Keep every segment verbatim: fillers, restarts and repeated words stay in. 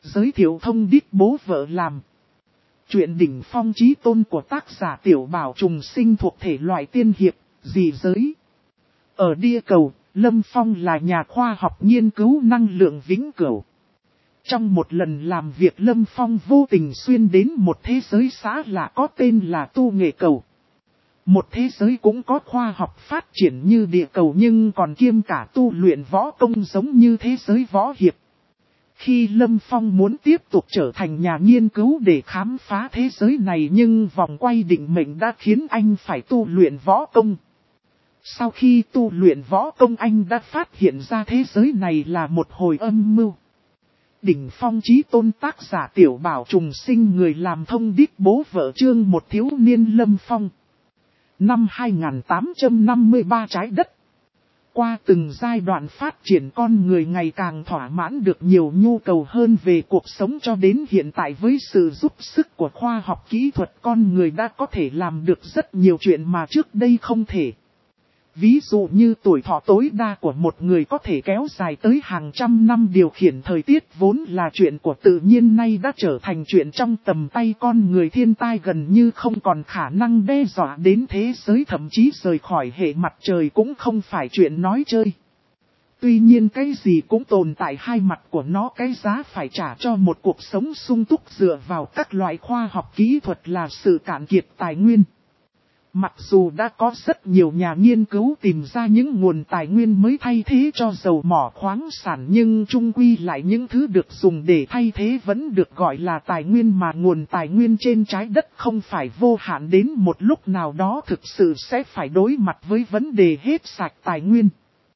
Giới thiệu thông đích bố vợ làm. Chuyện đỉnh phong chí tôn của tác giả Tiểu Bảo Trùng Sinh thuộc thể loại tiên hiệp, dị giới. Ở địa cầu, Lâm Phong là nhà khoa học nghiên cứu năng lượng vĩnh cửu. Trong một lần làm việc Lâm Phong vô tình xuyên đến một thế giới xã lạ có tên là Tu Nghệ Cầu. Một thế giới cũng có khoa học phát triển như địa cầu nhưng còn kiêm cả tu luyện võ công giống như thế giới võ hiệp. Khi Lâm Phong muốn tiếp tục trở thành nhà nghiên cứu để khám phá thế giới này nhưng vòng quay định mệnh đã khiến anh phải tu luyện võ công. Sau khi tu luyện võ công anh đã phát hiện ra thế giới này là một hồi âm mưu. Đỉnh phong chí tôn tác giả Tiểu Bảo Trùng Sinh người làm thông đích bố vợ chương một thiếu niên Lâm Phong. Năm hai nghìn tám trăm năm mươi ba trái đất. Qua từng giai đoạn phát triển con người ngày càng thỏa mãn được nhiều nhu cầu hơn về cuộc sống cho đến hiện tại với sự giúp sức của khoa học kỹ thuật con người đã có thể làm được rất nhiều chuyện mà trước đây không thể. Ví dụ như tuổi thọ tối đa của một người có thể kéo dài tới hàng trăm năm điều khiển thời tiết vốn là chuyện của tự nhiên nay đã trở thành chuyện trong tầm tay con người thiên tai gần như không còn khả năng đe dọa đến thế giới thậm chí rời khỏi hệ mặt trời cũng không phải chuyện nói chơi. Tuy nhiên cái gì cũng tồn tại hai mặt của nó cái giá phải trả cho một cuộc sống sung túc dựa vào các loại khoa học kỹ thuật là sự cạn kiệt tài nguyên. Mặc dù đã có rất nhiều nhà nghiên cứu tìm ra những nguồn tài nguyên mới thay thế cho dầu mỏ khoáng sản nhưng chung quy lại những thứ được dùng để thay thế vẫn được gọi là tài nguyên mà nguồn tài nguyên trên trái đất không phải vô hạn đến một lúc nào đó thực sự sẽ phải đối mặt với vấn đề hết sạch tài nguyên.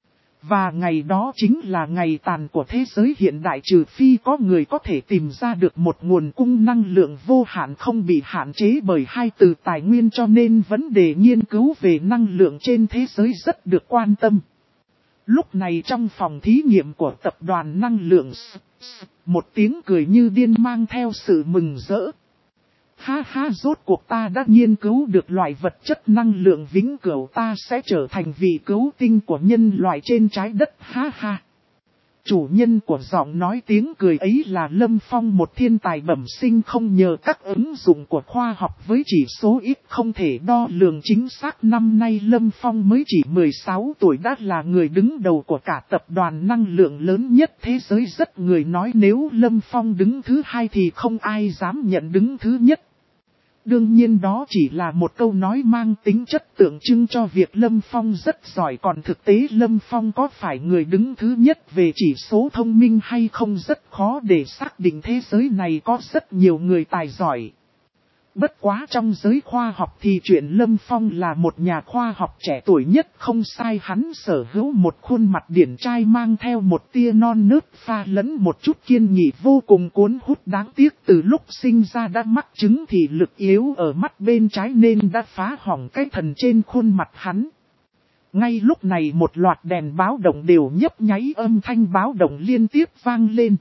Và ngày đó chính là ngày tàn của thế giới hiện đại trừ phi có người có thể tìm ra được một nguồn cung năng lượng vô hạn không bị hạn chế bởi hai từ tài nguyên cho nên vấn đề nghiên cứu về năng lượng trên thế giới rất được quan tâm. Lúc này trong phòng thí nghiệm của tập đoàn năng lượng, một tiếng cười như điên mang theo sự mừng rỡ. Ha ha rốt cuộc ta đã nghiên cứu được loại vật chất năng lượng vĩnh cửu ta sẽ trở thành vị cứu tinh của nhân loại trên trái đất ha ha. Chủ nhân của giọng nói tiếng cười ấy là Lâm Phong một thiên tài bẩm sinh không nhờ các ứng dụng của khoa học với chỉ số ít không thể đo lường chính xác năm nay Lâm Phong mới chỉ mười sáu tuổi đã là người đứng đầu của cả tập đoàn năng lượng lớn nhất thế giới rất người nói nếu Lâm Phong đứng thứ hai thì không ai dám nhận đứng thứ nhất. Đương nhiên đó chỉ là một câu nói mang tính chất tượng trưng cho việc Lâm Phong rất giỏi còn thực tế Lâm Phong có phải người đứng thứ nhất về chỉ số thông minh hay không rất khó để xác định thế giới này có rất nhiều người tài giỏi. Bất quá trong giới khoa học thì chuyện Lâm Phong là một nhà khoa học trẻ tuổi nhất không sai hắn sở hữu một khuôn mặt điển trai mang theo một tia non nớt pha lẫn một chút kiên nghị vô cùng cuốn hút đáng tiếc từ lúc sinh ra đã mắc chứng thì lực yếu ở mắt bên trái nên đã phá hỏng cái thần trên khuôn mặt hắn. Ngay lúc này một loạt đèn báo động đều nhấp nháy âm thanh báo động liên tiếp vang lên.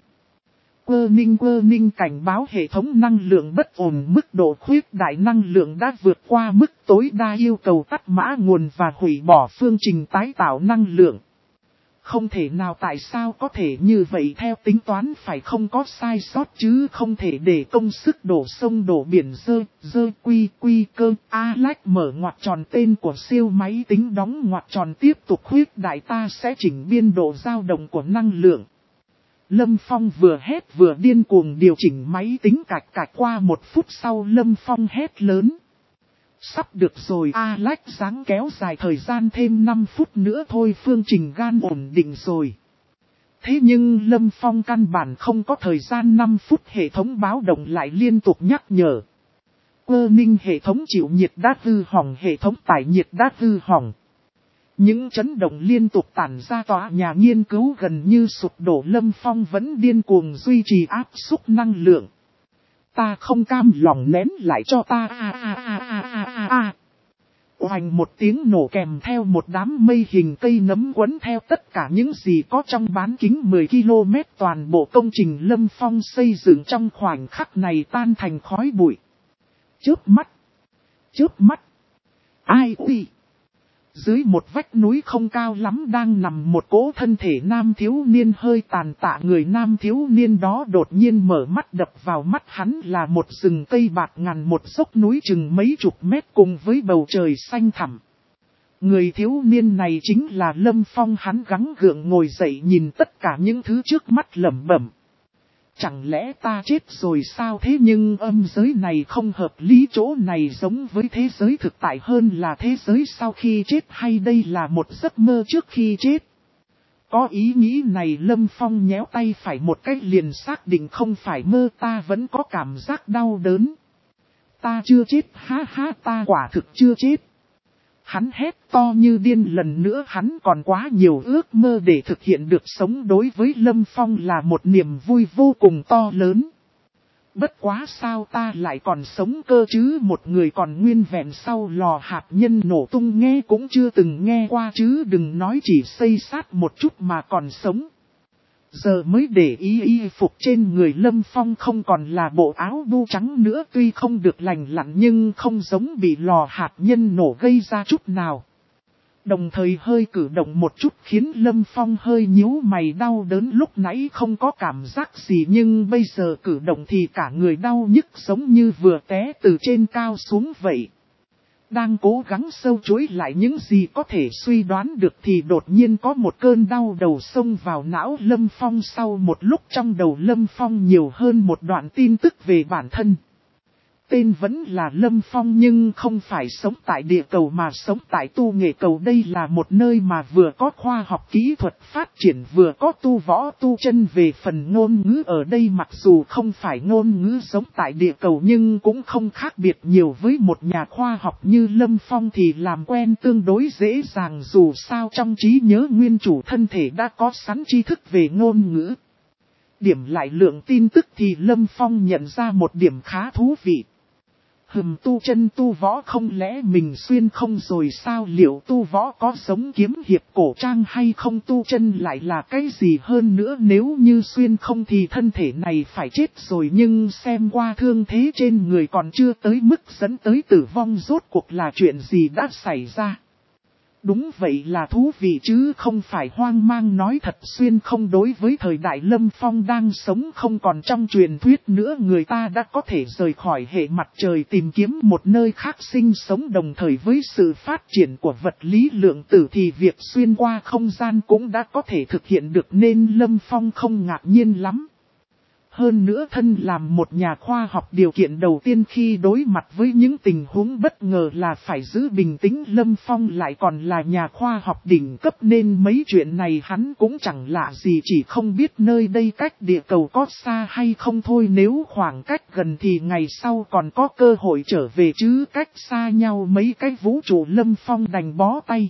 Warning warning cảnh báo hệ thống năng lượng bất ổn mức độ khuyết đại năng lượng đã vượt qua mức tối đa yêu cầu tắt mã nguồn và hủy bỏ phương trình tái tạo năng lượng. Không thể nào tại sao có thể như vậy theo tính toán phải không có sai sót chứ không thể để công sức đổ sông đổ biển dơ, dơ quy quy cơ. Alex mở ngoặc tròn tên của siêu máy tính đóng ngoặc tròn tiếp tục khuyết đại ta sẽ chỉnh biên độ dao động của năng lượng. Lâm Phong vừa hét vừa điên cuồng điều chỉnh máy tính cạch cạch qua một phút sau Lâm Phong hét lớn. Sắp được rồi Alex dáng kéo dài thời gian thêm năm phút nữa thôi phương trình gan ổn định rồi. Thế nhưng Lâm Phong căn bản không có thời gian năm phút hệ thống báo động lại liên tục nhắc nhở. Warning hệ thống chịu nhiệt đã hư hỏng hệ thống tải nhiệt đã hư hỏng. Những chấn động liên tục tản ra tòa nhà nghiên cứu gần như sụp đổ Lâm Phong vẫn điên cuồng duy trì áp suất năng lượng. Ta không cam lòng nén lại cho ta a a a a a a a. Oanh một tiếng nổ kèm theo một đám mây hình cây nấm quấn theo tất cả những gì có trong bán kính mười ki lô mét toàn bộ công trình Lâm Phong xây dựng trong khoảnh khắc này tan thành khói bụi. Chớp mắt. Chớp mắt. Ai ui. Dưới một vách núi không cao lắm đang nằm một cỗ thân thể nam thiếu niên hơi tàn tạ. Người nam thiếu niên đó đột nhiên mở mắt, đập vào mắt hắn là một rừng cây bạt ngàn, một dốc núi chừng mấy chục mét cùng với bầu trời xanh thẳm. Người thiếu niên này chính là Lâm Phong. Hắn gắng gượng ngồi dậy nhìn tất cả những thứ trước mắt lẩm bẩm. Chẳng lẽ ta chết rồi sao? Thế nhưng âm giới này không hợp lý, chỗ này giống với thế giới thực tại hơn là thế giới sau khi chết, hay đây là một giấc mơ trước khi chết? Có ý nghĩ này Lâm Phong nhéo tay phải một cách liền xác định không phải mơ. Ta vẫn có cảm giác đau đớn. Ta chưa chết, ha ha, ta quả thực chưa chết. Hắn hét to như điên lần nữa, hắn còn quá nhiều ước mơ để thực hiện được. Sống đối với Lâm Phong là một niềm vui vô cùng to lớn. Bất quá sao ta lại còn sống cơ chứ? Một người còn nguyên vẹn sau lò hạt nhân nổ tung nghe cũng chưa từng nghe qua chứ đừng nói chỉ xây sát một chút mà còn sống. Giờ mới để ý y phục trên người Lâm Phong không còn là bộ áo bu trắng nữa, tuy không được lành lặn nhưng không giống bị lò hạt nhân nổ gây ra chút nào. Đồng thời hơi cử động một chút khiến Lâm Phong hơi nhíu mày, đau đớn lúc nãy không có cảm giác gì nhưng bây giờ cử động thì cả người đau nhức giống như vừa té từ trên cao xuống vậy. Đang cố gắng sâu chuỗi lại những gì có thể suy đoán được thì đột nhiên có một cơn đau đầu xông vào não Lâm Phong. Sau một lúc trong đầu Lâm Phong nhiều hơn một đoạn tin tức về bản thân. Tên vẫn là Lâm Phong nhưng không phải sống tại địa cầu mà sống tại tu nghệ cầu. Đây là một nơi mà vừa có khoa học kỹ thuật phát triển vừa có tu võ tu chân. Về phần ngôn ngữ ở đây mặc dù không phải ngôn ngữ giống tại địa cầu nhưng cũng không khác biệt nhiều. Với một nhà khoa học như Lâm Phong thì làm quen tương đối dễ dàng, dù sao trong trí nhớ nguyên chủ thân thể đã có sẵn tri thức về ngôn ngữ. Điểm lại lượng tin tức thì Lâm Phong nhận ra một điểm khá thú vị. Hừm, tu chân tu võ không lẽ mình xuyên không rồi sao? Liệu tu võ có giống kiếm hiệp cổ trang hay không? Tu chân lại là cái gì hơn nữa? Nếu như xuyên không thì thân thể này phải chết rồi, nhưng xem qua thương thế trên người còn chưa tới mức dẫn tới tử vong, rốt cuộc là chuyện gì đã xảy ra? Đúng vậy là thú vị chứ không phải hoang mang. Nói thật, xuyên không đối với thời đại Lâm Phong đang sống không còn trong truyền thuyết nữa. Người ta đã có thể rời khỏi hệ mặt trời tìm kiếm một nơi khác sinh sống. Đồng thời với sự phát triển của vật lý lượng tử thì việc xuyên qua không gian cũng đã có thể thực hiện được, nên Lâm Phong không ngạc nhiên lắm. Hơn nữa thân làm một nhà khoa học, điều kiện đầu tiên khi đối mặt với những tình huống bất ngờ là phải giữ bình tĩnh. Lâm Phong lại còn là nhà khoa học đỉnh cấp nên mấy chuyện này hắn cũng chẳng lạ gì, chỉ không biết nơi đây cách địa cầu có xa hay không thôi. Nếu khoảng cách gần thì ngày sau còn có cơ hội trở về, chứ cách xa nhau mấy cái vũ trụ Lâm Phong đành bó tay.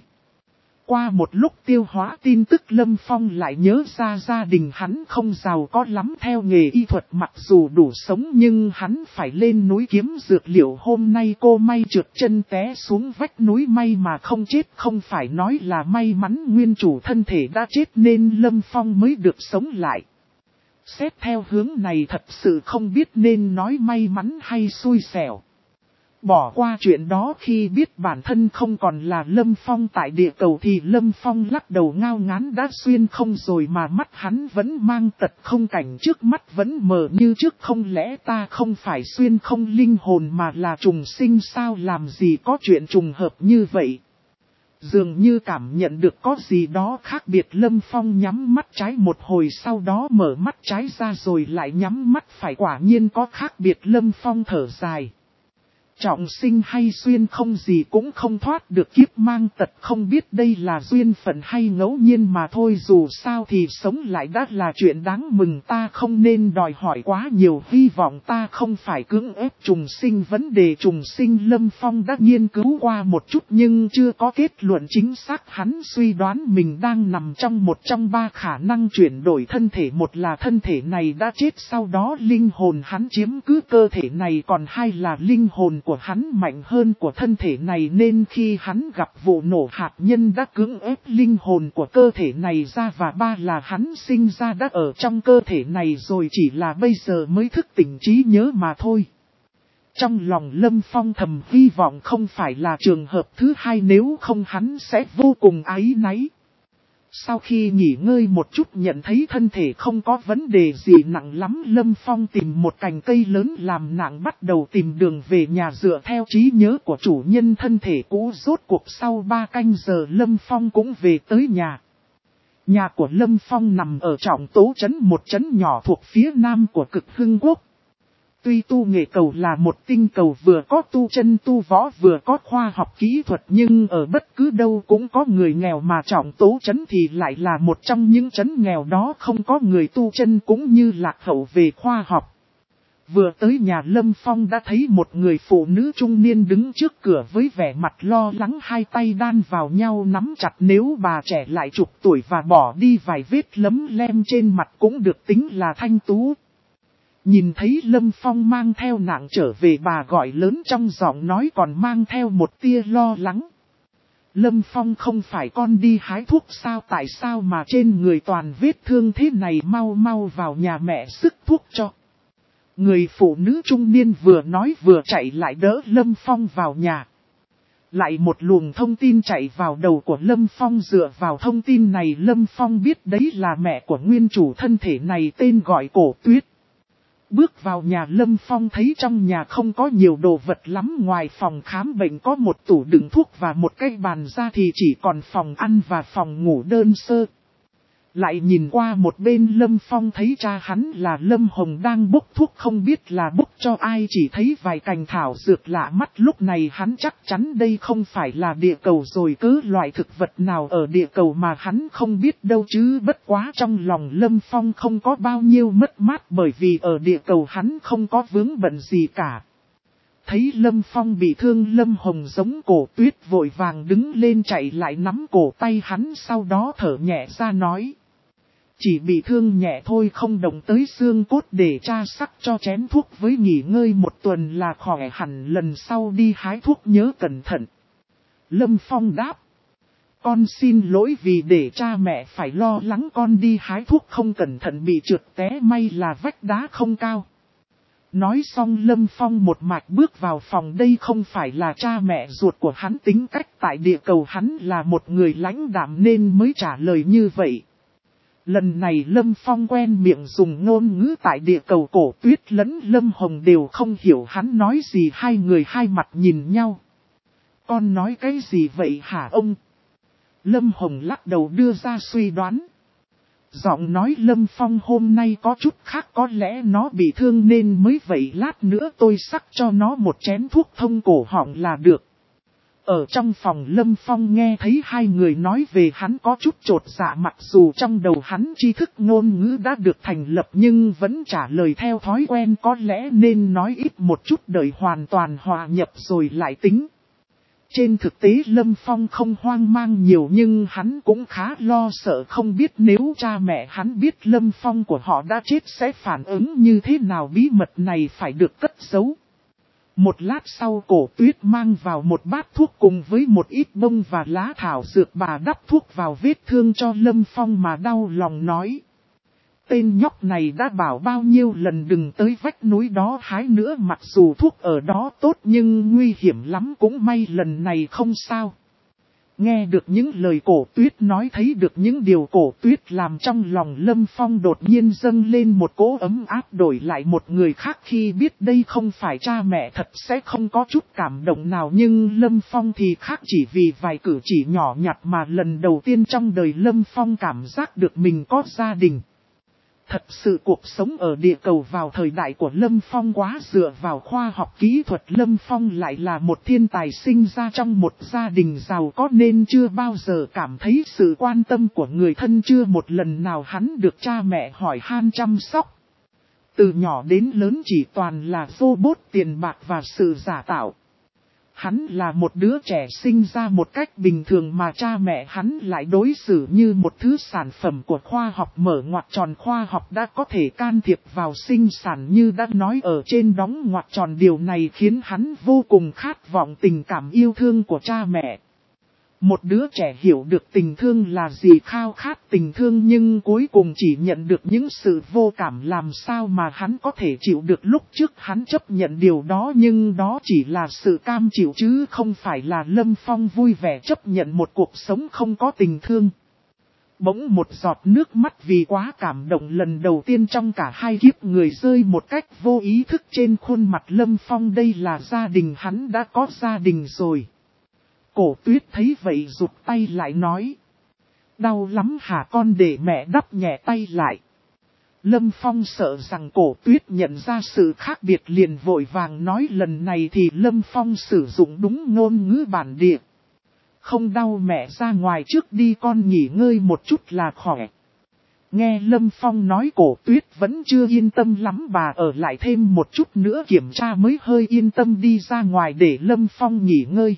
Qua một lúc tiêu hóa tin tức Lâm Phong lại nhớ ra gia đình hắn không giàu có lắm theo nghề y thuật, mặc dù đủ sống nhưng hắn phải lên núi kiếm dược liệu. Hôm nay cô may trượt chân té xuống vách núi, may mà không chết, không phải nói là may mắn nguyên chủ thân thể đã chết nên Lâm Phong mới được sống lại. Xét theo hướng này thật sự không biết nên nói may mắn hay xui xẻo. Bỏ qua chuyện đó, khi biết bản thân không còn là Lâm Phong tại địa cầu thì Lâm Phong lắc đầu ngao ngán, đã xuyên không rồi mà mắt hắn vẫn mang tật không, cảnh trước mắt vẫn mờ như trước. Không lẽ ta không phải xuyên không linh hồn mà là trùng sinh sao? Làm gì có chuyện trùng hợp như vậy? Dường như cảm nhận được có gì đó khác biệt, Lâm Phong nhắm mắt trái một hồi sau đó mở mắt trái ra rồi lại nhắm mắt phải, quả nhiên có khác biệt. Lâm Phong thở dài. Trọng sinh hay xuyên không gì cũng không thoát được kiếp mang tật, không biết đây là duyên phận hay ngẫu nhiên mà thôi. Dù sao thì sống lại đã là chuyện đáng mừng, ta không nên đòi hỏi quá nhiều, hy vọng ta không phải cưỡng ép trùng sinh. Vấn đề trùng sinh Lâm Phong đã nghiên cứu qua một chút nhưng chưa có kết luận chính xác. Hắn suy đoán mình đang nằm trong một trong ba khả năng chuyển đổi thân thể, một là thân thể này đã chết sau đó linh hồn hắn chiếm cứ cơ thể này, còn hai là linh hồn của hắn mạnh hơn của thân thể này nên khi hắn gặp vụ nổ hạt nhân đã cưỡng ép linh hồn của cơ thể này ra, và ba là hắn sinh ra đã ở trong cơ thể này rồi, chỉ là bây giờ mới thức tỉnh trí nhớ mà thôi. Trong lòng Lâm Phong thầm hy vọng không phải là trường hợp thứ hai, nếu không hắn sẽ vô cùng áy náy. Sau khi nghỉ ngơi một chút nhận thấy thân thể không có vấn đề gì nặng lắm, Lâm Phong tìm một cành cây lớn làm nặng, bắt đầu tìm đường về nhà dựa theo trí nhớ của chủ nhân thân thể cũ. Rốt cuộc sau ba canh giờ Lâm Phong cũng về tới nhà. Nhà của Lâm Phong nằm ở Trọng Tố trấn, một trấn nhỏ thuộc phía nam của Cực Hưng Quốc. Tuy tu nghệ cầu là một tinh cầu vừa có tu chân tu võ vừa có khoa học kỹ thuật, nhưng ở bất cứ đâu cũng có người nghèo, mà Trọng Tố trấn thì lại là một trong những trấn nghèo đó không có người tu chân cũng như lạc hậu về khoa học. Vừa tới nhà Lâm Phong đã thấy một người phụ nữ trung niên đứng trước cửa với vẻ mặt lo lắng, hai tay đan vào nhau nắm chặt. Nếu bà trẻ lại chục tuổi và bỏ đi vài vết lấm lem trên mặt cũng được tính là thanh tú. Nhìn thấy Lâm Phong mang theo nặng trở về, bà gọi lớn trong giọng nói còn mang theo một tia lo lắng. Lâm Phong, không phải con đi hái thuốc sao, tại sao mà trên người toàn vết thương thế này, mau mau vào nhà mẹ sức thuốc cho. Người phụ nữ trung niên vừa nói vừa chạy lại đỡ Lâm Phong vào nhà. Lại một luồng thông tin chạy vào đầu của Lâm Phong, dựa vào thông tin này Lâm Phong biết đấy là mẹ của nguyên chủ thân thể này, tên gọi Cổ Tuyết. Bước vào nhà Lâm Phong thấy trong nhà không có nhiều đồ vật lắm, ngoài phòng khám bệnh có một tủ đựng thuốc và một cái bàn ra thì chỉ còn phòng ăn và phòng ngủ đơn sơ. Lại nhìn qua một bên Lâm Phong thấy cha hắn là Lâm Hồng đang bốc thuốc, không biết là bốc cho ai, chỉ thấy vài cành thảo dược lạ mắt. Lúc này hắn chắc chắn đây không phải là địa cầu rồi, cớ loại thực vật nào ở địa cầu mà hắn không biết đâu chứ. Bất quá trong lòng Lâm Phong không có bao nhiêu mất mát, bởi vì ở địa cầu hắn không có vướng bận gì cả. Thấy Lâm Phong bị thương, Lâm Hồng giống Cổ Tuyết vội vàng đứng lên chạy lại nắm cổ tay hắn, sau đó thở nhẹ ra nói. Chỉ bị thương nhẹ thôi, không động tới xương cốt, để cha sắc cho chén thuốc với nghỉ ngơi một tuần là khỏe hẳn, lần sau đi hái thuốc nhớ cẩn thận. Lâm Phong đáp. Con xin lỗi vì để cha mẹ phải lo lắng, con đi hái thuốc không cẩn thận bị trượt té, may là vách đá không cao. Nói xong Lâm Phong một mạch bước vào phòng. Đây không phải là cha mẹ ruột của hắn, tính cách tại địa cầu hắn là một người lãnh đạm nên mới trả lời như vậy. Lần này Lâm Phong quen miệng dùng ngôn ngữ tại địa cầu, Cổ Tuyết lẫn Lâm Hồng đều không hiểu hắn nói gì, hai người hai mặt nhìn nhau. Con nói cái gì vậy hả ông? Lâm Hồng lắc đầu đưa ra suy đoán. Giọng nói Lâm Phong hôm nay có chút khác, có lẽ nó bị thương nên mới vậy, lát nữa tôi sắc cho nó một chén thuốc thông cổ họng là được. Ở trong phòng Lâm Phong nghe thấy hai người nói về hắn có chút chột dạ, mặc dù trong đầu hắn tri thức ngôn ngữ đã được thành lập nhưng vẫn trả lời theo thói quen, có lẽ nên nói ít một chút đợi hoàn toàn hòa nhập rồi lại tính. Trên thực tế Lâm Phong không hoang mang nhiều nhưng hắn cũng khá lo sợ, không biết nếu cha mẹ hắn biết Lâm Phong của họ đã chết sẽ phản ứng như thế nào, bí mật này phải được cất giấu. Một lát sau Cổ Tuyết mang vào một bát thuốc cùng với một ít bông và lá thảo dược, bà đắp thuốc vào vết thương cho Lâm Phong mà đau lòng nói. Tên nhóc này đã bảo bao nhiêu lần đừng tới vách núi đó hái nữa, mặc dù thuốc ở đó tốt nhưng nguy hiểm lắm, cũng may lần này không sao. Nghe được những lời Cổ Tuyết nói, thấy được những điều Cổ Tuyết làm, trong lòng Lâm Phong đột nhiên dâng lên một cỗ ấm áp, đổi lại một người khác khi biết đây không phải cha mẹ thật sẽ không có chút cảm động nào, nhưng Lâm Phong thì khác, chỉ vì vài cử chỉ nhỏ nhặt mà lần đầu tiên trong đời Lâm Phong cảm giác được mình có gia đình. Thật sự cuộc sống ở địa cầu vào thời đại của Lâm Phong quá dựa vào khoa học kỹ thuật. Lâm Phong lại là một thiên tài sinh ra trong một gia đình giàu có nên chưa bao giờ cảm thấy sự quan tâm của người thân, chưa một lần nào hắn được cha mẹ hỏi han chăm sóc. Từ nhỏ đến lớn chỉ toàn là robot, tiền bạc và sự giả tạo. Hắn là một đứa trẻ sinh ra một cách bình thường mà cha mẹ hắn lại đối xử như một thứ sản phẩm của khoa học, mở ngoặc tròn khoa học đã có thể can thiệp vào sinh sản như đã nói ở trên đóng ngoặc tròn. Điều này khiến hắn vô cùng khát vọng tình cảm yêu thương của cha mẹ. Một đứa trẻ hiểu được tình thương là gì, khao khát tình thương nhưng cuối cùng chỉ nhận được những sự vô cảm, làm sao mà hắn có thể chịu được. Lúc trước hắn chấp nhận điều đó nhưng đó chỉ là sự cam chịu chứ không phải là Lâm Phong vui vẻ chấp nhận một cuộc sống không có tình thương. Bỗng một giọt nước mắt vì quá cảm động lần đầu tiên trong cả hai kiếp người rơi một cách vô ý thức trên khuôn mặt Lâm Phong. Đây là gia đình, hắn đã có gia đình rồi. Cổ Tuyết thấy vậy rụt tay lại nói. Đau lắm hả con, để mẹ đắp nhẹ tay lại. Lâm Phong sợ rằng Cổ Tuyết nhận ra sự khác biệt liền vội vàng nói, lần này thì Lâm Phong sử dụng đúng ngôn ngữ bản địa. Không đau, mẹ ra ngoài trước đi, con nghỉ ngơi một chút là khỏe. Nghe Lâm Phong nói Cổ Tuyết vẫn chưa yên tâm lắm, bà ở lại thêm một chút nữa kiểm tra mới hơi yên tâm đi ra ngoài để Lâm Phong nghỉ ngơi.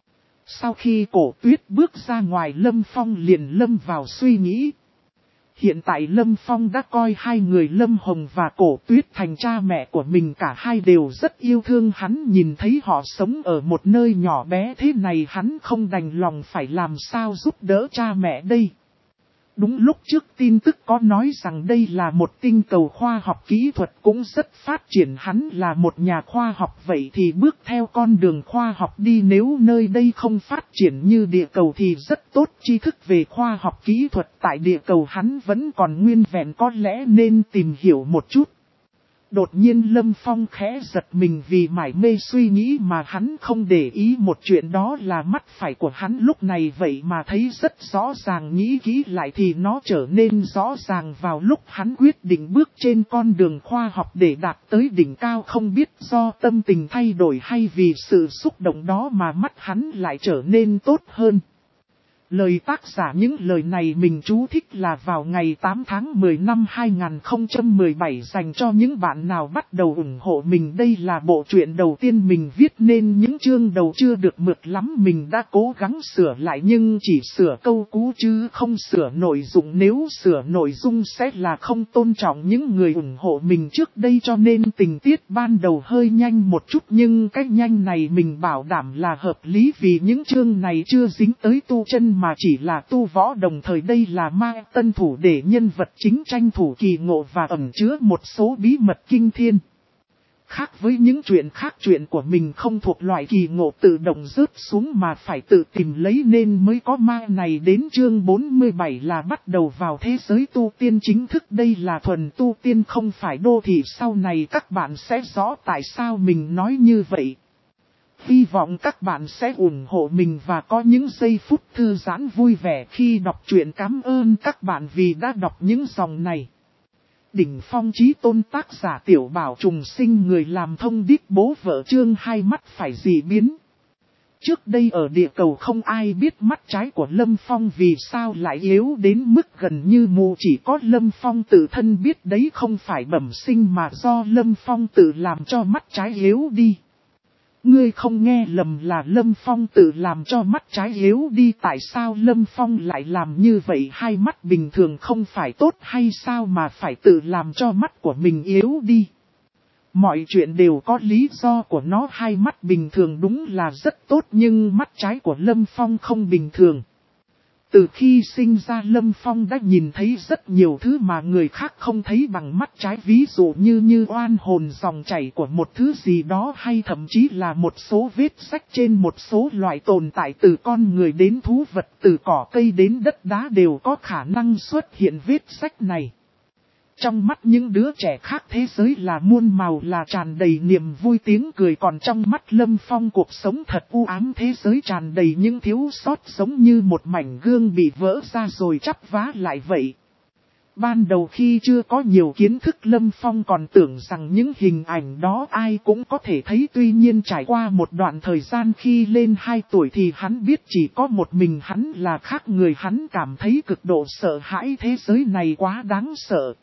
Sau khi Cổ Tuyết bước ra ngoài, Lâm Phong liền lâm vào suy nghĩ. Hiện tại Lâm Phong đã coi hai người Lâm Hồng và Cổ Tuyết thành cha mẹ của mình, cả hai đều rất yêu thương hắn. Nhìn thấy họ sống ở một nơi nhỏ bé thế này, hắn không đành lòng phải làm sao giúp đỡ cha mẹ đây. Đúng lúc trước tin tức có nói rằng đây là một tinh cầu khoa học kỹ thuật cũng rất phát triển, hắn là một nhà khoa học, vậy thì bước theo con đường khoa học đi. Nếu nơi đây không phát triển như địa cầu thì rất tốt, tri thức về khoa học kỹ thuật tại địa cầu hắn vẫn còn nguyên vẹn, có lẽ nên tìm hiểu một chút. Đột nhiên Lâm Phong khẽ giật mình vì mải mê suy nghĩ mà hắn không để ý một chuyện, đó là mắt phải của hắn lúc này vậy mà thấy rất rõ ràng, nghĩ kỹ lại thì nó trở nên rõ ràng vào lúc hắn quyết định bước trên con đường khoa học để đạt tới đỉnh cao. Không biết do tâm tình thay đổi hay vì sự xúc động đó mà mắt hắn lại trở nên tốt hơn. Lời tác giả những lời này mình chú thích là vào ngày tám tháng mười năm hai nghìn không trăm mười bảy, dành cho những bạn nào bắt đầu ủng hộ mình. Đây là bộ truyện đầu tiên mình viết nên những chương đầu chưa được mượt lắm, mình đã cố gắng sửa lại nhưng chỉ sửa câu cú chứ không sửa nội dung. Nếu sửa nội dung sẽ là không tôn trọng những người ủng hộ mình trước đây, cho nên tình tiết ban đầu hơi nhanh một chút, nhưng cái nhanh này mình bảo đảm là hợp lý vì những chương này chưa dính tới tu chân mà chỉ là tu võ, đồng thời đây là ma tân thủ để nhân vật chính tranh thủ kỳ ngộ và ẩn chứa một số bí mật kinh thiên. Khác với những chuyện khác, chuyện của mình không thuộc loại kỳ ngộ tự động rớt xuống mà phải tự tìm lấy nên mới có ma này. Đến chương bốn mươi bảy là bắt đầu vào thế giới tu tiên chính thức, đây là thuần tu tiên không phải đô thị, sau này các bạn sẽ rõ tại sao mình nói như vậy. Hy vọng các bạn sẽ ủng hộ mình và có những giây phút thư giãn vui vẻ khi đọc truyện. Cảm ơn các bạn vì đã đọc những dòng này. Đỉnh Phong Chí Tôn, tác giả Tiểu Bảo Trùng Sinh, người làm thông điệp bố vợ, chương hai mắt phải dị biến. Trước đây ở địa cầu không ai biết mắt trái của Lâm Phong vì sao lại yếu đến mức gần như mù, chỉ có Lâm Phong tự thân biết đấy không phải bẩm sinh mà do Lâm Phong tự làm cho mắt trái yếu đi. Ngươi không nghe lầm, là Lâm Phong tự làm cho mắt trái yếu đi. Tại sao Lâm Phong lại làm như vậy? Hai mắt bình thường không phải tốt hay sao mà phải tự làm cho mắt của mình yếu đi? Mọi chuyện đều có lý do của nó. Hai mắt bình thường đúng là rất tốt nhưng mắt trái của Lâm Phong không bình thường. Từ khi sinh ra Lâm Phong đã nhìn thấy rất nhiều thứ mà người khác không thấy bằng mắt trái, ví dụ như như oan hồn, dòng chảy của một thứ gì đó, hay thậm chí là một số vết rách trên một số loại tồn tại, từ con người đến thú vật, từ cỏ cây đến đất đá đều có khả năng xuất hiện vết rách này. Trong mắt những đứa trẻ khác thế giới là muôn màu, là tràn đầy niềm vui tiếng cười, còn trong mắt Lâm Phong cuộc sống thật u ám, thế giới tràn đầy những thiếu sót giống như một mảnh gương bị vỡ ra rồi chắp vá lại vậy. Ban đầu khi chưa có nhiều kiến thức, Lâm Phong còn tưởng rằng những hình ảnh đó ai cũng có thể thấy, tuy nhiên trải qua một đoạn thời gian khi lên hai tuổi thì hắn biết chỉ có một mình hắn là khác người, hắn cảm thấy cực độ sợ hãi, thế giới này quá đáng sợ.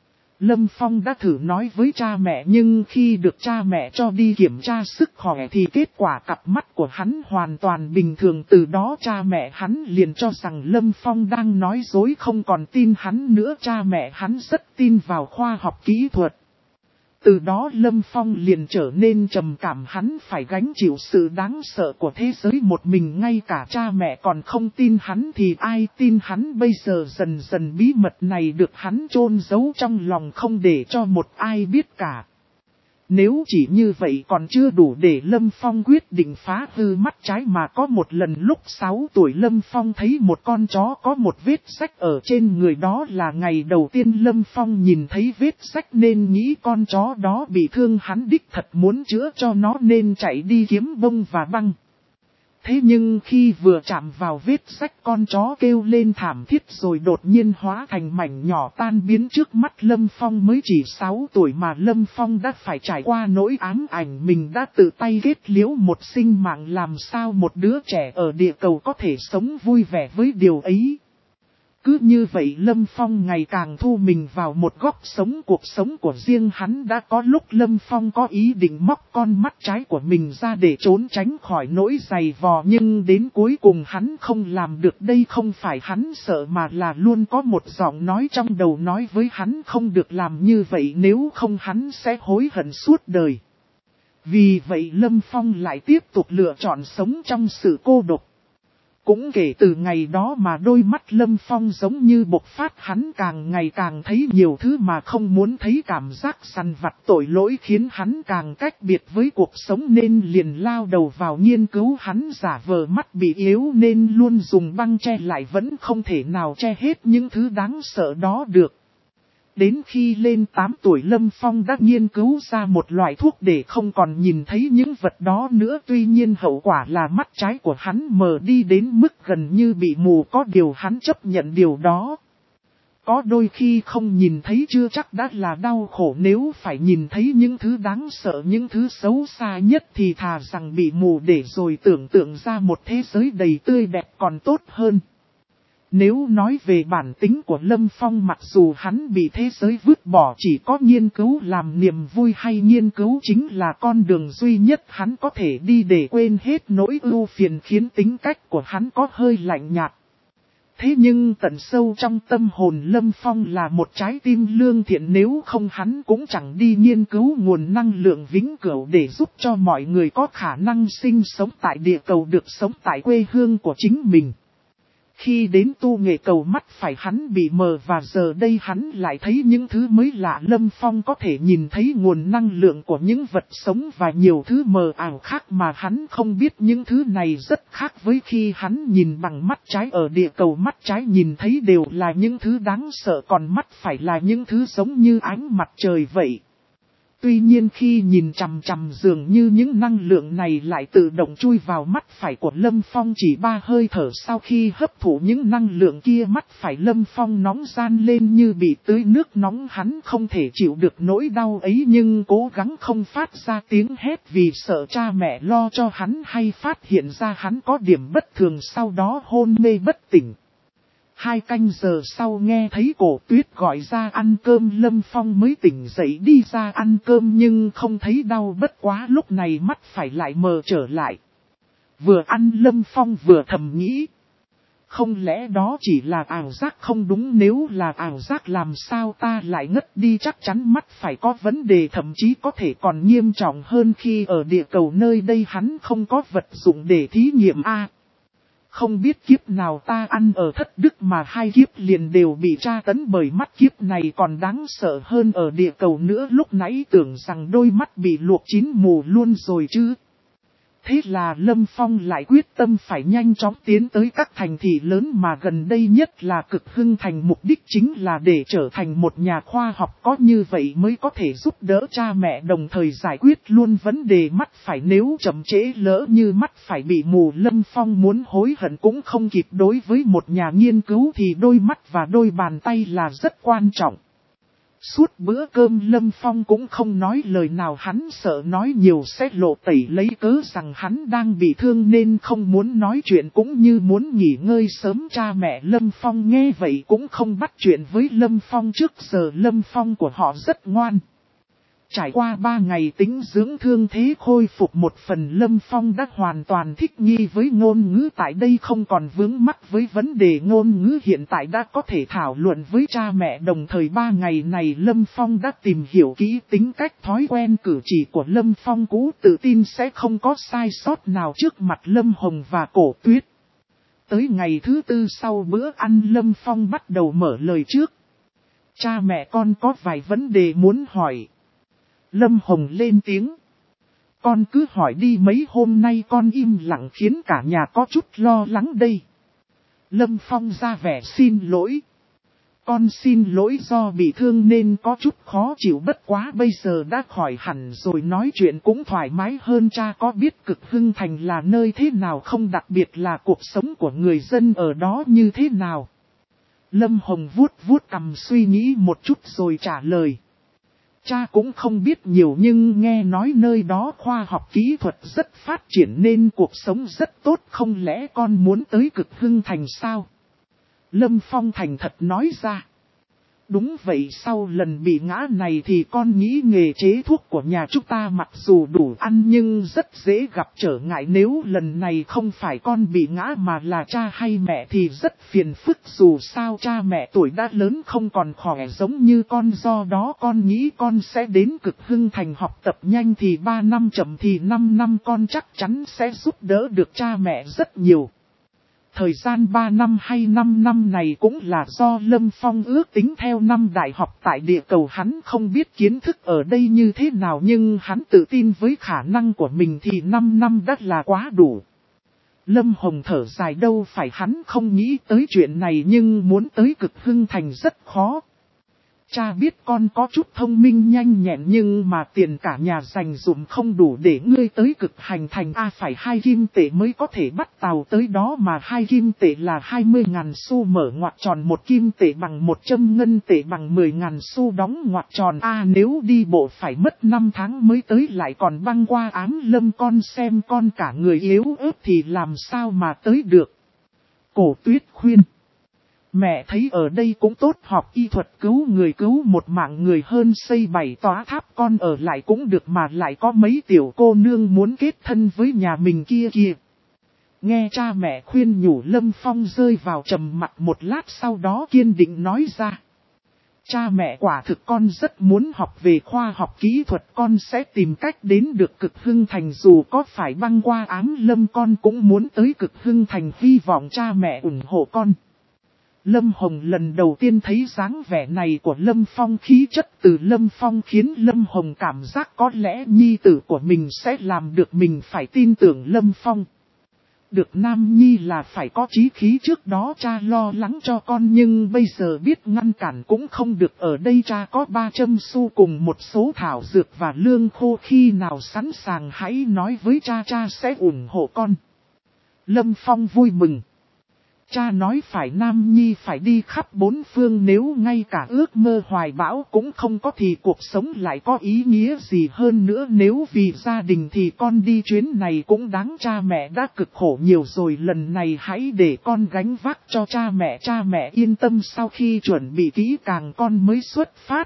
Lâm Phong đã thử nói với cha mẹ nhưng khi được cha mẹ cho đi kiểm tra sức khỏe thì kết quả cặp mắt của hắn hoàn toàn bình thường. Từ đó cha mẹ hắn liền cho rằng Lâm Phong đang nói dối, không còn tin hắn nữa. Cha mẹ hắn rất tin vào khoa học kỹ thuật. Từ đó Lâm Phong liền trở nên trầm cảm, hắn phải gánh chịu sự đáng sợ của thế giới một mình, ngay cả cha mẹ còn không tin hắn thì ai tin hắn bây giờ. Dần dần bí mật này được hắn chôn giấu trong lòng không để cho một ai biết cả. Nếu chỉ như vậy còn chưa đủ để Lâm Phong quyết định phá hư mắt trái, mà có một lần lúc sáu tuổi Lâm Phong thấy một con chó có một vết rách ở trên người, đó là ngày đầu tiên Lâm Phong nhìn thấy vết rách nên nghĩ con chó đó bị thương, hắn đích thật muốn chữa cho nó nên chạy đi kiếm bông và băng. Thế nhưng khi vừa chạm vào vết rách, con chó kêu lên thảm thiết rồi đột nhiên hóa thành mảnh nhỏ tan biến trước mắt Lâm Phong. Mới chỉ sáu tuổi mà Lâm Phong đã phải trải qua nỗi ám ảnh mình đã tự tay kết liễu một sinh mạng, làm sao một đứa trẻ ở địa cầu có thể sống vui vẻ với điều ấy. Cứ như vậy Lâm Phong ngày càng thu mình vào một góc sống cuộc sống của riêng hắn. Đã có lúc Lâm Phong có ý định móc con mắt trái của mình ra để trốn tránh khỏi nỗi giày vò, nhưng đến cuối cùng hắn không làm được. Đây không phải hắn sợ mà là luôn có một giọng nói trong đầu nói với hắn không được làm như vậy, nếu không hắn sẽ hối hận suốt đời. Vì vậy Lâm Phong lại tiếp tục lựa chọn sống trong sự cô độc. Cũng kể từ ngày đó mà đôi mắt Lâm Phong giống như bộc phát, hắn càng ngày càng thấy nhiều thứ mà không muốn thấy, cảm giác sằn vặt tội lỗi khiến hắn càng cách biệt với cuộc sống nên liền lao đầu vào nghiên cứu. Hắn giả vờ mắt bị yếu nên luôn dùng băng che lại, vẫn không thể nào che hết những thứ đáng sợ đó được. Đến khi lên tám tuổi Lâm Phong đã nghiên cứu ra một loại thuốc để không còn nhìn thấy những vật đó nữa. Tuy nhiên hậu quả là mắt trái của hắn mờ đi đến mức gần như bị mù, có điều hắn chấp nhận điều đó. Có đôi khi không nhìn thấy chưa chắc đã là đau khổ, nếu phải nhìn thấy những thứ đáng sợ, những thứ xấu xa nhất thì thà rằng bị mù để rồi tưởng tượng ra một thế giới đầy tươi đẹp còn tốt hơn. Nếu nói về bản tính của Lâm Phong, mặc dù hắn bị thế giới vứt bỏ, chỉ có nghiên cứu làm niềm vui hay nghiên cứu chính là con đường duy nhất hắn có thể đi để quên hết nỗi ưu phiền, khiến tính cách của hắn có hơi lạnh nhạt. Thế nhưng tận sâu trong tâm hồn Lâm Phong là một trái tim lương thiện, nếu không hắn cũng chẳng đi nghiên cứu nguồn năng lượng vĩnh cửu để giúp cho mọi người có khả năng sinh sống tại địa cầu, được sống tại quê hương của chính mình. Khi đến tu nghệ cầu, mắt phải hắn bị mờ và giờ đây hắn lại thấy những thứ mới lạ. Lâm Phong có thể nhìn thấy nguồn năng lượng của những vật sống và nhiều thứ mờ ảo khác mà hắn không biết. Những thứ này rất khác với khi hắn nhìn bằng mắt trái ở địa cầu. Mắt trái nhìn thấy đều là những thứ đáng sợ, còn mắt phải là những thứ giống như ánh mặt trời vậy. Tuy nhiên khi nhìn chằm chằm dường như những năng lượng này lại tự động chui vào mắt phải của Lâm Phong. Chỉ ba hơi thở sau khi hấp thụ những năng lượng kia, mắt phải Lâm Phong nóng ran lên như bị tưới nước nóng. Hắn không thể chịu được nỗi đau ấy nhưng cố gắng không phát ra tiếng hét vì sợ cha mẹ lo cho hắn hay phát hiện ra hắn có điểm bất thường, sau đó hôn mê bất tỉnh. Hai canh giờ sau nghe thấy Cổ Tuyết gọi ra ăn cơm, Lâm Phong mới tỉnh dậy đi ra ăn cơm nhưng không thấy đau, bất quá lúc này mắt phải lại mờ trở lại. Vừa ăn Lâm Phong vừa thầm nghĩ. Không lẽ đó chỉ là ảo giác không đúng, nếu là ảo giác làm sao ta lại ngất đi, chắc chắn mắt phải có vấn đề, thậm chí có thể còn nghiêm trọng hơn khi ở địa cầu, nơi đây hắn không có vật dụng để thí nghiệm a. Không biết kiếp nào ta ăn ở thất đức mà hai kiếp liền đều bị tra tấn bởi mắt, kiếp này còn đáng sợ hơn ở địa cầu nữa, lúc nãy tưởng rằng đôi mắt bị luộc chín mù luôn rồi chứ. Thế là Lâm Phong lại quyết tâm phải nhanh chóng tiến tới các thành thị lớn mà gần đây nhất là Cực Hưng Thành, mục đích chính là để trở thành một nhà khoa học, có như vậy mới có thể giúp đỡ cha mẹ đồng thời giải quyết luôn vấn đề mắt phải. Nếu chậm trễ lỡ như mắt phải bị mù, Lâm Phong muốn hối hận cũng không kịp. Đối với một nhà nghiên cứu thì đôi mắt và đôi bàn tay là rất quan trọng. Suốt bữa cơm Lâm Phong cũng không nói lời nào, hắn sợ nói nhiều sẽ lộ tẩy, lấy cớ rằng hắn đang bị thương nên không muốn nói chuyện cũng như muốn nghỉ ngơi sớm. Cha mẹ Lâm Phong nghe vậy cũng không bắt chuyện với Lâm Phong, trước giờ Lâm Phong của họ rất ngoan. Trải qua ba ngày tĩnh dưỡng thương thế khôi phục một phần, Lâm Phong đã hoàn toàn thích nghi với ngôn ngữ tại đây, không còn vướng mắc với vấn đề ngôn ngữ, hiện tại đã có thể thảo luận với cha mẹ. Đồng thời ba ngày này Lâm Phong đã tìm hiểu kỹ tính cách thói quen cử chỉ của Lâm Phong cũ, tự tin sẽ không có sai sót nào trước mặt Lâm Hồng và Cổ Tuyết. Tới ngày thứ tư sau bữa ăn, Lâm Phong bắt đầu mở lời trước. Cha mẹ con có vài vấn đề muốn hỏi. Lâm Hồng lên tiếng. Con cứ hỏi đi, mấy hôm nay con im lặng khiến cả nhà có chút lo lắng đây. Lâm Phong ra vẻ xin lỗi. Con xin lỗi, do bị thương nên có chút khó chịu, bất quá bây giờ đã khỏi hẳn rồi, nói chuyện cũng thoải mái hơn. Cha có biết Cực Hưng Thành là nơi thế nào không, đặc biệt là cuộc sống của người dân ở đó như thế nào? Lâm Hồng vuốt vuốt cằm suy nghĩ một chút rồi trả lời. Cha cũng không biết nhiều nhưng nghe nói nơi đó khoa học kỹ thuật rất phát triển nên cuộc sống rất tốt, không lẽ con muốn tới Cực Hưng Thành sao? Lâm Phong thành thật nói ra. Đúng vậy, sau lần bị ngã này thì con nghĩ nghề chế thuốc của nhà chúng ta mặc dù đủ ăn nhưng rất dễ gặp trở ngại. Nếu lần này không phải con bị ngã mà là cha hay mẹ thì rất phiền phức, dù sao cha mẹ tuổi đã lớn không còn khỏe giống như con, do đó con nghĩ con sẽ đến Cực Hưng Thành học tập, nhanh thì ba năm chậm thì năm năm, con chắc chắn sẽ giúp đỡ được cha mẹ rất nhiều. Thời gian ba năm hay năm năm này cũng là do Lâm Phong ước tính theo năm đại học tại địa cầu, hắn không biết kiến thức ở đây như thế nào nhưng hắn tự tin với khả năng của mình thì năm năm đã là quá đủ. Lâm Hồng thở dài, đâu phải hắn không nghĩ tới chuyện này nhưng muốn tới Cực Hưng Thành rất khó. Cha biết con có chút thông minh nhanh nhẹn nhưng mà tiền cả nhà dành dụm không đủ để ngươi tới Cực Hành Thành, à phải hai kim tệ mới có thể bắt tàu tới đó, mà hai kim tệ là hai mươi ngàn xu mở ngoặc tròn, một kim tệ bằng một trăm ngân tệ bằng mười ngàn xu đóng ngoặc tròn, a à, nếu đi bộ phải mất năm tháng mới tới, lại còn băng qua Ám Lâm, con xem con cả người yếu ớt thì làm sao mà tới được. Cổ Tuyết khuyên. Mẹ thấy ở đây cũng tốt, học y thuật cứu người cứu một mạng người hơn xây bảy tòa tháp, con ở lại cũng được, mà lại có mấy tiểu cô nương muốn kết thân với nhà mình kia kìa. Nghe cha mẹ khuyên nhủ, Lâm Phong rơi vào trầm mặc một lát, sau đó kiên định nói ra. Cha mẹ, quả thực con rất muốn học về khoa học kỹ thuật, con sẽ tìm cách đến được Cực Hưng Thành, dù có phải băng qua Ám Lâm con cũng muốn tới Cực Hưng Thành, hy vọng cha mẹ ủng hộ con. Lâm Hồng lần đầu tiên thấy dáng vẻ này của Lâm Phong, khí chất từ Lâm Phong khiến Lâm Hồng cảm giác có lẽ nhi tử của mình sẽ làm được, mình phải tin tưởng Lâm Phong. Được nam nhi là phải có chí khí, trước đó cha lo lắng cho con nhưng bây giờ biết ngăn cản cũng không được, ở đây cha có ba trăm xu cùng một số thảo dược và lương khô, khi nào sẵn sàng hãy nói với cha, cha sẽ ủng hộ con. Lâm Phong vui mừng. Cha nói phải nam nhi phải đi khắp bốn phương, nếu ngay cả ước mơ hoài bão cũng không có thì cuộc sống lại có ý nghĩa gì hơn nữa, nếu vì gia đình thì con đi chuyến này cũng đáng, cha mẹ đã cực khổ nhiều rồi, lần này hãy để con gánh vác cho cha mẹ, cha mẹ yên tâm, sau khi chuẩn bị kỹ càng con mới xuất phát.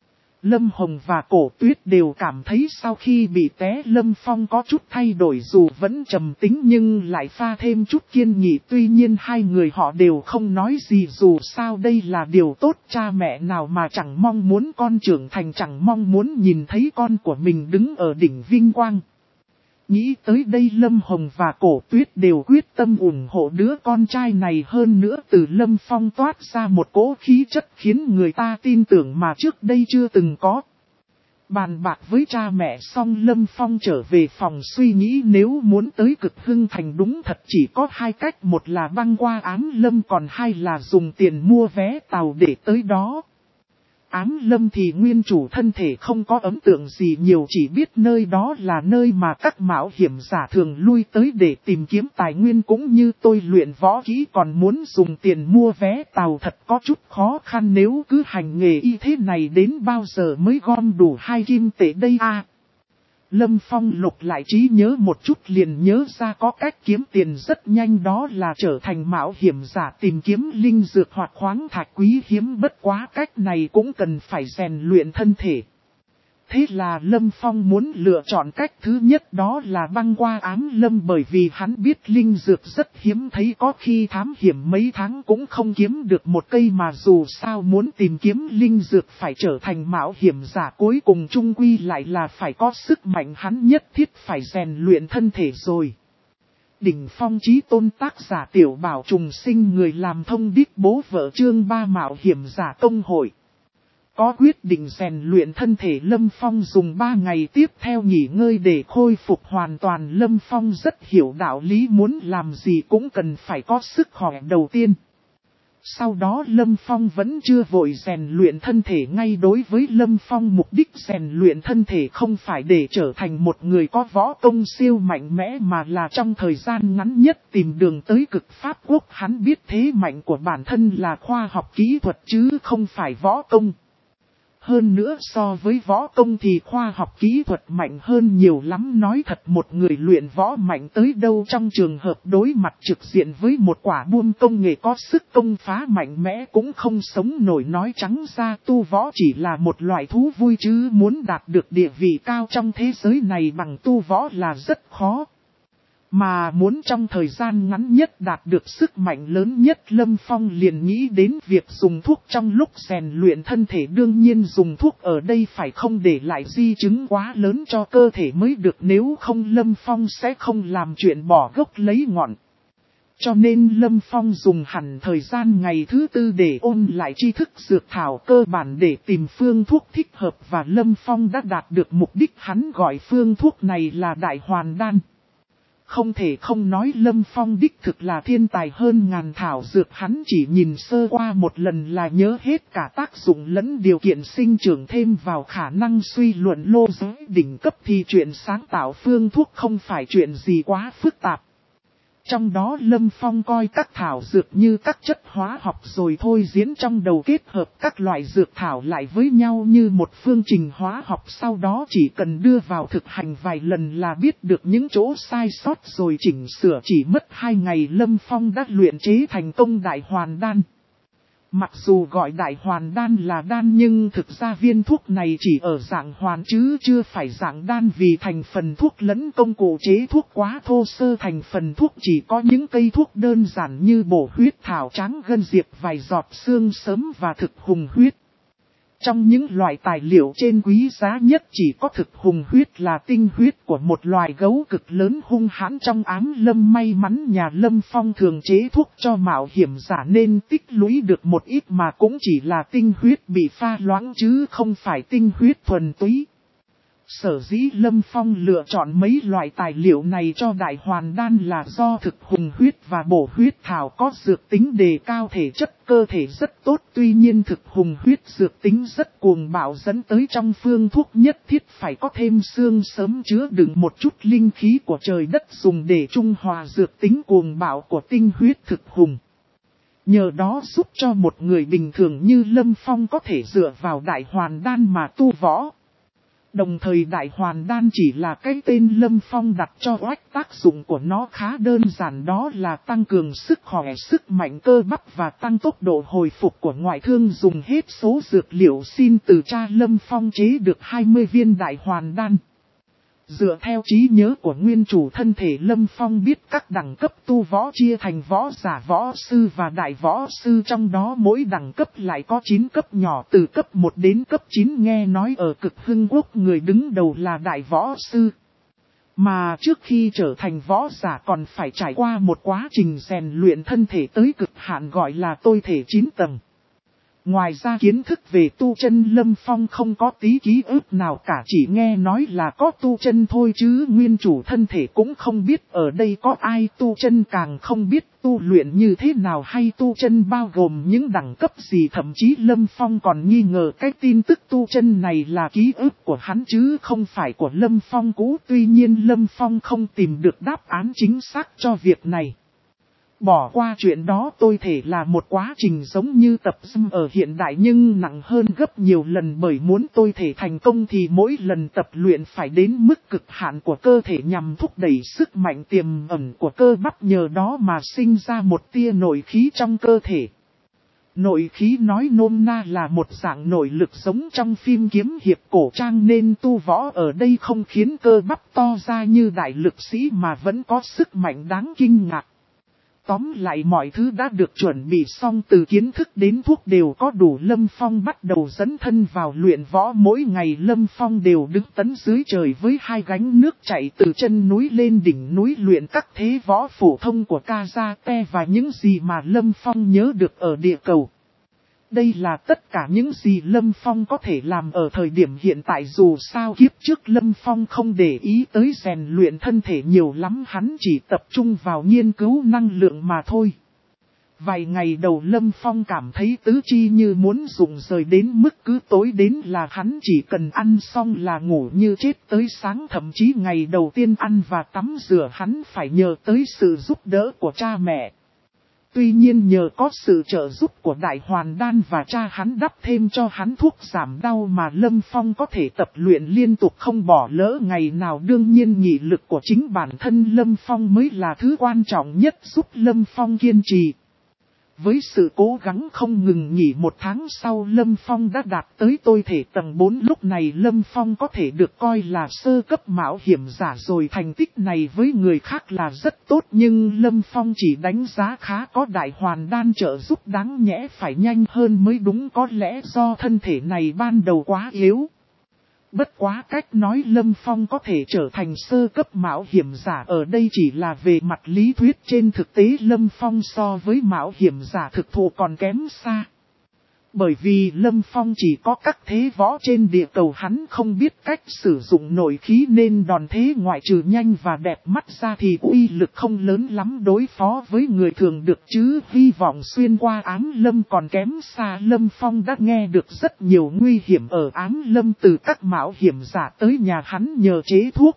Lâm Hồng và Cổ Tuyết đều cảm thấy sau khi bị té Lâm Phong có chút thay đổi, dù vẫn trầm tính nhưng lại pha thêm chút kiên nghị, tuy nhiên hai người họ đều không nói gì, dù sao đây là điều tốt, cha mẹ nào mà chẳng mong muốn con trưởng thành, chẳng mong muốn nhìn thấy con của mình đứng ở đỉnh vinh quang. Nghĩ tới đây Lâm Hồng và Cổ Tuyết đều quyết tâm ủng hộ đứa con trai này, hơn nữa từ Lâm Phong toát ra một cỗ khí chất khiến người ta tin tưởng mà trước đây chưa từng có. Bàn bạc với cha mẹ xong, Lâm Phong trở về phòng suy nghĩ, nếu muốn tới Cực Hưng Thành đúng thật chỉ có hai cách, một là băng qua Ám Lâm, còn hai là dùng tiền mua vé tàu để tới đó. Ám Lâm thì nguyên chủ thân thể không có ấn tượng gì nhiều, chỉ biết nơi đó là nơi mà các mạo hiểm giả thường lui tới để tìm kiếm tài nguyên cũng như tôi luyện võ kỹ, còn muốn dùng tiền mua vé tàu thật có chút khó khăn, nếu cứ hành nghề y thế này đến bao giờ mới gom đủ hai kim tệ đây à? Lâm Phong lục lại trí nhớ một chút liền nhớ ra có cách kiếm tiền rất nhanh, đó là trở thành mạo hiểm giả tìm kiếm linh dược hoặc khoáng thạch quý hiếm, bất quá cách này cũng cần phải rèn luyện thân thể. Thế là Lâm Phong muốn lựa chọn cách thứ nhất, đó là băng qua ám lâm, bởi vì hắn biết linh dược rất hiếm thấy, có khi thám hiểm mấy tháng cũng không kiếm được một cây, mà dù sao muốn tìm kiếm linh dược phải trở thành mạo hiểm giả, cuối cùng chung quy lại là phải có sức mạnh, hắn nhất thiết phải rèn luyện thân thể rồi. Đỉnh phong chí tôn tác giả Tiểu Bảo Trùng Sinh, người làm thông đích bố vợ chương ba mạo hiểm giả công hội. Có quyết định rèn luyện thân thể, Lâm Phong dùng ba ngày tiếp theo nghỉ ngơi để khôi phục hoàn toàn. Lâm Phong rất hiểu đạo lý, muốn làm gì cũng cần phải có sức khỏe đầu tiên. Sau đó Lâm Phong vẫn chưa vội rèn luyện thân thể ngay. Đối với Lâm Phong, mục đích rèn luyện thân thể không phải để trở thành một người có võ công siêu mạnh mẽ, mà là trong thời gian ngắn nhất tìm đường tới cực Pháp Quốc. Hắn biết thế mạnh của bản thân là khoa học kỹ thuật chứ không phải võ công. Hơn nữa so với võ công thì khoa học kỹ thuật mạnh hơn nhiều lắm. Nói thật, một người luyện võ mạnh tới đâu trong trường hợp đối mặt trực diện với một quả buôn công nghệ có sức công phá mạnh mẽ cũng không sống nổi. Nói trắng ra, tu võ chỉ là một loại thú vui chứ muốn đạt được địa vị cao trong thế giới này bằng tu võ là rất khó. Mà muốn trong thời gian ngắn nhất đạt được sức mạnh lớn nhất, Lâm Phong liền nghĩ đến việc dùng thuốc trong lúc rèn luyện thân thể. Đương nhiên dùng thuốc ở đây phải không để lại di chứng quá lớn cho cơ thể mới được, nếu không Lâm Phong sẽ không làm chuyện bỏ gốc lấy ngọn. Cho nên Lâm Phong dùng hẳn thời gian ngày thứ tư để ôn lại tri thức dược thảo cơ bản để tìm phương thuốc thích hợp, và Lâm Phong đã đạt được mục đích. Hắn gọi phương thuốc này là Đại Hoàn Đan. Không thể không nói Lâm Phong đích thực là thiên tài hơn ngàn thảo dược, hắn chỉ nhìn sơ qua một lần là nhớ hết cả tác dụng lẫn điều kiện sinh trưởng, thêm vào khả năng suy luận lô giới đỉnh cấp thì chuyện sáng tạo phương thuốc không phải chuyện gì quá phức tạp. Trong đó Lâm Phong coi các thảo dược như các chất hóa học rồi thôi diễn trong đầu, kết hợp các loại dược thảo lại với nhau như một phương trình hóa học, sau đó chỉ cần đưa vào thực hành vài lần là biết được những chỗ sai sót rồi chỉnh sửa. Chỉ mất hai ngày Lâm Phong đã luyện chế thành công Đại Hoàn Đan. Mặc dù gọi Đại Hoàn Đan là đan nhưng thực ra viên thuốc này chỉ ở dạng hoàn chứ chưa phải dạng đan, vì thành phần thuốc lẫn công cụ chế thuốc quá thô sơ. Thành phần thuốc chỉ có những cây thuốc đơn giản như bổ huyết thảo, tráng gân diệp, vài giọt xương sớm và thực hùng huyết. Trong những loại tài liệu trên quý giá nhất chỉ có thực hùng huyết là tinh huyết của một loài gấu cực lớn hung hãn trong ám lâm. May mắn nhà Lâm Phong thường chế thuốc cho mạo hiểm giả nên tích lũy được một ít, mà cũng chỉ là tinh huyết bị pha loãng chứ không phải tinh huyết thuần túy. Sở dĩ Lâm Phong lựa chọn mấy loại tài liệu này cho Đại Hoàn Đan là do thực hùng huyết và bổ huyết thảo có dược tính đề cao thể chất cơ thể rất tốt. Tuy nhiên thực hùng huyết dược tính rất cuồng bạo, dẫn tới trong phương thuốc nhất thiết phải có thêm xương sớm chứa đựng một chút linh khí của trời đất, dùng để trung hòa dược tính cuồng bạo của tinh huyết thực hùng. Nhờ đó giúp cho một người bình thường như Lâm Phong có thể dựa vào Đại Hoàn Đan mà tu võ. Đồng thời Đại Hoàn Đan chỉ là cái tên Lâm Phong đặt cho oách, tác dụng của nó khá đơn giản, đó là tăng cường sức khỏe, sức mạnh cơ bắp và tăng tốc độ hồi phục của ngoại thương. Dùng hết số dược liệu xin từ cha Lâm Phong chế được hai mươi viên Đại Hoàn Đan. Dựa theo trí nhớ của nguyên chủ thân thể, Lâm Phong biết các đẳng cấp tu võ chia thành võ giả, võ sư và đại võ sư, trong đó mỗi đẳng cấp lại có chín cấp nhỏ từ cấp một đến cấp chín. Nghe nói ở Cực Hưng Quốc người đứng đầu là đại võ sư. Mà trước khi trở thành võ giả còn phải trải qua một quá trình rèn luyện thân thể tới cực hạn gọi là tôi thể chín tầng. Ngoài ra kiến thức về tu chân Lâm Phong không có tí ký ức nào cả, chỉ nghe nói là có tu chân thôi chứ nguyên chủ thân thể cũng không biết ở đây có ai tu chân, càng không biết tu luyện như thế nào hay tu chân bao gồm những đẳng cấp gì. Thậm chí Lâm Phong còn nghi ngờ cái tin tức tu chân này là ký ức của hắn chứ không phải của Lâm Phong cũ. Tuy nhiên Lâm Phong không tìm được đáp án chính xác cho việc này. Bỏ qua chuyện đó, tôi thể là một quá trình giống như tập gym ở hiện đại nhưng nặng hơn gấp nhiều lần, bởi muốn tôi thể thành công thì mỗi lần tập luyện phải đến mức cực hạn của cơ thể nhằm thúc đẩy sức mạnh tiềm ẩn của cơ bắp, nhờ đó mà sinh ra một tia nội khí trong cơ thể. Nội khí nói nôm na là một dạng nội lực giống trong phim kiếm hiệp cổ trang nên tu võ ở đây không khiến cơ bắp to ra như đại lực sĩ mà vẫn có sức mạnh đáng kinh ngạc. Tóm lại mọi thứ đã được chuẩn bị xong, từ kiến thức đến thuốc đều có đủ. Lâm Phong bắt đầu dấn thân vào luyện võ. Mỗi ngày Lâm Phong đều đứng tấn dưới trời với hai gánh nước chạy từ chân núi lên đỉnh núi luyện các thế võ phổ thông của Karate và những gì mà Lâm Phong nhớ được ở địa cầu. Đây là tất cả những gì Lâm Phong có thể làm ở thời điểm hiện tại, dù sao kiếp trước Lâm Phong không để ý tới rèn luyện thân thể nhiều lắm, hắn chỉ tập trung vào nghiên cứu năng lượng mà thôi. Vài ngày đầu Lâm Phong cảm thấy tứ chi như muốn rụng rời đến mức cứ tối đến là hắn chỉ cần ăn xong là ngủ như chết tới sáng, thậm chí ngày đầu tiên ăn và tắm rửa hắn phải nhờ tới sự giúp đỡ của cha mẹ. Tuy nhiên nhờ có sự trợ giúp của Đại Hoàn Đan và cha hắn đắp thêm cho hắn thuốc giảm đau mà Lâm Phong có thể tập luyện liên tục không bỏ lỡ ngày nào. Đương nhiên nghị lực của chính bản thân Lâm Phong mới là thứ quan trọng nhất giúp Lâm Phong kiên trì. Với sự cố gắng không ngừng nghỉ một tháng sau, Lâm Phong đã đạt tới tôi thể tầng bốn. Lúc này Lâm Phong có thể được coi là sơ cấp mạo hiểm giả rồi. Thành tích này với người khác là rất tốt, nhưng Lâm Phong chỉ đánh giá khá, có Đại Hoàn Đan trợ giúp đáng nhẽ phải nhanh hơn mới đúng, có lẽ do thân thể này ban đầu quá yếu. Bất quá cách nói Lâm Phong có thể trở thành sơ cấp mạo hiểm giả ở đây chỉ là về mặt lý thuyết, trên thực tế Lâm Phong so với mạo hiểm giả thực thụ còn kém xa. Bởi vì Lâm Phong chỉ có các thế võ trên địa cầu, hắn không biết cách sử dụng nội khí nên đòn thế ngoại trừ nhanh và đẹp mắt ra thì uy lực không lớn lắm đối phó với người thường được, chứ hy vọng xuyên qua ám lâm còn kém xa. Lâm Phong đã nghe được rất nhiều nguy hiểm ở ám lâm từ các mạo hiểm giả tới nhà hắn nhờ chế thuốc.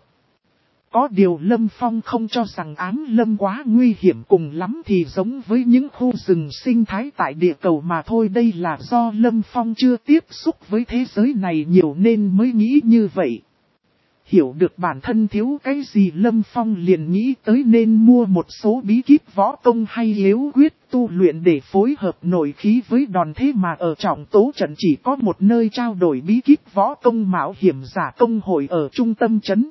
Có điều Lâm Phong không cho rằng ám lâm quá nguy hiểm, cùng lắm thì giống với những khu rừng sinh thái tại địa cầu mà thôi. Đây là do Lâm Phong chưa tiếp xúc với thế giới này nhiều nên mới nghĩ như vậy. Hiểu được bản thân thiếu cái gì, Lâm Phong liền nghĩ tới nên mua một số bí kíp võ công hay yếu quyết tu luyện để phối hợp nội khí với đòn thế, mà ở Trọng Tố Trấn chỉ có một nơi trao đổi bí kíp võ công mạo hiểm giả công hội ở trung tâm trấn.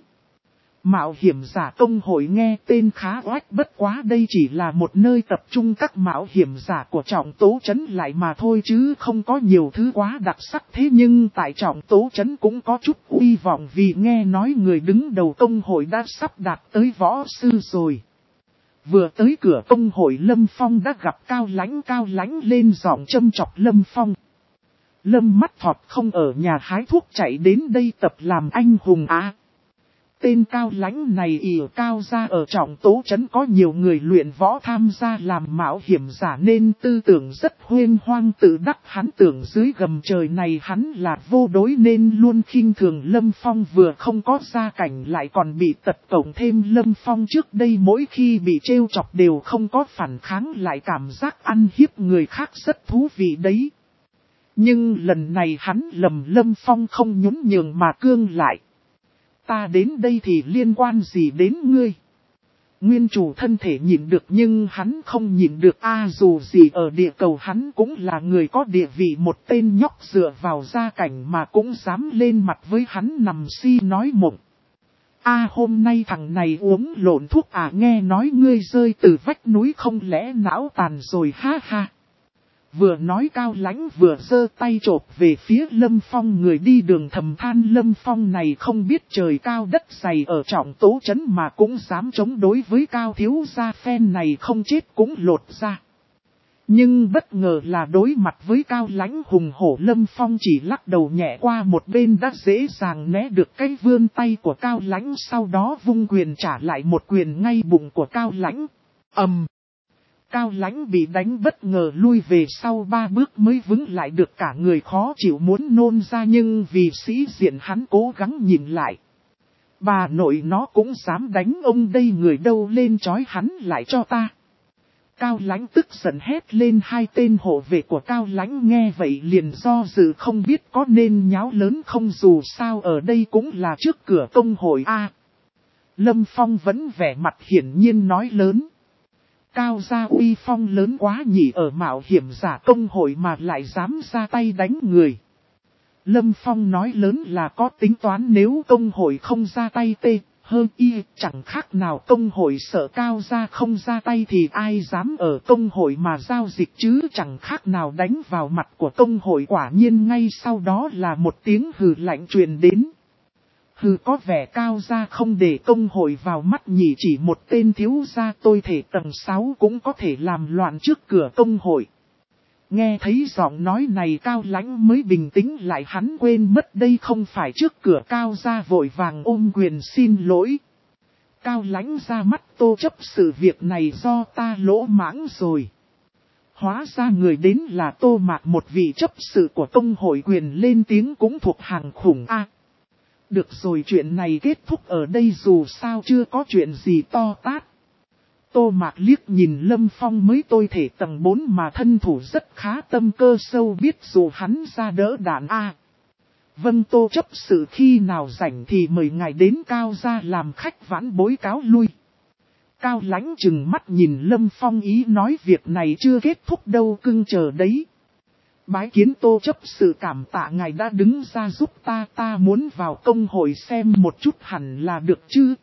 Mạo hiểm giả công hội nghe tên khá oách, bất quá đây chỉ là một nơi tập trung các mạo hiểm giả của Trọng Tố Trấn lại mà thôi, chứ không có nhiều thứ quá đặc sắc. Thế nhưng tại Trọng Tố Trấn cũng có chút uy vọng, vì nghe nói người đứng đầu công hội đã sắp đạt tới võ sư rồi. Vừa tới cửa công hội Lâm Phong đã gặp Cao Lãnh. Cao Lãnh lên giọng châm chọc Lâm Phong. Lâm mắt thọt không ở nhà hái thuốc chạy đến đây tập làm anh hùng à? Tên Cao Lãnh này ỉa cao ra ở Trọng Tố Trấn có nhiều người luyện võ tham gia làm mạo hiểm giả nên tư tưởng rất huyên hoang tự đắc, hắn tưởng dưới gầm trời này hắn là vô đối nên luôn khinh thường Lâm Phong, vừa không có gia cảnh lại còn bị tật cộng thêm. Lâm Phong trước đây mỗi khi bị trêu chọc đều không có phản kháng, lại cảm giác ăn hiếp người khác rất thú vị đấy. Nhưng lần này hắn lầm Lâm Phong không nhún nhường mà cương lại. Ta đến đây thì liên quan gì đến ngươi? Nguyên chủ thân thể nhịn được nhưng hắn không nhịn được a à, dù gì ở địa cầu hắn cũng là người có địa vị, một tên nhóc dựa vào gia cảnh mà cũng dám lên mặt với hắn nằm si nói mộng. A à, hôm nay thằng này uống lộn thuốc à, nghe nói ngươi rơi từ vách núi không lẽ não tàn rồi ha ha. Vừa nói Cao Lãnh vừa giơ tay chộp về phía Lâm Phong, người đi đường thầm than Lâm Phong này không biết trời cao đất dày, ở Trọng Tố Trấn mà cũng dám chống đối với Cao thiếu gia phen này không chết cũng lột ra. Nhưng bất ngờ là đối mặt với Cao Lãnh hùng hổ, Lâm Phong chỉ lắc đầu nhẹ qua một bên đã dễ dàng né được cái vươn tay của Cao Lãnh, sau đó vung quyền trả lại một quyền ngay bụng của Cao Lãnh. ầm. Um. Cao Lãnh bị đánh bất ngờ lui về sau ba bước mới vững lại được, cả người khó chịu muốn nôn ra nhưng vì sĩ diện hắn cố gắng nhìn lại. Bà nội nó cũng dám đánh ông đây, người đâu lên trói hắn lại cho ta. Cao Lãnh tức giận hét lên. Hai tên hộ vệ của Cao Lãnh nghe vậy liền do dự không biết có nên nháo lớn không, dù sao ở đây cũng là trước cửa công hội a. Lâm Phong vẫn vẻ mặt hiển nhiên nói lớn. Cao gia uy phong lớn quá nhỉ, ở mạo hiểm giả công hội mà lại dám ra tay đánh người. Lâm Phong nói lớn là có tính toán, nếu công hội không ra tay tê, hơn y, chẳng khác nào công hội sợ Cao gia không ra tay thì ai dám ở công hội mà giao dịch chứ, chẳng khác nào đánh vào mặt của công hội. Quả nhiên ngay sau đó là một tiếng hừ lạnh truyền đến. Hừ, có vẻ Cao gia không để công hội vào mắt nhỉ, chỉ một tên thiếu gia tôi thể tầng sáu cũng có thể làm loạn trước cửa công hội. Nghe thấy giọng nói này Cao Lãnh mới bình tĩnh lại, hắn quên mất đây không phải trước cửa. Cao gia vội vàng ôm quyền xin lỗi. Cao Lãnh ra mắt, Tô chấp sự, việc này do ta lỗ mãng rồi. Hóa ra người đến là Tô Mạc, một vị chấp sự của công hội, quyền lên tiếng cũng thuộc hàng khủng a. Được rồi, chuyện này kết thúc ở đây, dù sao chưa có chuyện gì to tát. Tô Mạc liếc nhìn Lâm Phong, mới tôi thể tầng bốn mà thân thủ rất khá, tâm cơ sâu, biết dù hắn ra đỡ đạn a. À, vâng, Tô chấp sự, khi nào rảnh thì mời ngài đến Cao gia làm khách, vãn bối cáo lui. Cao Lãnh chừng mắt nhìn Lâm Phong, ý nói việc này chưa kết thúc đâu, cưng chờ đấy. Bái kiến Tô chấp sự, cảm tạ ngài đã đứng ra giúp ta, ta muốn vào công hội xem một chút hẳn là được chứ.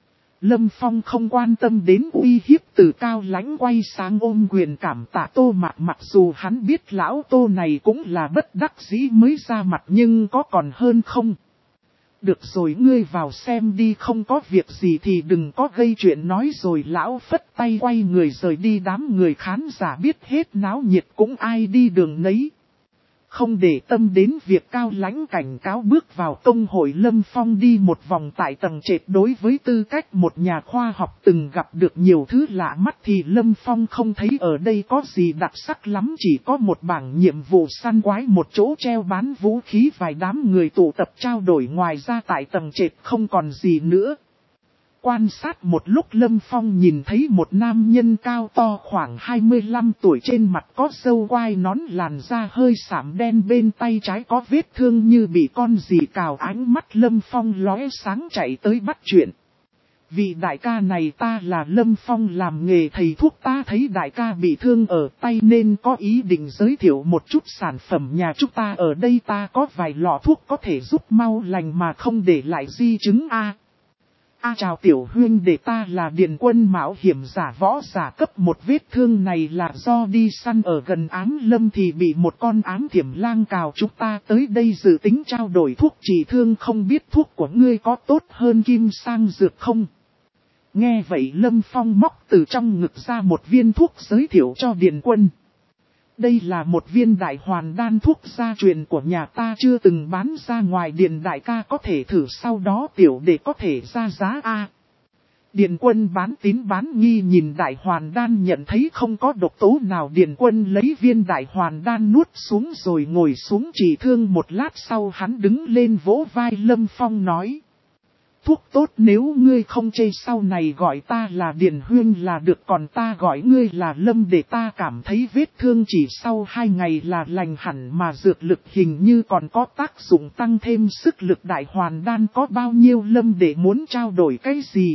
Lâm Phong không quan tâm đến uy hiếp từ Cao Lãnh, quay sang ôm quyền cảm tạ Tô Mạc. Mặc dù hắn biết lão Tô này cũng là bất đắc dĩ mới ra mặt, nhưng có còn hơn không. Được rồi, ngươi vào xem đi, không có việc gì thì đừng có gây chuyện nói rồi. Lão phất tay quay người rời đi, đám người khán giả biết hết náo nhiệt cũng ai đi đường nấy. Không để tâm đến việc Cao Lãnh cảnh cáo, bước vào công hội. Lâm Phong đi một vòng tại tầng trệt, đối với tư cách một nhà khoa học từng gặp được nhiều thứ lạ mắt thì Lâm Phong không thấy ở đây có gì đặc sắc lắm, chỉ có một bảng nhiệm vụ săn quái, một chỗ treo bán vũ khí, vài đám người tụ tập trao đổi, ngoài ra tại tầng trệt không còn gì nữa. Quan sát một lúc Lâm Phong nhìn thấy một nam nhân cao to khoảng hai mươi lăm tuổi, trên mặt có râu quai nón, làn da hơi sạm đen, bên tay trái có vết thương như bị con gì cào. Ánh mắt Lâm Phong lóe sáng, chạy tới bắt chuyện. Vị đại ca này ta là Lâm Phong, làm nghề thầy thuốc, ta thấy đại ca bị thương ở tay nên có ý định giới thiệu một chút sản phẩm nhà chúng ta ở đây, ta có vài lọ thuốc có thể giúp mau lành mà không để lại di chứng a. À. A à, chào tiểu huynh, để ta là Điền Quân, mạo hiểm giả võ giả cấp một, vết thương này là do đi săn ở gần ám lâm thì bị một con ám thiểm lang cào, chúng ta tới đây dự tính trao đổi thuốc trị thương, không biết thuốc của ngươi có tốt hơn kim sang dược không? Nghe vậy Lâm Phong móc từ trong ngực ra một viên thuốc giới thiệu cho Điền Quân. Đây là một viên đại hoàn đan, thuốc gia truyền của nhà ta, chưa từng bán ra ngoài, Điền đại ca có thể thử, sau đó tiểu đệ có thể ra giá a. Điền Quân bán tín bán nghi nhìn đại hoàn đan, nhận thấy không có độc tố nào, Điền Quân lấy viên đại hoàn đan nuốt xuống rồi ngồi xuống trị thương. Một lát sau hắn đứng lên vỗ vai Lâm Phong nói: thuốc tốt, nếu ngươi không chê sau này gọi ta là Điền Huyên là được, còn ta gọi ngươi là Lâm, để ta cảm thấy vết thương chỉ sau hai ngày là lành hẳn, mà dược lực hình như còn có tác dụng tăng thêm sức lực. Đại hoàn đan có bao nhiêu Lâm để muốn trao đổi cái gì?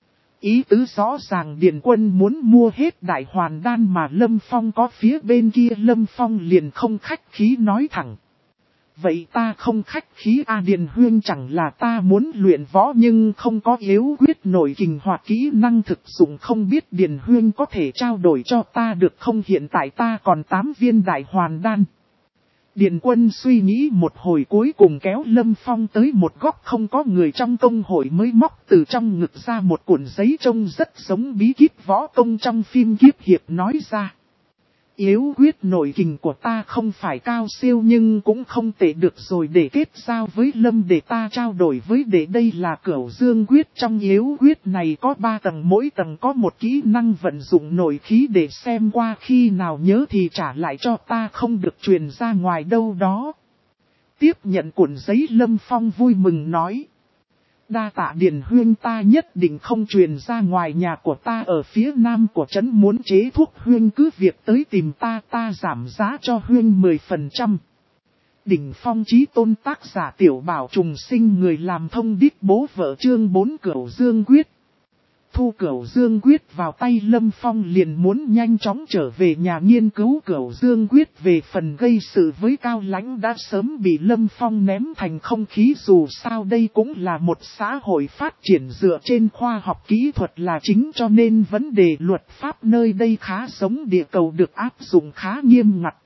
Ý tứ rõ ràng Điền Quân muốn mua hết đại hoàn đan mà Lâm Phong có phía bên kia. Lâm Phong liền không khách khí nói thẳng: vậy ta không khách khí a. À, Điền Huyên chẳng là ta muốn luyện võ nhưng không có yếu quyết nội kình hoặc kỹ năng thực dụng, không biết Điền Huyên có thể trao đổi cho ta được không? Hiện tại ta còn tám viên đại hoàn đan. Điền Quân suy nghĩ một hồi, cuối cùng kéo Lâm Phong tới một góc không có người trong công hội, mới móc từ trong ngực ra một cuộn giấy trông rất giống bí kíp võ công trong phim Kiếp Hiệp, nói ra: yếu quyết nội kình của ta không phải cao siêu nhưng cũng không tệ, được rồi, để kết giao với Lâm để ta trao đổi với đệ. Đây là Cửu Dương quyết, trong yếu quyết này có ba tầng, mỗi tầng có một kỹ năng vận dụng nội khí, để xem qua, khi nào nhớ thì trả lại cho ta, không được truyền ra ngoài đâu đó. Tiếp nhận cuộn giấy Lâm Phong vui mừng nói: đa tạ Điền Huyên, ta nhất định không truyền ra ngoài, nhà của ta ở phía nam của trấn, muốn chế thuốc Huyên cứ việc tới tìm ta, ta giảm giá cho Huyên mười phần trăm. Đỉnh phong chí tôn, tác giả Tiểu Bảo Trùng Sinh, người làm thông điệp bố vợ, chương bốn Cửu Dương quyết. thu Cửu Dương Quyết vào tay Lâm Phong liền muốn nhanh chóng trở về nhà nghiên cứu Cửu Dương Quyết. Về phần gây sự với Cao Lãnh đã sớm bị Lâm Phong ném thành không khí, dù sao đây cũng là một xã hội phát triển dựa trên khoa học kỹ thuật là chính, cho nên vấn đề luật pháp nơi đây khá giống địa cầu được áp dụng khá nghiêm ngặt.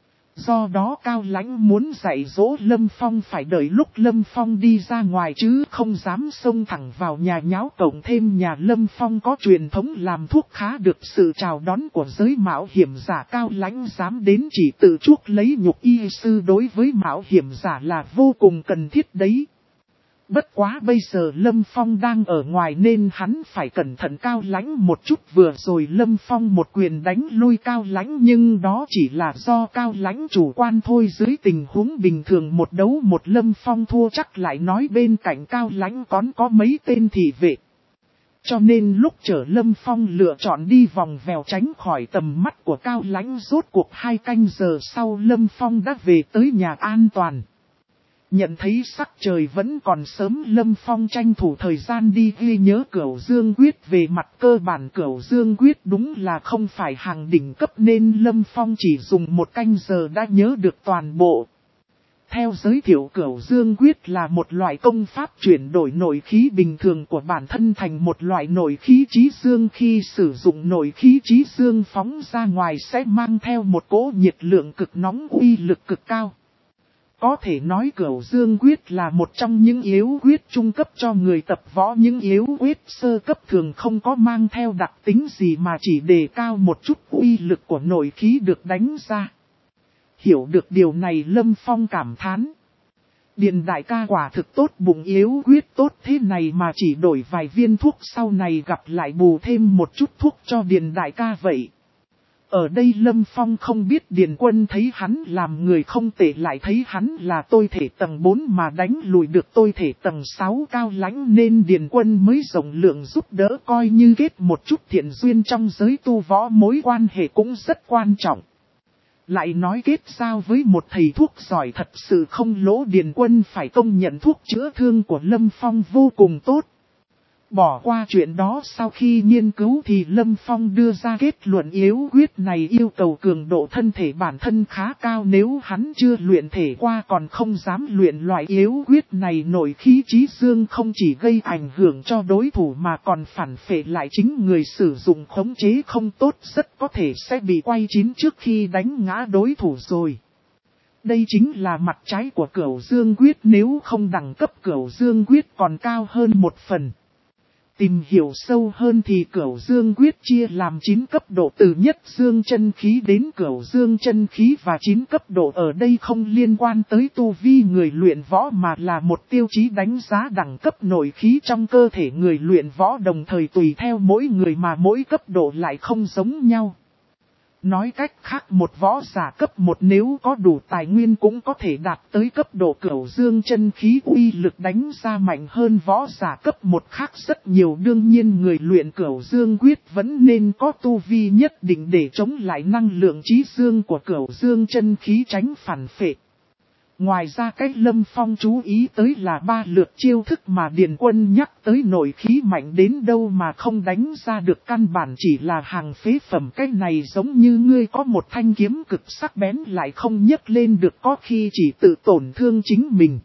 Do đó Cao Lãnh muốn dạy dỗ Lâm Phong phải đợi lúc Lâm Phong đi ra ngoài chứ không dám xông thẳng vào nhà nháo. Cộng thêm nhà Lâm Phong có truyền thống làm thuốc khá được sự chào đón của giới mạo hiểm giả, Cao Lãnh dám đến chỉ tự chuốc lấy nhục y sư đối với mạo hiểm giả là vô cùng cần thiết đấy. Bất quá bây giờ Lâm Phong đang ở ngoài nên hắn phải cẩn thận Cao Lãnh một chút. Vừa rồi Lâm Phong một quyền đánh lui Cao Lãnh, nhưng đó chỉ là do Cao Lãnh chủ quan thôi. Dưới tình huống bình thường một đấu một Lâm Phong thua chắc, lại nói bên cạnh Cao Lãnh còn có mấy tên thị vệ. Cho nên lúc chờ Lâm Phong lựa chọn đi vòng vèo tránh khỏi tầm mắt của Cao Lãnh. Rốt cuộc hai canh giờ sau Lâm Phong đã về tới nhà an toàn. Nhận thấy sắc trời vẫn còn sớm, Lâm Phong tranh thủ thời gian đi ghi nhớ Cửu Dương Quyết. Về mặt cơ bản Cửu Dương Quyết đúng là không phải hàng đỉnh cấp nên Lâm Phong chỉ dùng một canh giờ đã nhớ được toàn bộ. Theo giới thiệu, Cửu Dương Quyết là một loại công pháp chuyển đổi nội khí bình thường của bản thân thành một loại nội khí chí dương. Khi sử dụng nội khí chí dương phóng ra ngoài sẽ mang theo một cỗ nhiệt lượng cực nóng, uy lực cực cao. Có thể nói Cửu Dương Quyết là một trong những yếu quyết trung cấp cho người tập võ. Những yếu quyết sơ cấp thường không có mang theo đặc tính gì mà chỉ đề cao một chút uy lực của nội khí được đánh ra. Hiểu được điều này Lâm Phong cảm thán. Điền đại ca quả thực tốt bụng, yếu quyết tốt thế này mà chỉ đổi vài viên thuốc, sau này gặp lại bù thêm một chút thuốc cho Điền đại ca vậy. Ở đây Lâm Phong không biết Điền Quân thấy hắn làm người không tệ lại thấy hắn là tôi thể tầng bốn mà đánh lùi được tôi thể tầng sáu Cao Lãnh, nên Điền Quân mới rộng lượng giúp đỡ, coi như kết một chút thiện duyên trong giới tu võ. Mối quan hệ cũng rất quan trọng. Lại nói kết giao với một thầy thuốc giỏi thật sự không lỗ. Điền Quân phải công nhận thuốc chữa thương của Lâm Phong vô cùng tốt. Bỏ qua chuyện đó, sau khi nghiên cứu thì Lâm Phong đưa ra kết luận yếu quyết này yêu cầu cường độ thân thể bản thân khá cao. Nếu hắn chưa luyện thể qua còn không dám luyện loại yếu quyết này. Nội khí chí dương không chỉ gây ảnh hưởng cho đối thủ mà còn phản phệ lại chính người sử dụng, khống chế không tốt rất có thể sẽ bị quay chín trước khi đánh ngã đối thủ rồi. Đây chính là mặt trái của Cửu Dương Quyết, nếu không đẳng cấp Cửu Dương Quyết còn cao hơn một phần. Tìm hiểu sâu hơn thì Cửu Dương Quyết chia làm chín cấp độ, từ nhất dương chân khí đến Cửu Dương chân khí, và chín cấp độ ở đây không liên quan tới tu vi người luyện võ mà là một tiêu chí đánh giá đẳng cấp nội khí trong cơ thể người luyện võ, đồng thời tùy theo mỗi người mà mỗi cấp độ lại không giống nhau. Nói cách khác, một võ giả cấp một nếu có đủ tài nguyên cũng có thể đạt tới cấp độ Cửu Dương chân khí, uy lực đánh ra mạnh hơn võ giả cấp một khác rất nhiều. Đương nhiên người luyện Cửu Dương Quyết vẫn nên có tu vi nhất định để chống lại năng lượng chí dương của Cửu Dương chân khí, tránh phản phệ. Ngoài ra cách Lâm Phong chú ý tới là ba lượt chiêu thức mà Điền Quân nhắc tới, nội khí mạnh đến đâu mà không đánh ra được, căn bản chỉ là hàng phế phẩm. Cái này giống như ngươi có một thanh kiếm cực sắc bén lại không nhấc lên được, có khi chỉ tự tổn thương chính mình.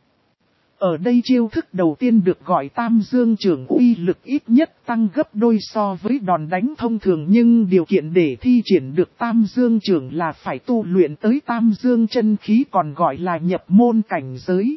Ở đây chiêu thức đầu tiên được gọi Tam Dương Trưởng, uy lực ít nhất tăng gấp đôi so với đòn đánh thông thường, nhưng điều kiện để thi triển được Tam Dương Trưởng là phải tu luyện tới Tam Dương chân khí, còn gọi là nhập môn cảnh giới.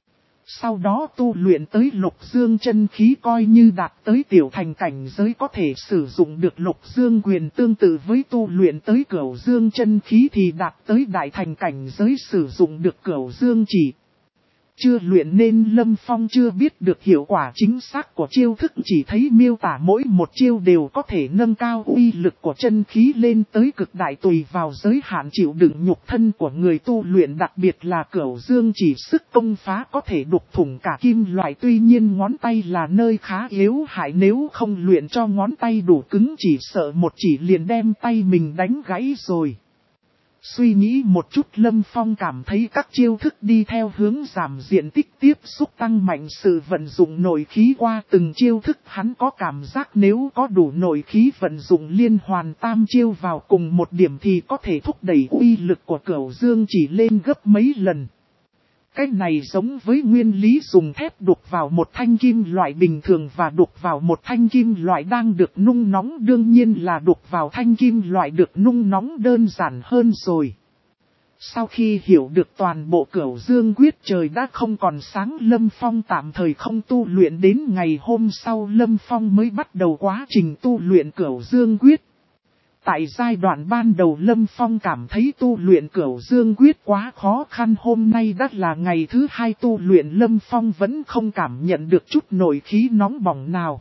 Sau đó tu luyện tới Lục Dương chân khí, coi như đạt tới tiểu thành cảnh giới có thể sử dụng được Lục Dương quyền, tương tự với tu luyện tới Cửu Dương chân khí thì đạt tới đại thành cảnh giới sử dụng được Cửu Dương chỉ. Chưa luyện nên Lâm Phong chưa biết được hiệu quả chính xác của chiêu thức, chỉ thấy miêu tả mỗi một chiêu đều có thể nâng cao uy lực của chân khí lên tới cực đại, tùy vào giới hạn chịu đựng nhục thân của người tu luyện. Đặc biệt là Cửu Dương chỉ sức công phá có thể đục thủng cả kim loại, tuy nhiên ngón tay là nơi khá yếu hại, nếu không luyện cho ngón tay đủ cứng chỉ sợ một chỉ liền đem tay mình đánh gãy rồi. Suy nghĩ một chút Lâm Phong cảm thấy các chiêu thức đi theo hướng giảm diện tích tiếp xúc tăng mạnh sự vận dụng nội khí qua từng chiêu thức, hắn có cảm giác nếu có đủ nội khí vận dụng liên hoàn tam chiêu vào cùng một điểm thì có thể thúc đẩy uy lực của Cửu Dương chỉ lên gấp mấy lần. Cái này giống với nguyên lý dùng thép đục vào một thanh kim loại bình thường và đục vào một thanh kim loại đang được nung nóng, đương nhiên là đục vào thanh kim loại được nung nóng đơn giản hơn rồi. Sau khi hiểu được toàn bộ Cửu Dương quyết, trời đã không còn sáng, Lâm Phong tạm thời không tu luyện, đến ngày hôm sau Lâm Phong mới bắt đầu quá trình tu luyện Cửu Dương quyết. Tại giai đoạn ban đầu Lâm Phong cảm thấy tu luyện Cửu Dương quyết quá khó khăn, hôm nay đã là ngày thứ hai tu luyện Lâm Phong vẫn không cảm nhận được chút nội khí nóng bỏng nào.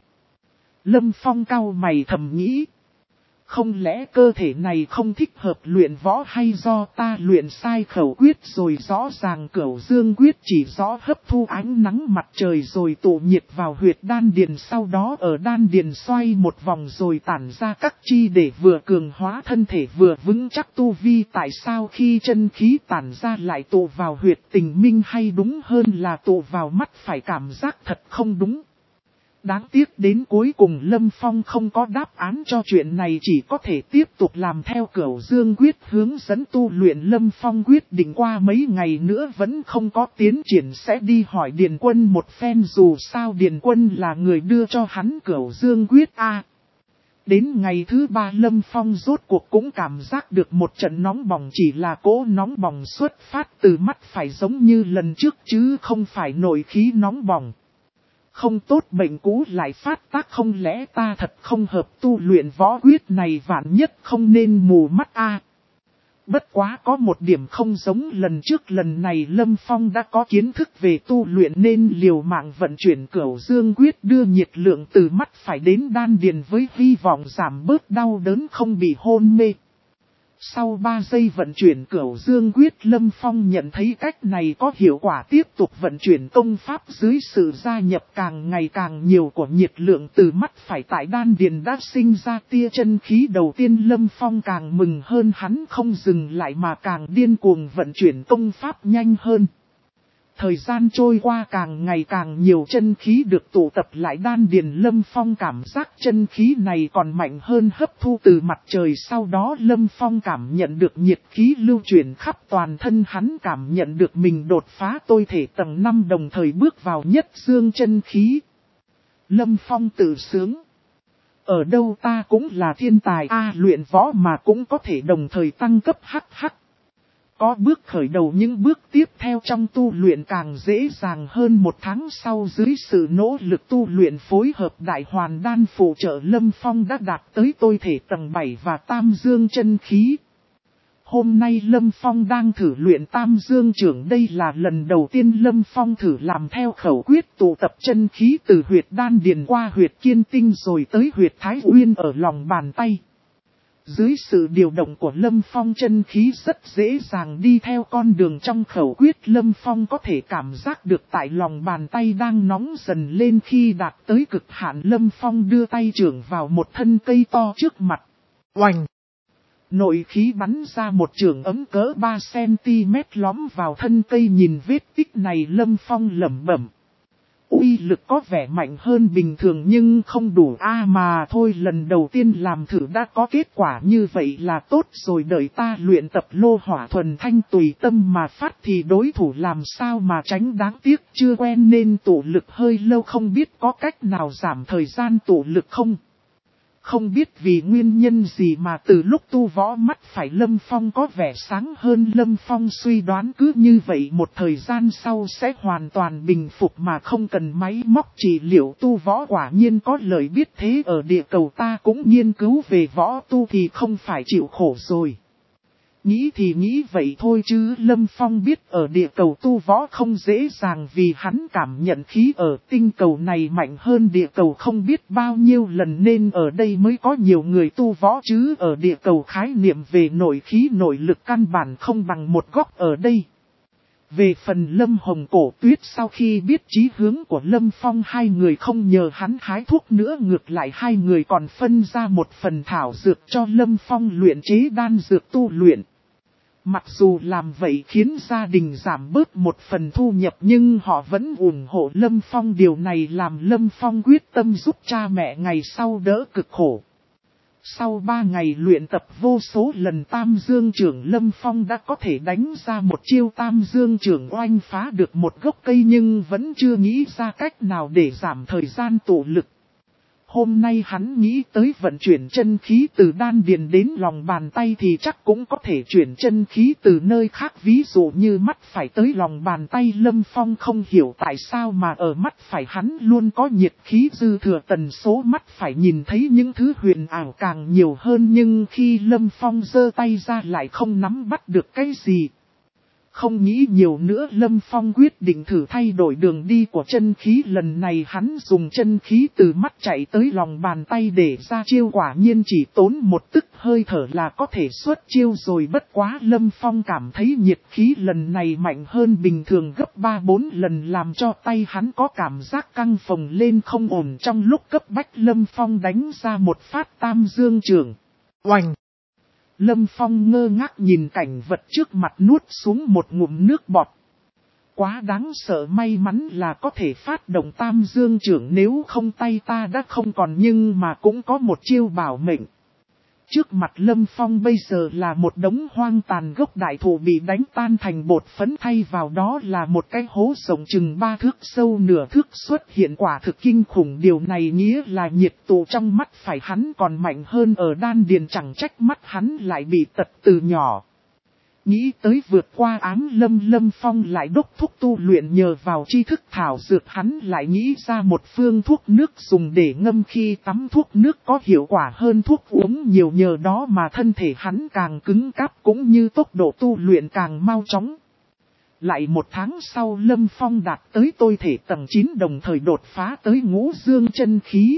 Lâm Phong cau mày thầm nghĩ. Không lẽ cơ thể này không thích hợp luyện võ hay do ta luyện sai khẩu quyết rồi, rõ ràng Cửu Dương quyết chỉ rõ hấp thu ánh nắng mặt trời rồi tụ nhiệt vào huyệt đan điền, sau đó ở đan điền xoay một vòng rồi tản ra các chi để vừa cường hóa thân thể vừa vững chắc tu vi. Tại sao khi chân khí tản ra lại tụ vào huyệt tình minh, hay đúng hơn là tụ vào mắt phải, cảm giác thật không đúng. Đáng tiếc đến cuối cùng Lâm Phong không có đáp án cho chuyện này, chỉ có thể tiếp tục làm theo Cửu Dương quyết hướng dẫn tu luyện. Lâm Phong quyết định qua mấy ngày nữa vẫn không có tiến triển sẽ đi hỏi Điền Quân một phen, dù sao Điền Quân là người đưa cho hắn Cửu Dương quyết a. Đến ngày thứ ba Lâm Phong rốt cuộc cũng cảm giác được một trận nóng bỏng, chỉ là cỗ nóng bỏng xuất phát từ mắt phải giống như lần trước chứ không phải nội khí nóng bỏng. Không tốt, bệnh cũ lại phát tác, không lẽ ta thật không hợp tu luyện võ quyết này, vạn nhất không nên mù mắt a. Bất quá có một điểm không giống lần trước, lần này Lâm Phong đã có kiến thức về tu luyện nên liều mạng vận chuyển Cửu Dương quyết đưa nhiệt lượng từ mắt phải đến đan điền với hy vọng giảm bớt đau đớn không bị hôn mê. Sau ba giây vận chuyển Cửu Dương quyết, Lâm Phong nhận thấy cách này có hiệu quả, tiếp tục vận chuyển công pháp dưới sự gia nhập càng ngày càng nhiều của nhiệt lượng từ mắt phải, tại đan điền đã sinh ra tia chân khí đầu tiên. Lâm Phong càng mừng hơn, hắn không dừng lại mà càng điên cuồng vận chuyển công pháp nhanh hơn. Thời gian trôi qua càng ngày càng nhiều chân khí được tụ tập lại đan điền, Lâm Phong cảm giác chân khí này còn mạnh hơn hấp thu từ mặt trời. Sau đó Lâm Phong cảm nhận được nhiệt khí lưu chuyển khắp toàn thân, hắn cảm nhận được mình đột phá tôi thể tầng năm đồng thời bước vào nhất dương chân khí. Lâm Phong tự sướng. Ở đâu ta cũng là thiên tài a, luyện võ mà cũng có thể đồng thời tăng cấp hắc hắc. Có bước khởi đầu, những bước tiếp theo trong tu luyện càng dễ dàng hơn. Một tháng sau dưới sự nỗ lực tu luyện phối hợp đại hoàn đan phụ trợ, Lâm Phong đã đạt tới tôi thể tầng bảy và tam dương chân khí. Hôm nay Lâm Phong đang thử luyện tam dương trưởng, đây là lần đầu tiên Lâm Phong thử làm theo khẩu quyết tụ tập chân khí từ huyệt đan điền qua huyệt kiên tinh rồi tới huyệt thái uyên ở lòng bàn tay. Dưới sự điều động của Lâm Phong, chân khí rất dễ dàng đi theo con đường trong khẩu quyết. Lâm Phong có thể cảm giác được tại lòng bàn tay đang nóng dần lên, khi đạt tới cực hạn Lâm Phong đưa tay chưởng vào một thân cây to trước mặt. Oành! Nội khí bắn ra một chưởng ấm cỡ ba xăng-ti-mét lõm vào thân cây, nhìn vết tích này Lâm Phong lẩm bẩm. Uy lực có vẻ mạnh hơn bình thường nhưng không đủ a à mà thôi, lần đầu tiên làm thử đã có kết quả như vậy là tốt rồi, đợi ta luyện tập lô hỏa thuần thanh tùy tâm mà phát thì đối thủ làm sao mà tránh, đáng tiếc chưa quen nên tụ lực hơi lâu, không biết có cách nào giảm thời gian tụ lực không? Không biết vì nguyên nhân gì mà từ lúc tu võ mắt phải Lâm Phong có vẻ sáng hơn. Lâm Phong suy đoán cứ như vậy một thời gian sau sẽ hoàn toàn bình phục mà không cần máy móc trị liệu. Tu võ quả nhiên có lợi, biết thế ở địa cầu ta cũng nghiên cứu về võ tu thì không phải chịu khổ rồi. Nghĩ thì nghĩ vậy thôi chứ Lâm Phong biết ở địa cầu tu võ không dễ dàng, vì hắn cảm nhận khí ở tinh cầu này mạnh hơn địa cầu không biết bao nhiêu lần nên ở đây mới có nhiều người tu võ, chứ ở địa cầu khái niệm về nội khí nội lực căn bản không bằng một góc ở đây. Về phần Lâm Hồng Cổ Tuyết, sau khi biết chí hướng của Lâm Phong, hai người không nhờ hắn hái thuốc nữa, ngược lại hai người còn phân ra một phần thảo dược cho Lâm Phong luyện chế đan dược tu luyện. Mặc dù làm vậy khiến gia đình giảm bớt một phần thu nhập nhưng họ vẫn ủng hộ Lâm Phong, điều này làm Lâm Phong quyết tâm giúp cha mẹ ngày sau đỡ cực khổ. Sau ba ngày luyện tập vô số lần Tam Dương Trưởng, Lâm Phong đã có thể đánh ra một chiêu Tam Dương Trưởng oanh phá được một gốc cây nhưng vẫn chưa nghĩ ra cách nào để giảm thời gian tụ lực. Hôm nay hắn nghĩ tới vận chuyển chân khí từ đan điền đến lòng bàn tay thì chắc cũng có thể chuyển chân khí từ nơi khác, ví dụ như mắt phải tới lòng bàn tay. Lâm Phong không hiểu tại sao mà ở mắt phải hắn luôn có nhiệt khí dư thừa, tần số mắt phải nhìn thấy những thứ huyền ảo càng nhiều hơn, nhưng khi Lâm Phong giơ tay ra lại không nắm bắt được cái gì. Không nghĩ nhiều nữa, Lâm Phong quyết định thử thay đổi đường đi của chân khí. Lần này hắn dùng chân khí từ mắt chạy tới lòng bàn tay để ra chiêu, quả nhiên chỉ tốn một tức hơi thở là có thể xuất chiêu rồi. Bất quá Lâm Phong cảm thấy nhiệt khí lần này mạnh hơn bình thường gấp ba bốn lần, làm cho tay hắn có cảm giác căng phồng lên không ổn. Trong lúc cấp bách, Lâm Phong đánh ra một phát Tam Dương Trưởng. Oanh! Lâm Phong ngơ ngác nhìn cảnh vật trước mặt, nuốt xuống một ngụm nước bọt. Quá đáng sợ, may mắn là có thể phát động Tam Dương Trưởng, nếu không tay ta đã không còn, nhưng mà cũng có một chiêu bảo mệnh. Trước mặt Lâm Phong bây giờ là một đống hoang tàn gốc đại thụ bị đánh tan thành bột phấn, thay vào đó là một cái hố rộng chừng ba thước sâu nửa thước xuất hiện, quả thực kinh khủng. Điều này nghĩa là nhiệt tụ trong mắt phải hắn còn mạnh hơn ở đan điền, chẳng trách mắt hắn lại bị tật từ nhỏ. Nghĩ tới vượt qua ám lâm, Lâm Phong lại đốc thúc tu luyện, nhờ vào tri thức thảo dược hắn lại nghĩ ra một phương thuốc nước dùng để ngâm khi tắm, thuốc nước có hiệu quả hơn thuốc uống nhiều, nhờ đó mà thân thể hắn càng cứng cáp cũng như tốc độ tu luyện càng mau chóng. Lại một tháng sau, Lâm Phong đạt tới tôi thể tầng chín, đồng thời đột phá tới ngũ dương chân khí.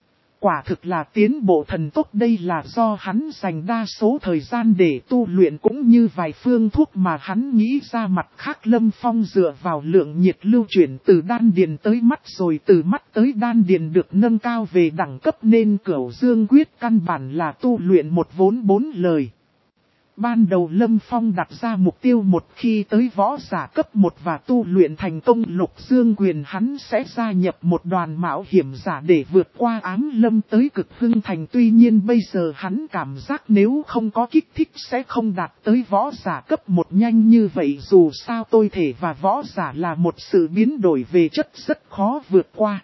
Quả thực là tiến bộ thần tốc, đây là do hắn dành đa số thời gian để tu luyện cũng như vài phương thuốc mà hắn nghĩ ra. Mặt khác, Lâm Phong dựa vào lượng nhiệt lưu chuyển từ đan điền tới mắt rồi từ mắt tới đan điền được nâng cao về đẳng cấp, nên Cửu Dương Quyết căn bản là tu luyện một vốn bốn lời. Ban đầu Lâm Phong đặt ra mục tiêu một khi tới võ giả cấp một và tu luyện thành công Lục Dương Quyền, hắn sẽ gia nhập một đoàn mạo hiểm giả để vượt qua ám lâm tới cực hưng thành. Tuy nhiên bây giờ hắn cảm giác nếu không có kích thích sẽ không đạt tới võ giả cấp một nhanh như vậy, dù sao tôi thể và võ giả là một sự biến đổi về chất rất khó vượt qua.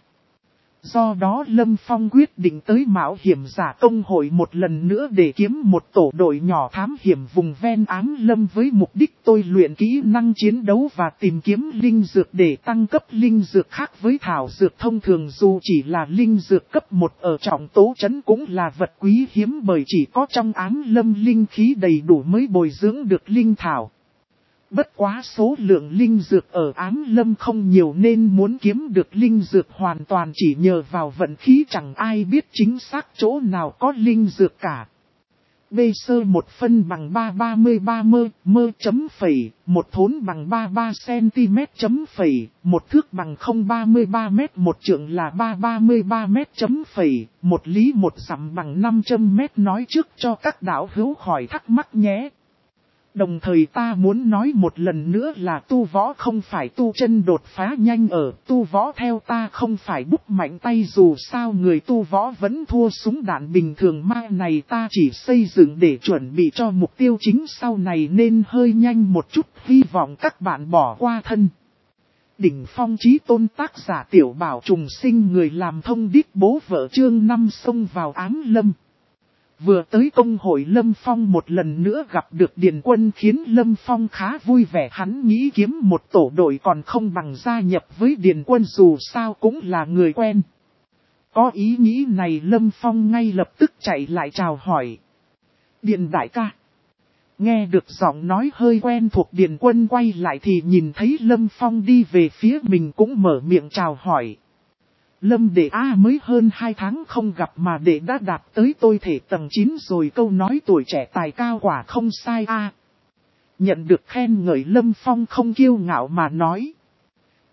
Do đó Lâm Phong quyết định tới mạo hiểm giả công hội một lần nữa để kiếm một tổ đội nhỏ thám hiểm vùng ven ám lâm với mục đích tôi luyện kỹ năng chiến đấu và tìm kiếm linh dược để tăng cấp linh dược. Khác với thảo dược thông thường, dù chỉ là linh dược cấp một ở trọng tố trấn cũng là vật quý hiếm, bởi chỉ có trong ám lâm linh khí đầy đủ mới bồi dưỡng được linh thảo. Bất quá số lượng linh dược ở ám lâm không nhiều nên muốn kiếm được linh dược hoàn toàn chỉ nhờ vào vận khí, chẳng ai biết chính xác chỗ nào có linh dược cả. B sơ một phân bằng ba ba mươi ba mơ, mơ chấm phẩy, một thốn bằng ba mươi ba xăng-ti-mét chấm phẩy, một thước bằng không ba mươi ba mét, một trượng là ba ba mươi ba mét chấm phẩy, một lý một dặm bằng năm trăm mét, nói trước cho các đạo hữu khỏi thắc mắc nhé. Đồng thời ta muốn nói một lần nữa là tu võ không phải tu chân đột phá nhanh, ở tu võ theo ta không phải búp mạnh tay, dù sao người tu võ vẫn thua súng đạn bình thường, mai này ta chỉ xây dựng để chuẩn bị cho mục tiêu chính sau này nên hơi nhanh một chút, hy vọng các bạn bỏ qua thân. Đỉnh Phong Chí Tôn, tác giả Tiểu Bảo Trùng Sinh, người làm thông điệp bố vợ, chương năm xông vào ám lâm. Vừa tới công hội, Lâm Phong một lần nữa gặp được Điền Quân khiến Lâm Phong khá vui vẻ, hắn nghĩ kiếm một tổ đội còn không bằng gia nhập với Điền Quân, dù sao cũng là người quen. Có ý nghĩ này, Lâm Phong ngay lập tức chạy lại chào hỏi. Điền đại ca. Nghe được giọng nói hơi quen thuộc, Điền Quân quay lại thì nhìn thấy Lâm Phong đi về phía mình cũng mở miệng chào hỏi. Lâm đệ A, mới hơn hai tháng không gặp mà đệ đã đạt tới tôi thể tầng chín rồi, câu nói tuổi trẻ tài cao quả không sai a. Nhận được khen ngợi, Lâm Phong không kiêu ngạo mà nói.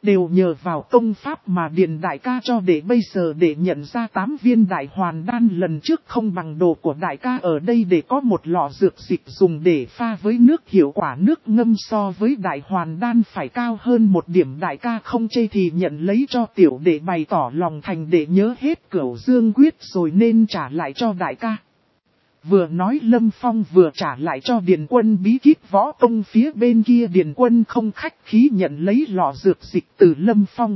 Đều nhờ vào công pháp mà Điền đại ca cho để bây giờ để nhận ra tám viên đại hoàn đan lần trước không bằng đồ của đại ca ở đây để có một lọ dược dịch dùng để pha với nước, hiệu quả nước ngâm so với đại hoàn đan phải cao hơn một điểm. Đại ca không chê thì nhận lấy cho tiểu để bày tỏ lòng thành để nhớ hết Cửu Dương Quyết rồi nên trả lại cho đại ca. Vừa nói Lâm Phong vừa trả lại cho Điền Quân bí kíp võ công, phía bên kia Điền Quân không khách khí nhận lấy lọ dược dịch từ Lâm Phong.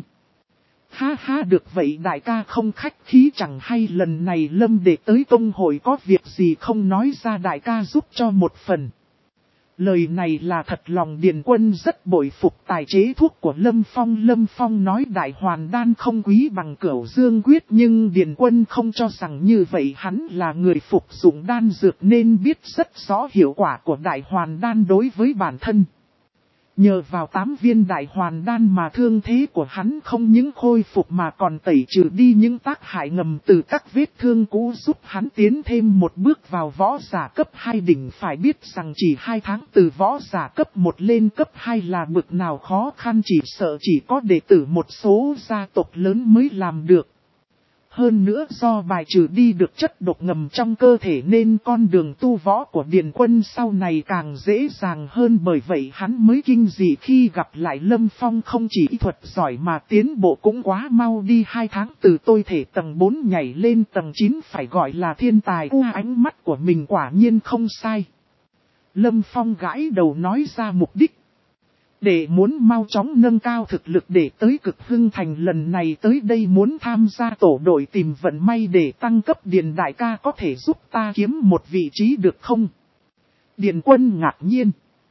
Ha ha, được vậy đại ca không khách khí, chẳng hay lần này Lâm để tới công hội có việc gì không nói ra đại ca giúp cho một phần. Lời này là thật lòng Điền Quân rất bội phục tài chế thuốc của Lâm Phong. Lâm Phong nói đại hoàn đan không quý bằng Cửu Dương Quyết, nhưng Điền Quân không cho rằng như vậy. Hắn là người phục dụng đan dược nên biết rất rõ hiệu quả của đại hoàn đan đối với bản thân. Nhờ vào tám viên đại hoàn đan mà thương thế của hắn không những khôi phục mà còn tẩy trừ đi những tác hại ngầm từ các vết thương cũ, giúp hắn tiến thêm một bước vào võ giả cấp hai đỉnh. Phải biết rằng chỉ hai tháng từ võ giả cấp một lên cấp hai là bực nào khó khăn, chỉ sợ chỉ có đệ tử một số gia tộc lớn mới làm được. Hơn nữa do bài trừ đi được chất độc ngầm trong cơ thể nên con đường tu võ của Điền Quân sau này càng dễ dàng hơn, bởi vậy hắn mới kinh dị khi gặp lại Lâm Phong không chỉ y thuật giỏi mà tiến bộ cũng quá mau đi. Hai tháng từ tôi thể tầng bốn nhảy lên tầng chín phải gọi là thiên tài. U, ánh mắt của mình quả nhiên không sai. Lâm Phong gãi đầu nói ra mục đích. Để muốn mau chóng nâng cao thực lực để tới Cực Hưng Thành, lần này tới đây muốn tham gia tổ đội tìm vận may để tăng cấp. Điền đại ca có thể giúp ta kiếm một vị trí được không? Điền Quân ngạc nhiên.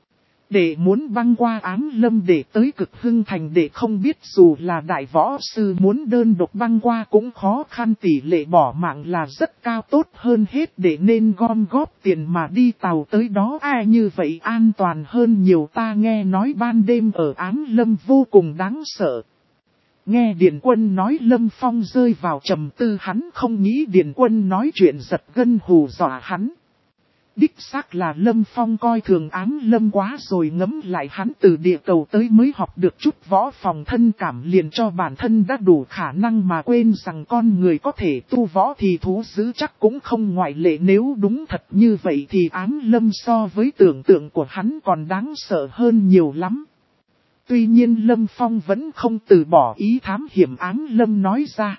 Để muốn băng qua Ám Lâm để tới Cực Hưng Thành, để không biết dù là đại võ sư muốn đơn độc băng qua cũng khó khăn, tỷ lệ bỏ mạng là rất cao. Tốt hơn hết để nên gom góp tiền mà đi tàu tới đó, ai như vậy an toàn hơn nhiều. Ta nghe nói ban đêm ở Ám Lâm vô cùng đáng sợ. Nghe Điền Quân nói Lâm Phong rơi vào trầm tư, hắn không nghĩ Điền Quân nói chuyện giật gân hù dọa hắn. Đích xác là Lâm Phong coi thường Ám Lâm quá rồi, ngẫm lại hắn từ địa cầu tới mới học được chút võ phòng thân cảm, liền cho bản thân đã đủ khả năng mà quên rằng con người có thể tu võ thì thú dữ chắc cũng không ngoại lệ. Nếu đúng thật như vậy thì Ám Lâm so với tưởng tượng của hắn còn đáng sợ hơn nhiều lắm. Tuy nhiên Lâm Phong vẫn không từ bỏ ý thám hiểm. Ám Lâm nói ra.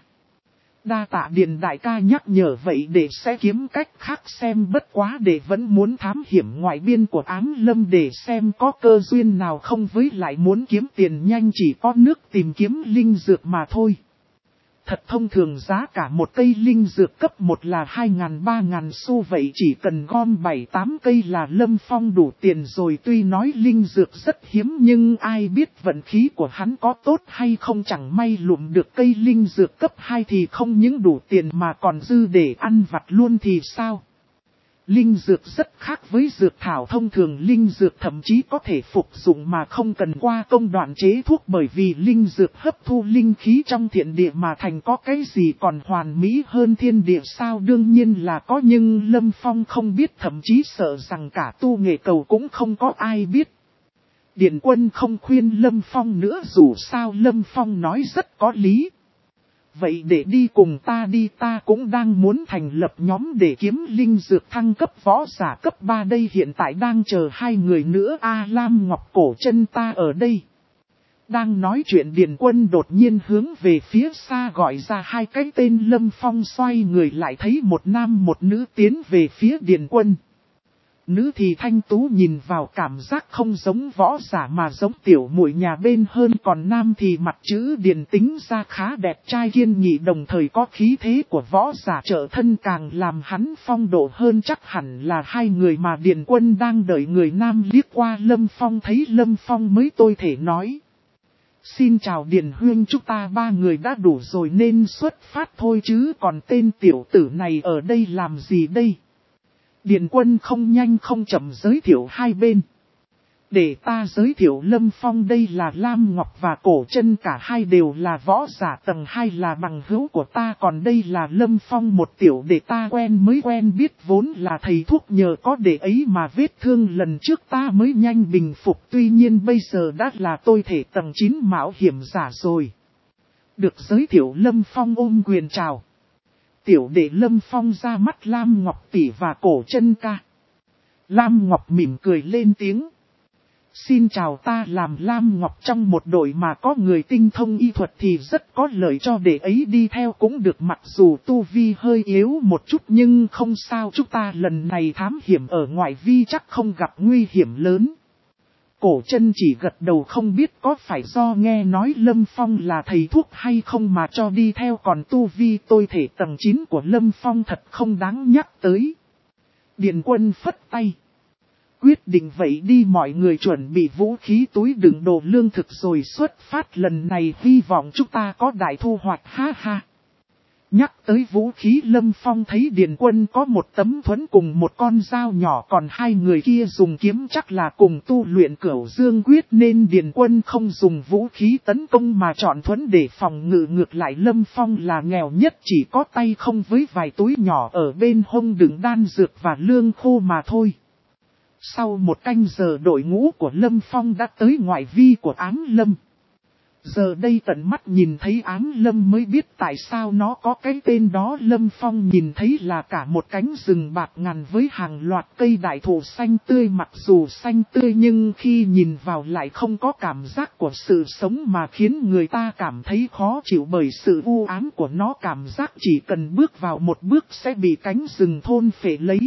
Đa tạ Điền đại ca nhắc nhở, vậy để sẽ kiếm cách khác xem, bất quá để vẫn muốn thám hiểm ngoại biên của Ám Lâm để xem có cơ duyên nào không, với lại muốn kiếm tiền nhanh chỉ có nước tìm kiếm linh dược mà thôi. Thật thông thường giá cả một cây linh dược cấp một là hai ngàn ba ngàn xu, vậy chỉ cần gom bảy tám cây là Lâm Phong đủ tiền rồi. Tuy nói linh dược rất hiếm nhưng ai biết vận khí của hắn có tốt hay không, chẳng may lụm được cây linh dược cấp hai thì không những đủ tiền mà còn dư để ăn vặt luôn thì sao? Linh dược rất khác với dược thảo thông thường, linh dược thậm chí có thể phục dụng mà không cần qua công đoạn chế thuốc, bởi vì linh dược hấp thu linh khí trong thiện địa mà thành, có cái gì còn hoàn mỹ hơn thiên địa sao? Đương nhiên là có, nhưng Lâm Phong không biết, thậm chí sợ rằng cả tu nghệ cầu cũng không có ai biết. Điền Quân không khuyên Lâm Phong nữa, dù sao Lâm Phong nói rất có lý. Vậy để đi cùng ta đi, ta cũng đang muốn thành lập nhóm để kiếm linh dược thăng cấp võ giả cấp ba đây, hiện tại đang chờ hai người nữa. A Lam Ngọc cổ chân ta ở đây. Đang nói chuyện Điền Quân đột nhiên hướng về phía xa gọi ra hai cái tên. Lâm Phong xoay người lại thấy một nam một nữ tiến về phía Điền Quân. Nữ thì thanh tú, nhìn vào cảm giác không giống võ giả mà giống tiểu muội nhà bên hơn, còn nam thì mặt chữ Điền tính ra khá đẹp trai kiên nghị, đồng thời có khí thế của võ giả trợ thân càng làm hắn phong độ hơn. Chắc hẳn là hai người mà Điền Quân đang đợi. Người nam liếc qua Lâm Phong, thấy Lâm Phong mới tôi thể nói. Xin chào Điền huynh, chúng ta ba người đã đủ rồi nên xuất phát thôi chứ, còn tên tiểu tử này ở đây làm gì đây? Điền Quân không nhanh không chậm giới thiệu hai bên. Để ta giới thiệu Lâm Phong, đây là Lam Ngọc và Cổ Chân, cả hai đều là võ giả tầng hai, là bằng hữu của ta. Còn đây là Lâm Phong, một tiểu đệ ta quen mới quen biết, vốn là thầy thuốc, nhờ có đệ ấy mà vết thương lần trước ta mới nhanh bình phục. Tuy nhiên bây giờ đã là tôi thể tầng chín mạo hiểm giả rồi. Được giới thiệu, Lâm Phong ôm quyền chào. Tiểu đệ Lâm Phong ra mắt Lam Ngọc tỷ và Cổ Chân ca. Lam Ngọc mỉm cười lên tiếng. Xin chào, ta làm Lam Ngọc, trong một đội mà có người tinh thông y thuật thì rất có lợi cho đệ ấy đi theo cũng được, mặc dù tu vi hơi yếu một chút nhưng không sao, chúng ta lần này thám hiểm ở ngoại vi chắc không gặp nguy hiểm lớn. Cổ Chân chỉ gật đầu, không biết có phải do nghe nói Lâm Phong là thầy thuốc hay không mà cho đi theo, còn tu vi tôi thể tầng chín của Lâm Phong thật không đáng nhắc tới. Điền Quân phất tay. Quyết định vậy đi, mọi người chuẩn bị vũ khí, túi đựng đồ lương thực rồi xuất phát, lần này hy vọng chúng ta có đại thu hoạch, ha ha. Nhắc tới vũ khí, Lâm Phong thấy Điền Quân có một tấm thuẫn cùng một con dao nhỏ, còn hai người kia dùng kiếm, chắc là cùng tu luyện Cửu Dương Quyết, nên Điền Quân không dùng vũ khí tấn công mà chọn thuẫn để phòng ngự. Ngược lại Lâm Phong là nghèo nhất, chỉ có tay không với vài túi nhỏ ở bên hông đựng đan dược và lương khô mà thôi. Sau một canh giờ đội ngũ của Lâm Phong đã tới ngoại vi của Áng Lâm. Giờ đây tận mắt nhìn thấy Áng Lâm mới biết tại sao nó có cái tên đó. Lâm Phong nhìn thấy là cả một cánh rừng bạt ngàn với hàng loạt cây đại thụ xanh tươi, mặc dù xanh tươi nhưng khi nhìn vào lại không có cảm giác của sự sống mà khiến người ta cảm thấy khó chịu bởi sự u ám của nó, cảm giác chỉ cần bước vào một bước sẽ bị cánh rừng thôn phệ lấy.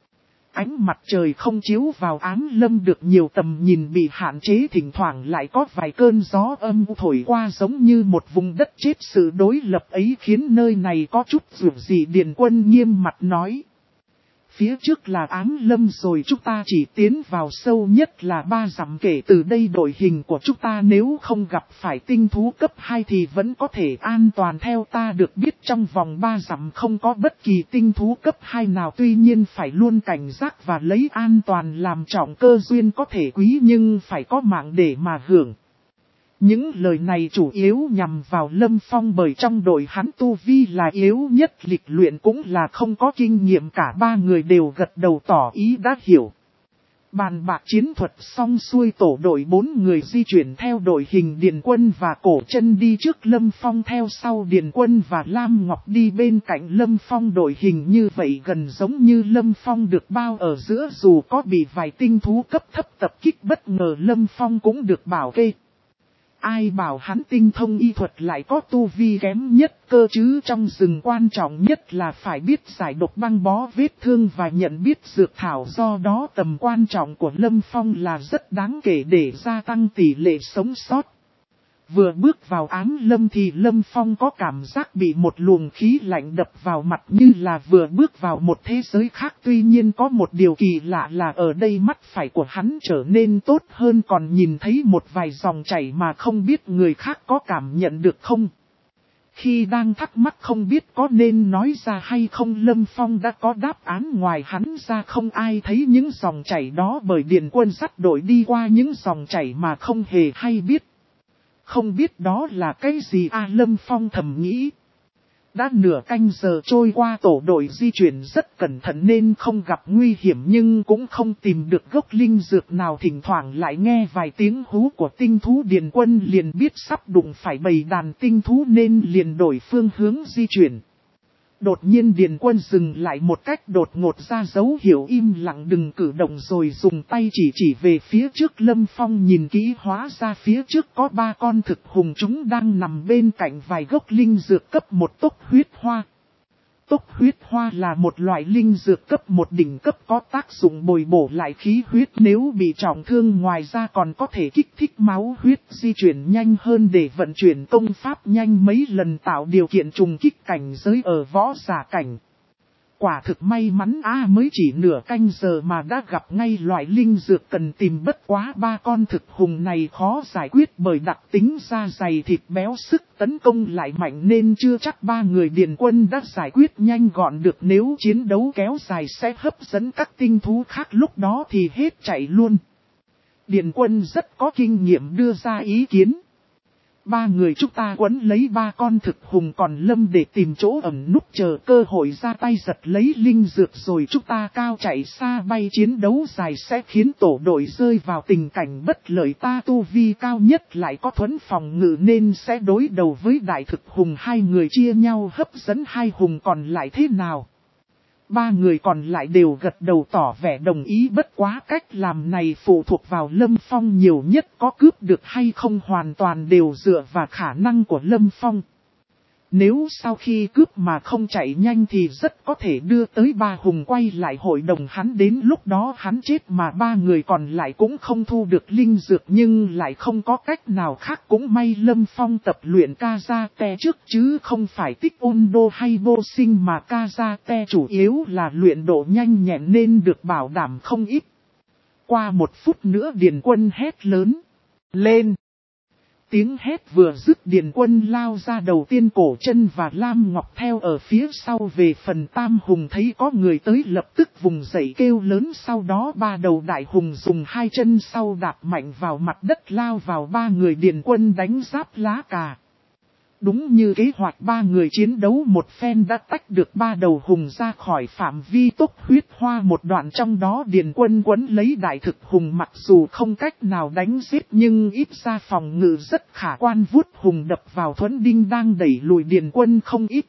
Ánh mặt trời không chiếu vào Áng Lâm được nhiều, tầm nhìn bị hạn chế, thỉnh thoảng lại có vài cơn gió âm u thổi qua giống như một vùng đất chết. Sự đối lập ấy khiến nơi này có chút dường gì. Điền Quân nghiêm mặt nói. Phía trước là Áng Lâm rồi, chúng ta chỉ tiến vào sâu nhất là ba dặm, kể từ đây đội hình của chúng ta nếu không gặp phải tinh thú cấp hai thì vẫn có thể an toàn. Theo ta được biết trong vòng ba dặm không có bất kỳ tinh thú cấp hai nào, tuy nhiên phải luôn cảnh giác và lấy an toàn làm trọng, cơ duyên có thể quý nhưng phải có mạng để mà hưởng. Những lời này chủ yếu nhằm vào Lâm Phong bởi trong đội hắn tu vi là yếu nhất, lịch luyện cũng là không có kinh nghiệm. Cả ba người đều gật đầu tỏ ý đã hiểu. Bàn bạc chiến thuật xong xuôi, tổ đội bốn người di chuyển theo đội hình, Điền Quân và Cổ Chân đi trước, Lâm Phong theo sau. Điền Quân và Lam Ngọc đi bên cạnh Lâm Phong, đội hình như vậy gần giống như Lâm Phong được bao ở giữa, dù có bị vài tinh thú cấp thấp tập kích bất ngờ Lâm Phong cũng được bảo kê. Ai bảo hắn tinh thông y thuật lại có tu vi kém nhất cơ chứ, trong rừng quan trọng nhất là phải biết giải độc băng bó vết thương và nhận biết dược thảo, do đó tầm quan trọng của Lâm Phong là rất đáng kể để gia tăng tỷ lệ sống sót. Vừa bước vào Áng Lâm thì Lâm Phong có cảm giác bị một luồng khí lạnh đập vào mặt như là vừa bước vào một thế giới khác. Tuy nhiên có một điều kỳ lạ là ở đây mắt phải của hắn trở nên tốt hơn, còn nhìn thấy một vài dòng chảy mà không biết người khác có cảm nhận được không. Khi đang thắc mắc không biết có nên nói ra hay không, Lâm Phong đã có đáp án, ngoài hắn ra không ai thấy những dòng chảy đó, bởi Điền Quân dắt đội đi qua những dòng chảy mà không hề hay biết. Không biết đó là cái gì à, Lâm Phong thầm nghĩ. Đã nửa canh giờ trôi qua, tổ đội di chuyển rất cẩn thận nên không gặp nguy hiểm nhưng cũng không tìm được gốc linh dược nào. Thỉnh thoảng lại nghe vài tiếng hú của tinh thú, Điền Quân liền biết sắp đụng phải bầy đàn tinh thú nên liền đổi phương hướng di chuyển. Đột nhiên Điền Quân dừng lại một cách đột ngột, ra dấu hiệu im lặng đừng cử động, rồi dùng tay chỉ chỉ về phía trước. Lâm Phong nhìn kỹ, hóa ra phía trước có ba con thực hùng, chúng đang nằm bên cạnh vài gốc linh dược cấp một tốc huyết hoa. Tốc huyết hoa là một loại linh dược cấp một đỉnh cấp có tác dụng bồi bổ lại khí huyết nếu bị trọng thương, ngoài ra còn có thể kích thích máu huyết di chuyển nhanh hơn để vận chuyển công pháp nhanh mấy lần, tạo điều kiện trùng kích cảnh giới ở võ giả cảnh. Quả thực may mắn a, mới chỉ nửa canh giờ mà đã gặp ngay loại linh dược cần tìm, bất quá ba con thực hùng này khó giải quyết bởi đặc tính da dày thịt béo, sức tấn công lại mạnh nên chưa chắc ba người Điền Quân đã giải quyết nhanh gọn được, nếu chiến đấu kéo dài sẽ hấp dẫn các tinh thú khác, lúc đó thì hết chạy luôn. Điền Quân rất có kinh nghiệm đưa ra ý kiến. Ba người chúng ta quấn lấy ba con thực hùng còn Lâm để tìm chỗ ẩn núp chờ cơ hội ra tay giật lấy linh dược rồi chúng ta cao chạy xa bay chiến đấu dài sẽ khiến tổ đội rơi vào tình cảnh bất lợi. Ta tu vi cao nhất lại có thuẫn phòng ngự nên sẽ đối đầu với đại thực hùng, hai người chia nhau hấp dẫn hai hùng còn lại thế nào. Ba người còn lại đều gật đầu tỏ vẻ đồng ý, bất quá cách làm này phụ thuộc vào Lâm Phong nhiều nhất, có cướp được hay không hoàn toàn đều dựa vào khả năng của Lâm Phong. Nếu sau khi cướp mà không chạy nhanh thì rất có thể đưa tới ba hùng quay lại hội đồng hắn, đến lúc đó hắn chết mà ba người còn lại cũng không thu được linh dược, nhưng lại không có cách nào khác. Cũng may Lâm Phong tập luyện Karate trước chứ không phải Taekwondo hay vô sinh, mà Karate chủ yếu là luyện độ nhanh nhẹn nên được bảo đảm không ít. Qua một phút nữa Điền Quân hét lớn lên. Tiếng hét vừa dứt Điền Quân lao ra, đầu tiên Cổ Chân và Lam Ngọc theo ở phía sau. Về phần Tam Hùng thấy có người tới lập tức vùng dậy kêu lớn, sau đó ba đầu đại hùng dùng hai chân sau đạp mạnh vào mặt đất lao vào ba người Điền Quân đánh giáp lá cà. Đúng như kế hoạch, ba người chiến đấu một phen đã tách được ba đầu hùng ra khỏi phạm vi tốc huyết hoa. Một đoạn trong đó Điền Quân quấn lấy đại thực hùng, mặc dù không cách nào đánh giết nhưng ít ra phòng ngự rất khả quan, vuốt hùng đập vào thuẫn đinh đang đẩy lùi Điền Quân không ít.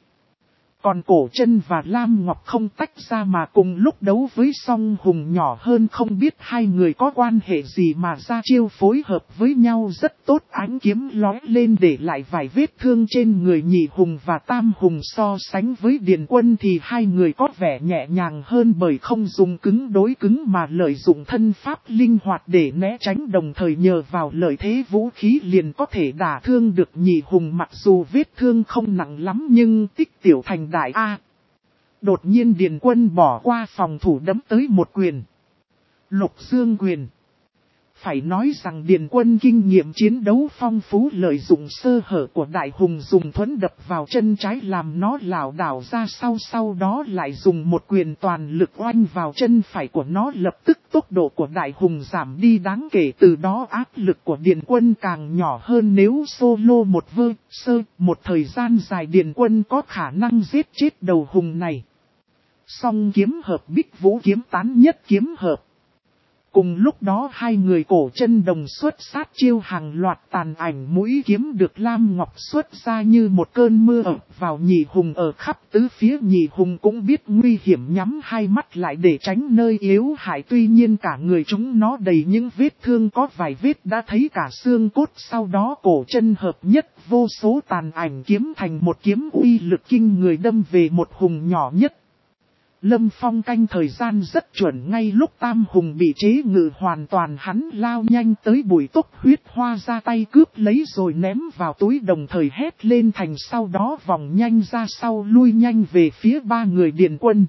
Còn Cổ Chân và Lam Ngọc không tách ra mà cùng lúc đấu với song hùng nhỏ hơn, không biết hai người có quan hệ gì mà ra chiêu phối hợp với nhau rất tốt. Ánh kiếm lóe lên để lại vài vết thương trên người nhị hùng và tam hùng, so sánh với Điền Quân thì hai người có vẻ nhẹ nhàng hơn bởi không dùng cứng đối cứng mà lợi dụng thân pháp linh hoạt để né tránh, đồng thời nhờ vào lợi thế vũ khí liền có thể đả thương được nhị hùng. Mặc dù vết thương không nặng lắm nhưng tích tiểu thành đại A. Đột nhiên Điền Quân bỏ qua phòng thủ đấm tới một quyền. Lục Dương quyền. Phải nói rằng Điền Quân kinh nghiệm chiến đấu phong phú, lợi dụng sơ hở của đại hùng dùng thuẫn đập vào chân trái làm nó lảo đảo ra sau, sau đó lại dùng một quyền toàn lực oanh vào chân phải của nó, lập tức tốc độ của đại hùng giảm đi đáng kể, từ đó áp lực của Điền Quân càng nhỏ hơn. Nếu solo một vơ, sơ, một thời gian dài Điền Quân có khả năng giết chết đầu hùng này. Song kiếm hợp, Bích Vũ kiếm tán nhất kiếm hợp. Cùng lúc đó hai người Cổ Chân đồng xuất sát chiêu, hàng loạt tàn ảnh mũi kiếm được Lam Ngọc xuất ra như một cơn mưa ập vào nhị hùng ở khắp tứ phía. Nhị hùng cũng biết nguy hiểm, nhắm hai mắt lại để tránh nơi yếu hại, tuy nhiên cả người chúng nó đầy những vết thương, có vài vết đã thấy cả xương cốt. Sau đó Cổ Chân hợp nhất vô số tàn ảnh kiếm thành một kiếm uy lực kinh người đâm về một hùng nhỏ nhất. Lâm Phong canh thời gian rất chuẩn, ngay lúc tam hùng bị chế ngự hoàn toàn hắn lao nhanh tới bụi tốc huyết hoa, ra tay cướp lấy rồi ném vào túi, đồng thời hét lên thành sau đó vòng nhanh ra sau lui nhanh về phía ba người Điền Quân.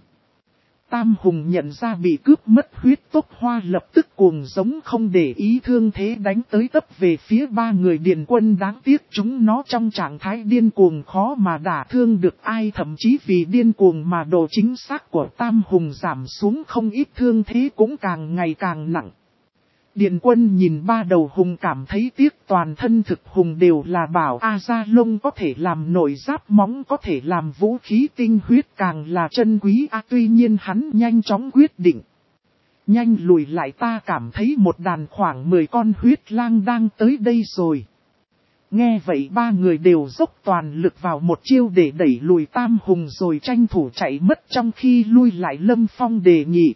Tam hùng nhận ra bị cướp mất huyết tốc hoa, lập tức cuồng giống không để ý thương thế đánh tới tấp về phía ba người Điền Quân. Đáng tiếc chúng nó trong trạng thái điên cuồng khó mà đả thương được ai, thậm chí vì điên cuồng mà độ chính xác của tam hùng giảm xuống không ít, thương thế cũng càng ngày càng nặng. Điền Quân nhìn ba đầu hùng cảm thấy tiếc, toàn thân thực hùng đều là bảo A da lông có thể làm nội giáp, móng có thể làm vũ khí, tinh huyết càng là chân quý A. Tuy nhiên hắn nhanh chóng quyết định. Nhanh lùi lại, ta cảm thấy một đàn khoảng mười con huyết lang đang tới đây rồi. Nghe vậy ba người đều dốc toàn lực vào một chiêu để đẩy lùi tam hùng rồi tranh thủ chạy mất, trong khi lui lại Lâm Phong đề nghị.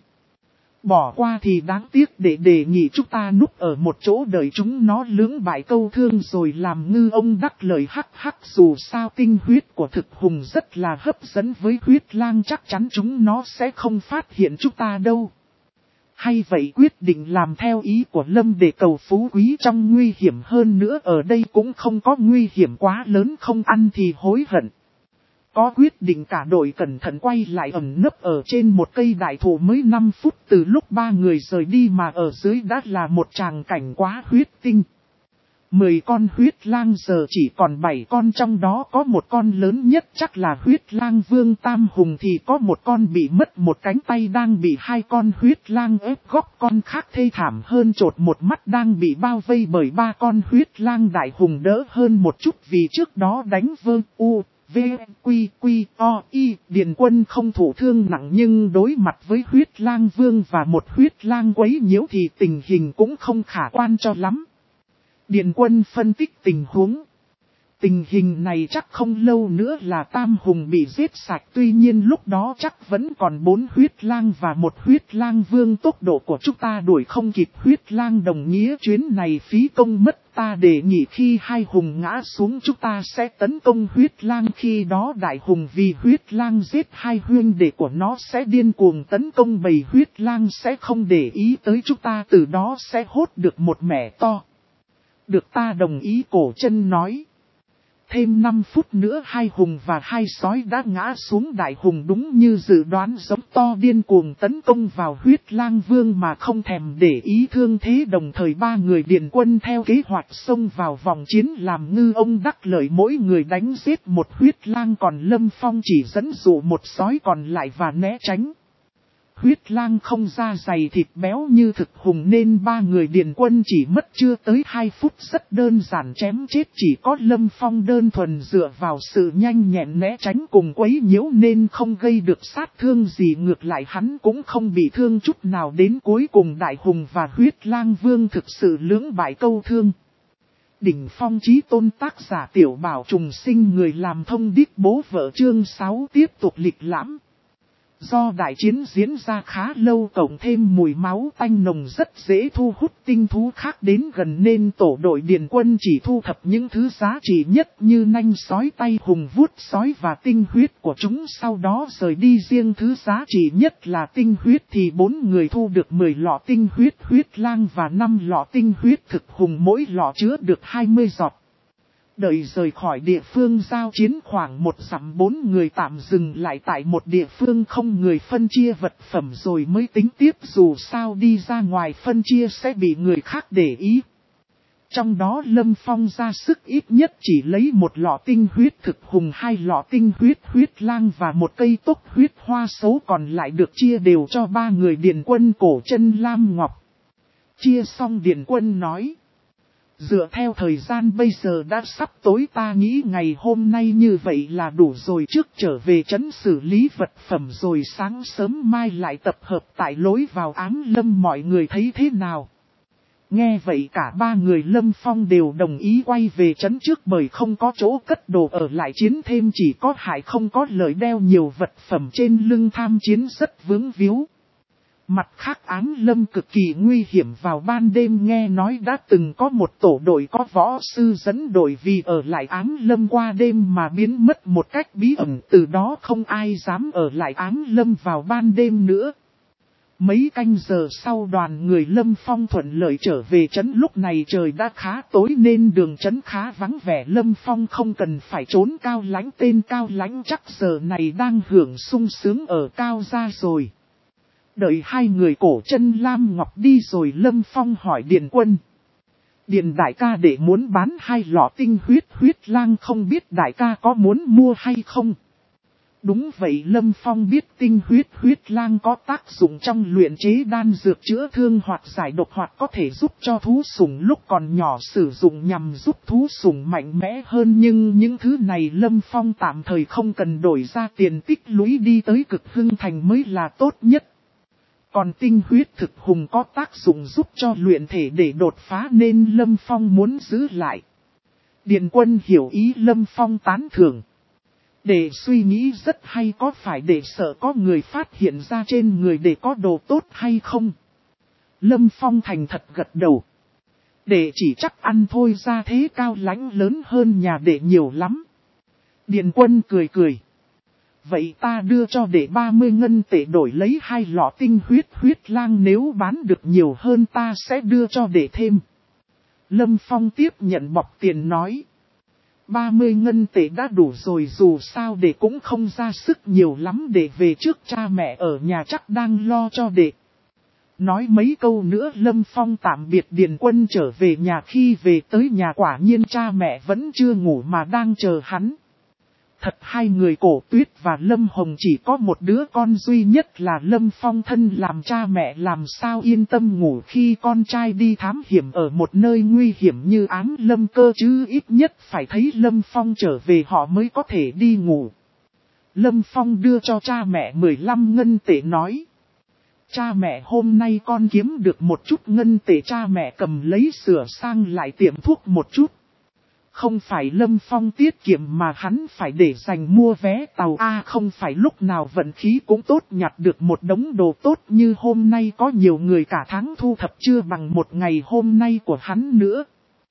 Bỏ qua thì đáng tiếc, để đề nghị chúng ta núp ở một chỗ đợi chúng nó lưỡng bại câu thương rồi làm ngư ông đắc lời. Hắc hắc, dù sao tinh huyết của thực hùng rất là hấp dẫn với huyết lang, chắc chắn chúng nó sẽ không phát hiện chúng ta đâu. Hay vậy quyết định làm theo ý của Lâm để cầu phú quý trong nguy hiểm, hơn nữa ở đây cũng không có nguy hiểm quá lớn, không ăn thì hối hận. Có quyết định cả đội cẩn thận quay lại ẩn nấp ở trên một cây đại thụ. Mới năm phút từ lúc ba người rời đi mà ở dưới đã là một tràng cảnh quá huyết tinh. Mười con huyết lang giờ chỉ còn bảy con, trong đó có một con lớn nhất chắc là huyết lang vương Tam Hùng, thì có một con bị mất một cánh tay đang bị hai con huyết lang ép góc, con khác thê thảm hơn chột một mắt đang bị bao vây bởi ba con huyết lang đại hùng đỡ hơn một chút vì trước đó đánh vơ u, v, quy, quy, o, y. Điền Quân không thụ thương nặng nhưng đối mặt với huyết lang vương và một huyết lang quấy nhiễu thì tình hình cũng không khả quan cho lắm. Điền Quân phân tích tình huống. Tình hình này chắc không lâu nữa là Tam Hùng bị giết sạch, tuy nhiên lúc đó chắc vẫn còn bốn huyết lang và một huyết lang vương, tốc độ của chúng ta đuổi không kịp huyết lang, đồng nghĩa chuyến này phí công mất. Ta đề nghị khi hai hùng ngã xuống chúng ta sẽ tấn công huyết lang, khi đó đại hùng vì huyết lang giết hai huynh đệ của nó sẽ điên cuồng tấn công bầy huyết lang, sẽ không để ý tới chúng ta, từ đó sẽ hốt được một mẻ to. Được, ta đồng ý, Cổ Chân nói. Thêm năm phút nữa hai hùng và hai sói đã ngã xuống, đại hùng đúng như dự đoán giống to điên cuồng tấn công vào huyết lang vương mà không thèm để ý thương thế, đồng thời ba người Điền Quân theo kế hoạch xông vào vòng chiến làm ngư ông đắc lợi, mỗi người đánh giết một huyết lang, còn Lâm Phong chỉ dẫn dụ một sói còn lại và né tránh. Huyết lang không da dày thịt béo như thực hùng nên ba người Điền Quân chỉ mất chưa tới hai phút rất đơn giản chém chết, chỉ có Lâm Phong đơn thuần dựa vào sự nhanh nhẹn né tránh cùng quấy nhiễu nên không gây được sát thương gì, ngược lại hắn cũng không bị thương chút nào, đến cuối cùng đại hùng và huyết lang vương thực sự lưỡng bại câu thương. Đỉnh Phong Chí Tôn, tác giả Tiểu Bảo Trùng Sinh, người làm thông điệp bố vợ, chương sáu tiếp tục lịch lãm. Do đại chiến diễn ra khá lâu cộng thêm mùi máu tanh nồng rất dễ thu hút tinh thú khác đến gần nên tổ đội Điền Quân chỉ thu thập những thứ giá trị nhất như nanh sói, tay hùng vuốt sói và tinh huyết của chúng, sau đó rời đi. Riêng thứ giá trị nhất là tinh huyết thì bốn người thu được mười lọ tinh huyết huyết lang và năm lọ tinh huyết thực hùng, mỗi lọ chứa được hai mươi giọt. Đợi rời khỏi địa phương giao chiến khoảng một dặm, bốn người tạm dừng lại tại một địa phương không người phân chia vật phẩm rồi mới tính tiếp, dù sao đi ra ngoài phân chia sẽ bị người khác để ý. Trong đó Lâm Phong ra sức ít nhất chỉ lấy một lọ tinh huyết thực hùng, hai lọ tinh huyết huyết lang và một cây tốc huyết hoa sấu, còn lại được chia đều cho ba người Điền Quân, Cổ Chân, Lam Ngọc. Chia xong Điền Quân nói. Dựa theo thời gian bây giờ đã sắp tối, ta nghĩ ngày hôm nay như vậy là đủ rồi, trước trở về trấn xử lý vật phẩm rồi sáng sớm mai lại tập hợp tại lối vào Ám Lâm, mọi người thấy thế nào? Nghe vậy cả ba người Lâm Phong đều đồng ý quay về trấn trước, bởi không có chỗ cất đồ ở lại chiến thêm chỉ có hại không có lợi, đeo nhiều vật phẩm trên lưng tham chiến rất vướng víu. Mặt khác Ám Lâm cực kỳ nguy hiểm, vào ban đêm nghe nói đã từng có một tổ đội có võ sư dẫn đội vì ở lại Ám Lâm qua đêm mà biến mất một cách bí ẩn, từ đó không ai dám ở lại Ám Lâm vào ban đêm nữa. Mấy canh giờ sau đoàn người Lâm Phong thuận lợi trở về trấn, lúc này trời đã khá tối nên đường trấn khá vắng vẻ, Lâm Phong không cần phải trốn Cao Lãnh, tên Cao Lãnh chắc giờ này đang hưởng sung sướng ở Cao gia rồi. Đợi hai người Cổ Chân, Lam Ngọc đi rồi Lâm Phong hỏi Điền Quân. Điền đại ca để muốn bán hai lọ tinh huyết huyết lang, không biết đại ca có muốn mua hay không? Đúng vậy, Lâm Phong biết tinh huyết huyết lang có tác dụng trong luyện chế đan dược chữa thương hoặc giải độc, hoặc có thể giúp cho thú sủng lúc còn nhỏ sử dụng nhằm giúp thú sủng mạnh mẽ hơn, nhưng những thứ này Lâm Phong tạm thời không cần, đổi ra tiền tích lũy đi tới Cực Hưng Thành mới là tốt nhất. Còn tinh huyết thực hùng có tác dụng giúp cho luyện thể để đột phá nên Lâm Phong muốn giữ lại. Điền Quân hiểu ý Lâm Phong tán thưởng. Để suy nghĩ rất hay, có phải để sợ có người phát hiện ra trên người để có đồ tốt hay không? Lâm Phong thành thật gật đầu. Để chỉ chắc ăn thôi, ra thế Cao Lãnh lớn hơn nhà để nhiều lắm. Điền Quân cười cười. Vậy ta đưa cho để ba mươi ngân tệ đổi lấy hai lọ tinh huyết huyết lang, nếu bán được nhiều hơn ta sẽ đưa cho để thêm. Lâm Phong tiếp nhận bọc tiền nói. ba mươi ngân tệ đã đủ rồi, dù sao để cũng không ra sức nhiều lắm, để về trước cha mẹ ở nhà chắc đang lo cho đệ. Nói mấy câu nữa Lâm Phong tạm biệt Điền Quân trở về nhà, khi về tới nhà quả nhiên cha mẹ vẫn chưa ngủ mà đang chờ hắn. Thật hai người Cổ Tuyết và Lâm Hồng chỉ có một đứa con duy nhất là Lâm Phong, thân làm cha mẹ làm sao yên tâm ngủ khi con trai đi thám hiểm ở một nơi nguy hiểm như Ám Lâm Cơ chứ, ít nhất phải thấy Lâm Phong trở về họ mới có thể đi ngủ. Lâm Phong đưa cho cha mẹ mười lăm ngân tệ nói: cha mẹ hôm nay con kiếm được một chút ngân tệ, cha mẹ cầm lấy sửa sang lại tiệm thuốc một chút. Không phải Lâm Phong tiết kiệm mà hắn phải để dành mua vé tàu A, không phải lúc nào vận khí cũng tốt nhặt được một đống đồ tốt như hôm nay, có nhiều người cả tháng thu thập chưa bằng một ngày hôm nay của hắn nữa.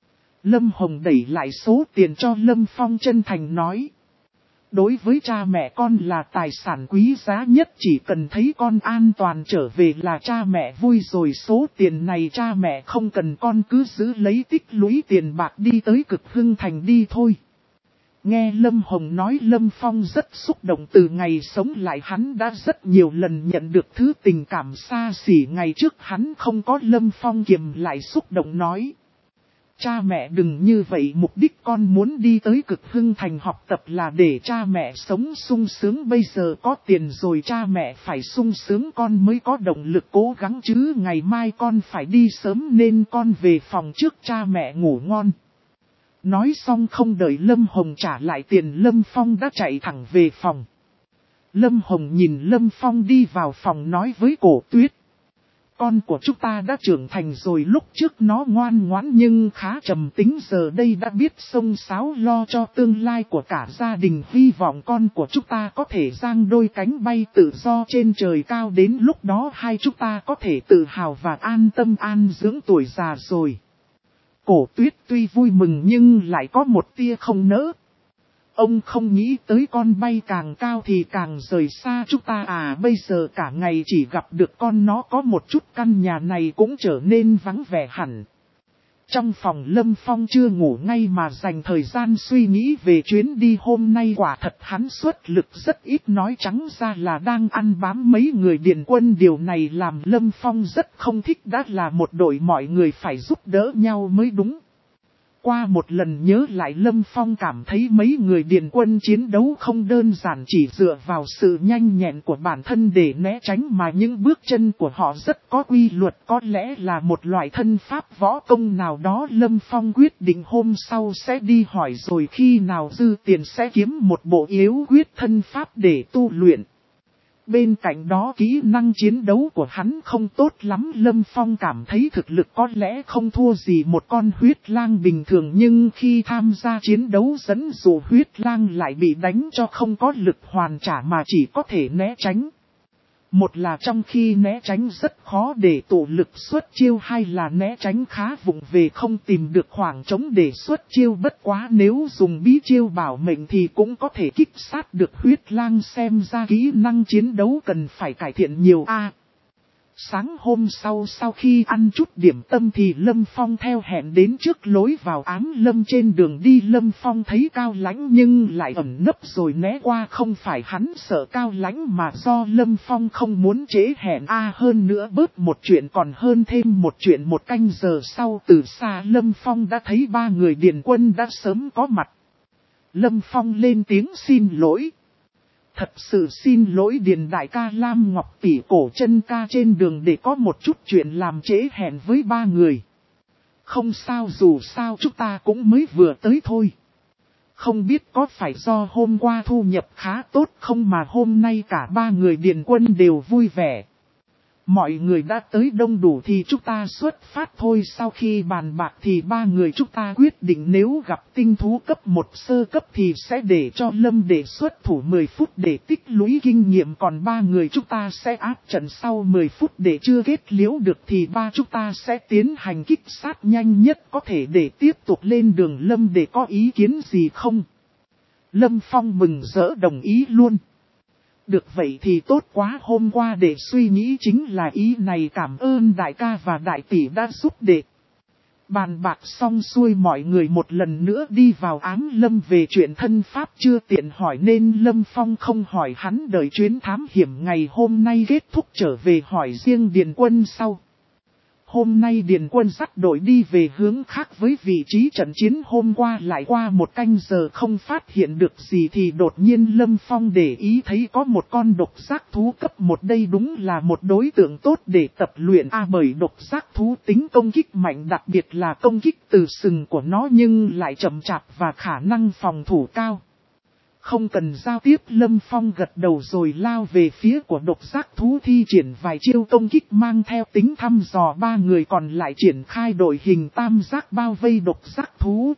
Lâm Hồng đẩy lại số tiền cho Lâm Phong chân thành nói: đối với cha mẹ con là tài sản quý giá nhất, chỉ cần thấy con an toàn trở về là cha mẹ vui rồi, số tiền này cha mẹ không cần, con cứ giữ lấy tích lũy tiền bạc đi tới Cực Hưng Thành đi thôi. Nghe Lâm Hồng nói Lâm Phong rất xúc động, từ ngày sống lại hắn đã rất nhiều lần nhận được thứ tình cảm xa xỉ ngày trước hắn không có. Lâm Phong kiềm lại xúc động nói: cha mẹ đừng như vậy, mục đích con muốn đi tới Cực Hưng Thành học tập là để cha mẹ sống sung sướng, bây giờ có tiền rồi cha mẹ phải sung sướng con mới có động lực cố gắng chứ, ngày mai con phải đi sớm nên con về phòng trước, cha mẹ ngủ ngon. Nói xong không đợi Lâm Hồng trả lại tiền Lâm Phong đã chạy thẳng về phòng. Lâm Hồng nhìn Lâm Phong đi vào phòng nói với Cổ Tuyết: con của chúng ta đã trưởng thành rồi, lúc trước nó ngoan ngoãn nhưng khá trầm tính, giờ đây đã biết xông xáo lo cho tương lai của cả gia đình, hy vọng con của chúng ta có thể giang đôi cánh bay tự do trên trời cao, đến lúc đó hai chúng ta có thể tự hào và an tâm an dưỡng tuổi già rồi. Cổ Tuyết tuy vui mừng nhưng lại có một tia không nỡ. Ông không nghĩ tới con bay càng cao thì càng rời xa chúng ta à, bây giờ cả ngày chỉ gặp được con nó có một chút, căn nhà này cũng trở nên vắng vẻ hẳn. Trong phòng Lâm Phong chưa ngủ ngay mà dành thời gian suy nghĩ về chuyến đi hôm nay, quả thật hắn xuất lực rất ít, nói trắng ra là đang ăn bám mấy người Điền Quân, điều này làm Lâm Phong rất không thích, đã là một đội mọi người phải giúp đỡ nhau mới đúng. Qua một lần nhớ lại Lâm Phong cảm thấy mấy người Điền Quân chiến đấu không đơn giản chỉ dựa vào sự nhanh nhẹn của bản thân để né tránh, mà những bước chân của họ rất có quy luật, có lẽ là một loại thân pháp võ công nào đó. Lâm Phong quyết định hôm sau sẽ đi hỏi rồi khi nào dư tiền sẽ kiếm một bộ yếu quyết thân pháp để tu luyện. Bên cạnh đó kỹ năng chiến đấu của hắn không tốt lắm, Lâm Phong cảm thấy thực lực có lẽ không thua gì một con huyết lang bình thường, nhưng khi tham gia chiến đấu dẫn dụ huyết lang lại bị đánh cho không có lực hoàn trả mà chỉ có thể né tránh. Một là trong khi né tránh rất khó để tụ lực xuất chiêu, hai là né tránh khá vụng về không tìm được khoảng trống để xuất chiêu, bất quá nếu dùng bí chiêu bảo mệnh thì cũng có thể kích sát được huyết lang, xem ra kỹ năng chiến đấu cần phải cải thiện nhiều a. Sáng hôm sau sau khi ăn chút điểm tâm thì Lâm Phong theo hẹn đến trước lối vào Ám Lâm, trên đường đi Lâm Phong thấy Cao Lãnh nhưng lại ẩn nấp rồi né qua, không phải hắn sợ Cao Lãnh mà do Lâm Phong không muốn trễ hẹn a à, hơn nữa bớt một chuyện còn hơn thêm một chuyện. Một canh giờ sau từ xa Lâm Phong đã thấy ba người Điền Quân đã sớm có mặt. Lâm Phong lên tiếng xin lỗi. Thật sự xin lỗi Điền đại ca, Lam Ngọc tỷ, Cổ Chân ca trên đường để có một chút chuyện làm trễ hẹn với ba người. Không sao, dù sao chúng ta cũng mới vừa tới thôi. Không biết có phải do hôm qua thu nhập khá tốt không mà hôm nay cả ba người Điền Quân đều vui vẻ. Mọi người đã tới đông đủ thì chúng ta xuất phát thôi. Sau khi bàn bạc thì ba người chúng ta quyết định nếu gặp tinh thú cấp một sơ cấp thì sẽ để cho Lâm để xuất thủ mười phút để tích lũy kinh nghiệm. Còn ba người chúng ta sẽ áp trận sau mười phút, để chưa kết liễu được thì ba chúng ta sẽ tiến hành kích sát nhanh nhất có thể để tiếp tục lên đường. Lâm để có ý kiến gì không? Lâm Phong mừng rỡ đồng ý luôn. Được vậy thì tốt quá, hôm qua để suy nghĩ chính là ý này, cảm ơn đại ca và đại tỷ đã giúp đệ. Bàn bạc xong xuôi mọi người một lần nữa đi vào ám lâm về chuyện thân pháp chưa tiện hỏi nên Lâm Phong không hỏi hắn đợi chuyến thám hiểm ngày hôm nay kết thúc trở về hỏi riêng Điền Quân sau. Hôm nay Điền Quân dắt đội đi về hướng khác với vị trí trận chiến hôm qua lại qua một canh giờ không phát hiện được gì thì đột nhiên Lâm Phong để ý thấy có một con độc giác thú cấp một đây đúng là một đối tượng tốt để tập luyện a à, bởi độc giác thú tính công kích mạnh đặc biệt là công kích từ sừng của nó nhưng lại chậm chạp và khả năng phòng thủ cao. Không cần giao tiếp Lâm Phong gật đầu rồi lao về phía của độc giác thú thi triển vài chiêu công kích mang theo tính thăm dò ba người còn lại triển khai đội hình tam giác bao vây độc giác thú.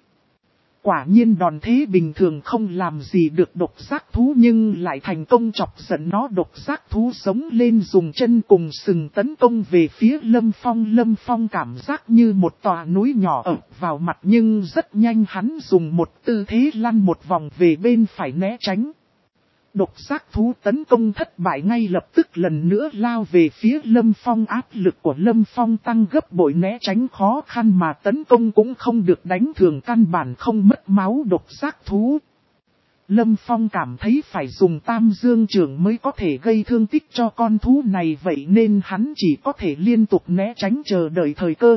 Quả nhiên đòn thế bình thường không làm gì được độc giác thú nhưng lại thành công chọc giận nó độc giác thú sống lên dùng chân cùng sừng tấn công về phía Lâm Phong. Lâm Phong cảm giác như một tòa núi nhỏ ập vào mặt nhưng rất nhanh hắn dùng một tư thế lăn một vòng về bên phải né tránh. Độc giác thú tấn công thất bại ngay lập tức lần nữa lao về phía Lâm Phong áp lực của Lâm Phong tăng gấp bội né tránh khó khăn mà tấn công cũng không được đánh thường căn bản không mất máu độc giác thú. Lâm Phong cảm thấy phải dùng tam dương trưởng mới có thể gây thương tích cho con thú này vậy nên hắn chỉ có thể liên tục né tránh chờ đợi thời cơ.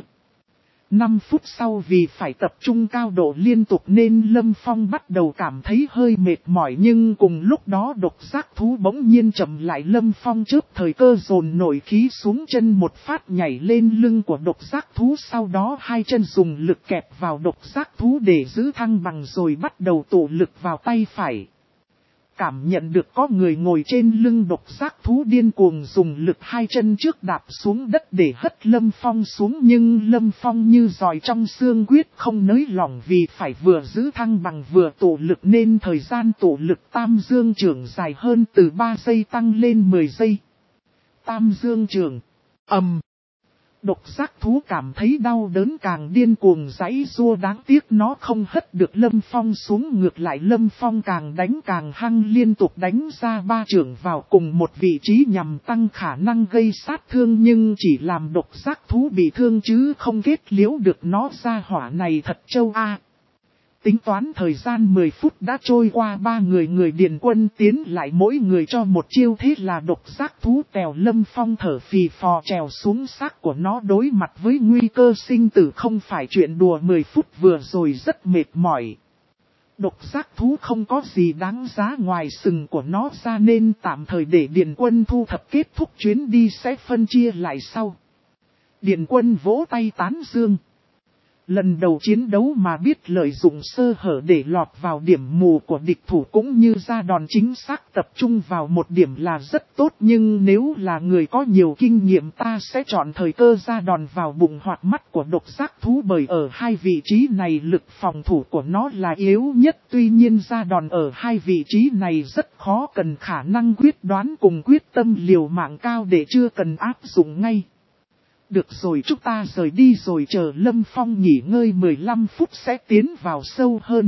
năm phút sau vì phải tập trung cao độ liên tục nên Lâm Phong bắt đầu cảm thấy hơi mệt mỏi nhưng cùng lúc đó độc giác thú bỗng nhiên chậm lại Lâm Phong trước thời cơ dồn nổi khí xuống chân một phát nhảy lên lưng của độc giác thú sau đó hai chân dùng lực kẹp vào độc giác thú để giữ thăng bằng rồi bắt đầu tụ lực vào tay phải. Cảm nhận được có người ngồi trên lưng độc giác thú điên cuồng dùng lực hai chân trước đạp xuống đất để hất Lâm Phong xuống nhưng Lâm Phong như giòi trong xương quyết không nới lỏng vì phải vừa giữ thăng bằng vừa tụ lực nên thời gian tụ lực tam dương trưởng dài hơn từ ba giây tăng lên mười giây. Tam dương trưởng, ầm. Độc giác thú cảm thấy đau đớn càng điên cuồng giãy giụa đáng tiếc nó không hất được Lâm Phong xuống ngược lại Lâm Phong càng đánh càng hăng liên tục đánh ra ba chưởng vào cùng một vị trí nhằm tăng khả năng gây sát thương nhưng chỉ làm độc giác thú bị thương chứ không kết liễu được nó ra hỏa này thật trâu a. Tính toán thời gian mười phút đã trôi qua ba người người Điền Quân tiến lại mỗi người cho một chiêu thế là độc giác thú tèo Lâm Phong thở phì phò trèo xuống xác của nó đối mặt với nguy cơ sinh tử không phải chuyện đùa mười phút vừa rồi rất mệt mỏi. Độc giác thú không có gì đáng giá ngoài sừng của nó ra nên tạm thời để Điền Quân thu thập kết thúc chuyến đi sẽ phân chia lại sau. Điền Quân vỗ tay tán dương. Lần đầu chiến đấu mà biết lợi dụng sơ hở để lọt vào điểm mù của địch thủ cũng như ra đòn chính xác tập trung vào một điểm là rất tốt nhưng nếu là người có nhiều kinh nghiệm ta sẽ chọn thời cơ ra đòn vào bụng hoặc mắt của độc giác thú bởi ở hai vị trí này lực phòng thủ của nó là yếu nhất tuy nhiên ra đòn ở hai vị trí này rất khó cần khả năng quyết đoán cùng quyết tâm liều mạng cao để chưa cần áp dụng ngay. Được rồi chúng ta rời đi rồi chờ Lâm Phong nghỉ ngơi mười lăm phút sẽ tiến vào sâu hơn.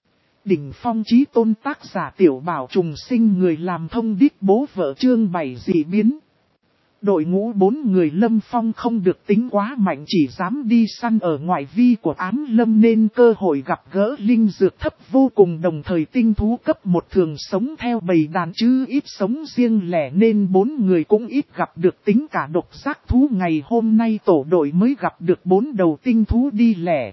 Đỉnh phong chí tôn tác giả Tiểu Bảo trùng sinh người làm thông đích bố vợ chương bảy dị biến. Đội ngũ bốn người Lâm Phong không được tính quá mạnh chỉ dám đi săn ở ngoại vi của ám lâm nên cơ hội gặp gỡ linh dược thấp vô cùng đồng thời tinh thú cấp một thường sống theo bầy đàn chứ ít sống riêng lẻ nên bốn người cũng ít gặp được tính cả độc giác thú ngày hôm nay tổ đội mới gặp được bốn đầu tinh thú đi lẻ.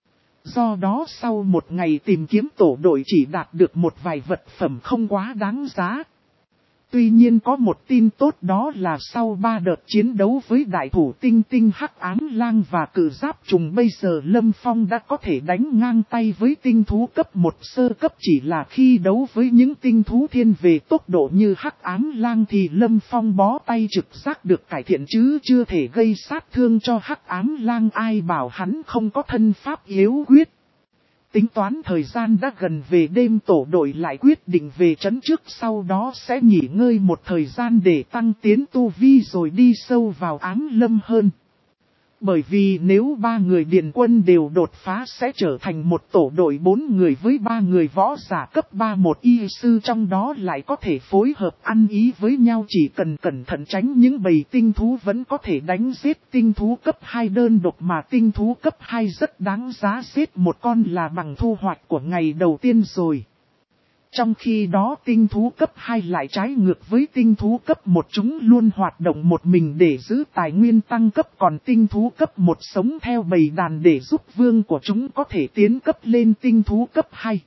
Do đó sau một ngày tìm kiếm tổ đội chỉ đạt được một vài vật phẩm không quá đáng giá. Tuy nhiên có một tin tốt đó là sau ba đợt chiến đấu với đại thủ tinh tinh hắc ám lang và cử giáp trùng bây giờ Lâm Phong đã có thể đánh ngang tay với tinh thú cấp một sơ cấp chỉ là khi đấu với những tinh thú thiên về tốc độ như hắc ám lang thì Lâm Phong bó tay trực giác được cải thiện chứ chưa thể gây sát thương cho hắc ám lang ai bảo hắn không có thân pháp yếu quyết. Tính toán thời gian đã gần về đêm tổ đội lại quyết định về trấn trước sau đó sẽ nghỉ ngơi một thời gian để tăng tiến tu vi rồi đi sâu vào ám lâm hơn. Bởi vì nếu ba người điền quân đều đột phá sẽ trở thành một tổ đội bốn người với ba người võ giả cấp ba một y sư, trong đó lại có thể phối hợp ăn ý với nhau, chỉ cần cẩn thận tránh những bầy tinh thú vẫn có thể đánh giết tinh thú cấp hai đơn độc, mà tinh thú cấp hai rất đáng giá, giết một con là bằng thu hoạch của ngày đầu tiên rồi. Trong khi đó tinh thú cấp hai lại trái ngược với tinh thú cấp một, chúng luôn hoạt động một mình để giữ tài nguyên tăng cấp, còn tinh thú cấp một sống theo bầy đàn để giúp vương của chúng có thể tiến cấp lên tinh thú cấp hai.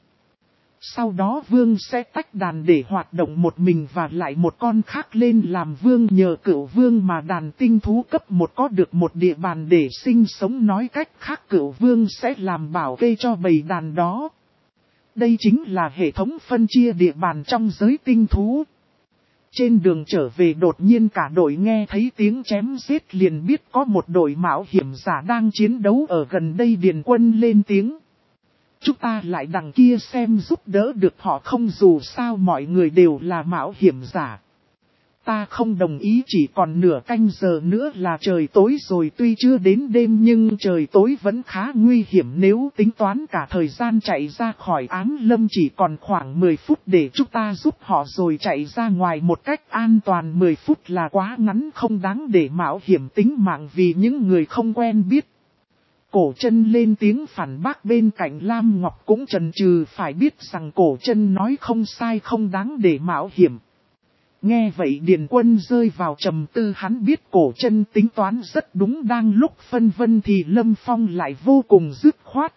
Sau đó vương sẽ tách đàn để hoạt động một mình và lại một con khác lên làm vương, nhờ cửu vương mà đàn tinh thú cấp một có được một địa bàn để sinh sống, nói cách khác cửu vương sẽ làm bảo kê cho bầy đàn đó. Đây chính là hệ thống phân chia địa bàn trong giới tinh thú. Trên đường trở về đột nhiên cả đội nghe thấy tiếng chém giết, liền biết có một đội mạo hiểm giả đang chiến đấu ở gần đây. Điền quân lên tiếng: chúng ta lại đằng kia xem giúp đỡ được họ không, dù sao mọi người đều là mạo hiểm giả. Ta không đồng ý, chỉ còn nửa canh giờ nữa là trời tối rồi, tuy chưa đến đêm nhưng trời tối vẫn khá nguy hiểm, nếu tính toán cả thời gian chạy ra khỏi ám lâm chỉ còn khoảng mười phút để chúng ta giúp họ rồi chạy ra ngoài một cách an toàn. mười phút là quá ngắn, không đáng để mạo hiểm tính mạng vì những người không quen biết. Cổ Chân lên tiếng phản bác, bên cạnh Lam Ngọc cũng chần chừ, phải biết rằng Cổ Chân nói không sai, không đáng để mạo hiểm. Nghe vậy Điền Quân rơi vào trầm tư, hắn biết Cổ Chân tính toán rất đúng. Đang lúc phân vân thì Lâm Phong lại vô cùng dứt khoát: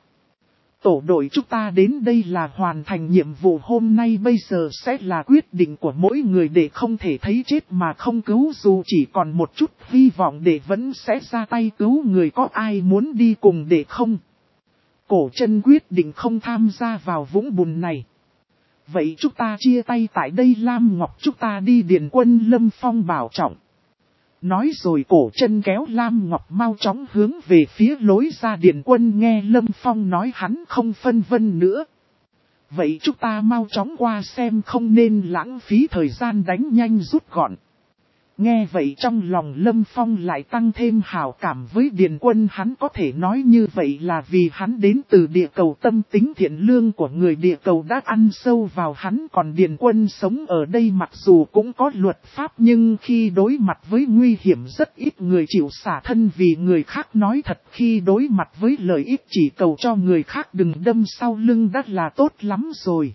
tổ đội chúng ta đến đây là hoàn thành nhiệm vụ hôm nay, bây giờ sẽ là quyết định của mỗi người, để không thể thấy chết mà không cứu, dù chỉ còn một chút hy vọng để vẫn sẽ ra tay cứu người. Có ai muốn đi cùng để không? Cổ Chân quyết định không tham gia vào vũng bùn này. Vậy chúng ta chia tay tại đây Lam Ngọc, chúng ta đi. Điền Quân Lâm Phong bảo trọng. Nói rồi Cổ Chân kéo Lam Ngọc mau chóng hướng về phía lối ra. Điền Quân nghe Lâm Phong nói hắn không phân vân nữa. Vậy chúng ta mau chóng qua xem, không nên lãng phí thời gian, đánh nhanh rút gọn. Nghe vậy trong lòng Lâm Phong lại tăng thêm hảo cảm với Điền Quân, hắn có thể nói như vậy là vì hắn đến từ địa cầu, tâm tính thiện lương của người địa cầu đã ăn sâu vào hắn, còn Điền Quân sống ở đây mặc dù cũng có luật pháp nhưng khi đối mặt với nguy hiểm rất ít người chịu xả thân vì người khác. Nói thật, khi đối mặt với lợi ích chỉ cầu cho người khác đừng đâm sau lưng đã là tốt lắm rồi.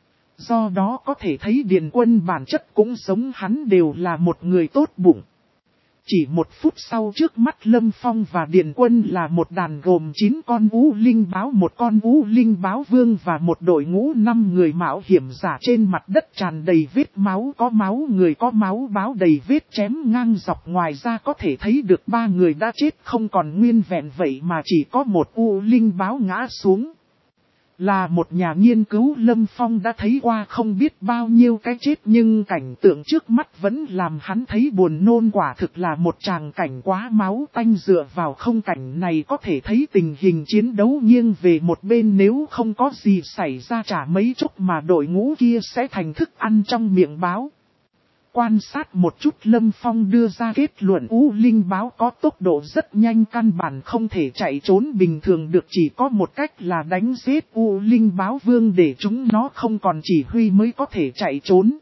Do đó có thể thấy Điền Quân bản chất cũng giống hắn, đều là một người tốt bụng. Chỉ một phút sau, trước mắt Lâm Phong và Điền Quân là một đàn gồm chín con U Linh báo, một con U Linh báo vương và một đội ngũ năm người mạo hiểm giả. Trên mặt đất tràn đầy vết máu, có máu người có máu báo, đầy vết chém ngang dọc. Ngoài ra có thể thấy được ba người đã chết không còn nguyên vẹn, vậy mà chỉ có một U Linh báo ngã xuống. Là một nhà nghiên cứu, Lâm Phong đã thấy qua không biết bao nhiêu cái chết, nhưng cảnh tượng trước mắt vẫn làm hắn thấy buồn nôn, quả thực là một tràng cảnh quá máu tanh. Dựa vào không cảnh này có thể thấy tình hình chiến đấu nghiêng về một bên, nếu không có gì xảy ra chả mấy chốc mà đội ngũ kia sẽ thành thức ăn trong miệng báo. Quan sát một chút Lâm Phong đưa ra kết luận U Linh báo có tốc độ rất nhanh, căn bản không thể chạy trốn bình thường được, chỉ có một cách là đánh giết U Linh báo vương để chúng nó không còn chỉ huy mới có thể chạy trốn.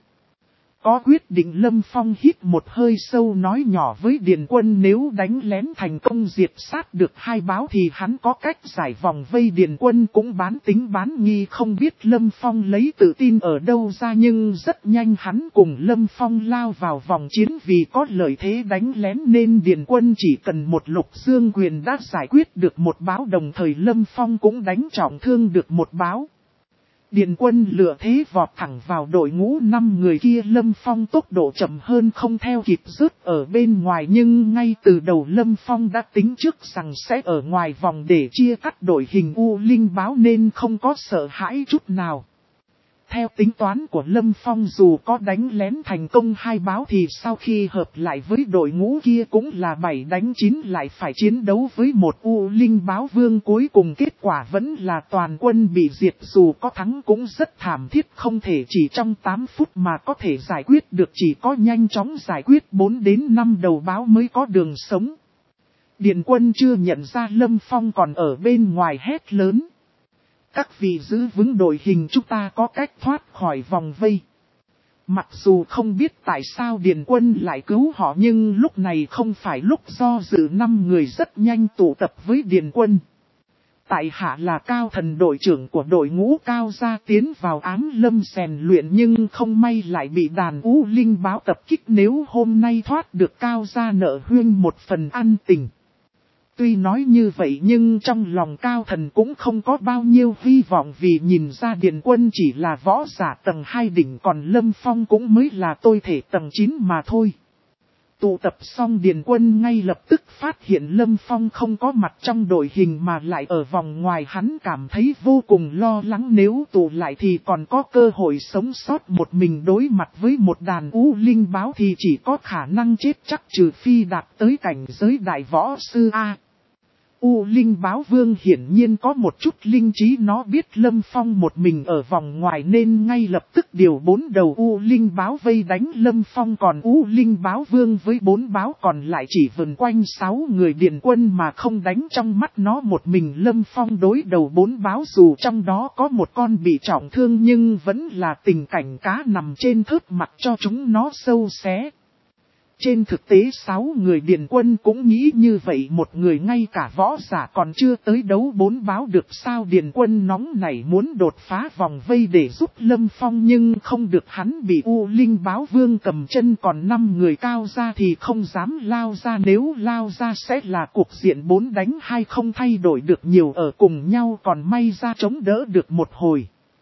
Có quyết định, Lâm Phong hít một hơi sâu nói nhỏ với Điền Quân nếu đánh lén thành công diệt sát được hai báo thì hắn có cách giải vòng vây. Điền Quân cũng bán tính bán nghi, không biết Lâm Phong lấy tự tin ở đâu ra, nhưng rất nhanh hắn cùng Lâm Phong lao vào vòng chiến. Vì có lợi thế đánh lén nên Điền Quân chỉ cần một lục dương quyền đã giải quyết được một báo, đồng thời Lâm Phong cũng đánh trọng thương được một báo. Điền Quân lựa thế vọt thẳng vào đội ngũ năm người kia. Lâm Phong tốc độ chậm hơn không theo kịp, rớt ở bên ngoài, nhưng ngay từ đầu Lâm Phong đã tính trước rằng sẽ ở ngoài vòng để chia cắt đội hình U Linh báo nên không có sợ hãi chút nào. Theo tính toán của Lâm Phong, dù có đánh lén thành công hai báo thì sau khi hợp lại với đội ngũ kia cũng là bảy đánh chín, lại phải chiến đấu với một U Linh báo vương. Cuối cùng kết quả vẫn là toàn quân bị diệt, dù có thắng cũng rất thảm thiết, không thể chỉ trong tám phút mà có thể giải quyết được, chỉ có nhanh chóng giải quyết bốn đến năm đầu báo mới có đường sống. Điền Quân chưa nhận ra Lâm Phong còn ở bên ngoài hét lớn. Các vị giữ vững đội hình, chúng ta có cách thoát khỏi vòng vây. Mặc dù không biết tại sao Điền Quân lại cứu họ, nhưng lúc này không phải lúc do dự. Năm người rất nhanh tụ tập với Điền Quân. Tại hạ là Cao Thần, đội trưởng của đội ngũ Cao gia, tiến vào Ám Lâm rèn luyện nhưng không may lại bị đàn U Linh báo tập kích. Nếu hôm nay thoát được, Cao gia nợ Huyên một phần ăn tình. Tuy nói như vậy nhưng trong lòng Cao Thần cũng không có bao nhiêu hy vọng, vì nhìn ra Điền Quân chỉ là võ giả tầng hai đỉnh, còn Lâm Phong cũng mới là tôi thể tầng chín mà thôi. Tụ tập xong, Điền Quân ngay lập tức phát hiện Lâm Phong không có mặt trong đội hình mà lại ở vòng ngoài. Hắn cảm thấy vô cùng lo lắng, nếu tụ lại thì còn có cơ hội sống sót. Một mình đối mặt với một đàn U Linh báo thì chỉ có khả năng chết chắc, trừ phi đạt tới cảnh giới đại võ sư A. U Linh báo vương hiển nhiên có một chút linh trí, nó biết Lâm Phong một mình ở vòng ngoài nên ngay lập tức điều bốn đầu U Linh báo vây đánh Lâm Phong, còn U Linh báo vương với bốn báo còn lại chỉ vần quanh sáu người Điền Quân mà không đánh. Trong mắt nó một mình Lâm Phong đối đầu bốn báo, dù trong đó có một con bị trọng thương nhưng vẫn là tình cảnh cá nằm trên thớt, mặc cho chúng nó sâu xé. Trên thực tế sáu người Điền Quân cũng nghĩ như vậy, một người ngay cả võ giả còn chưa tới đấu bốn báo được sao. Điền Quân nóng nảy muốn đột phá vòng vây để giúp Lâm Phong nhưng không được, hắn bị U Linh báo vương cầm chân, còn năm người Cao gia thì không dám lao ra, nếu lao ra sẽ là cuộc diện bốn đánh hai, không thay đổi được nhiều, ở cùng nhau còn may ra chống đỡ được một hồi.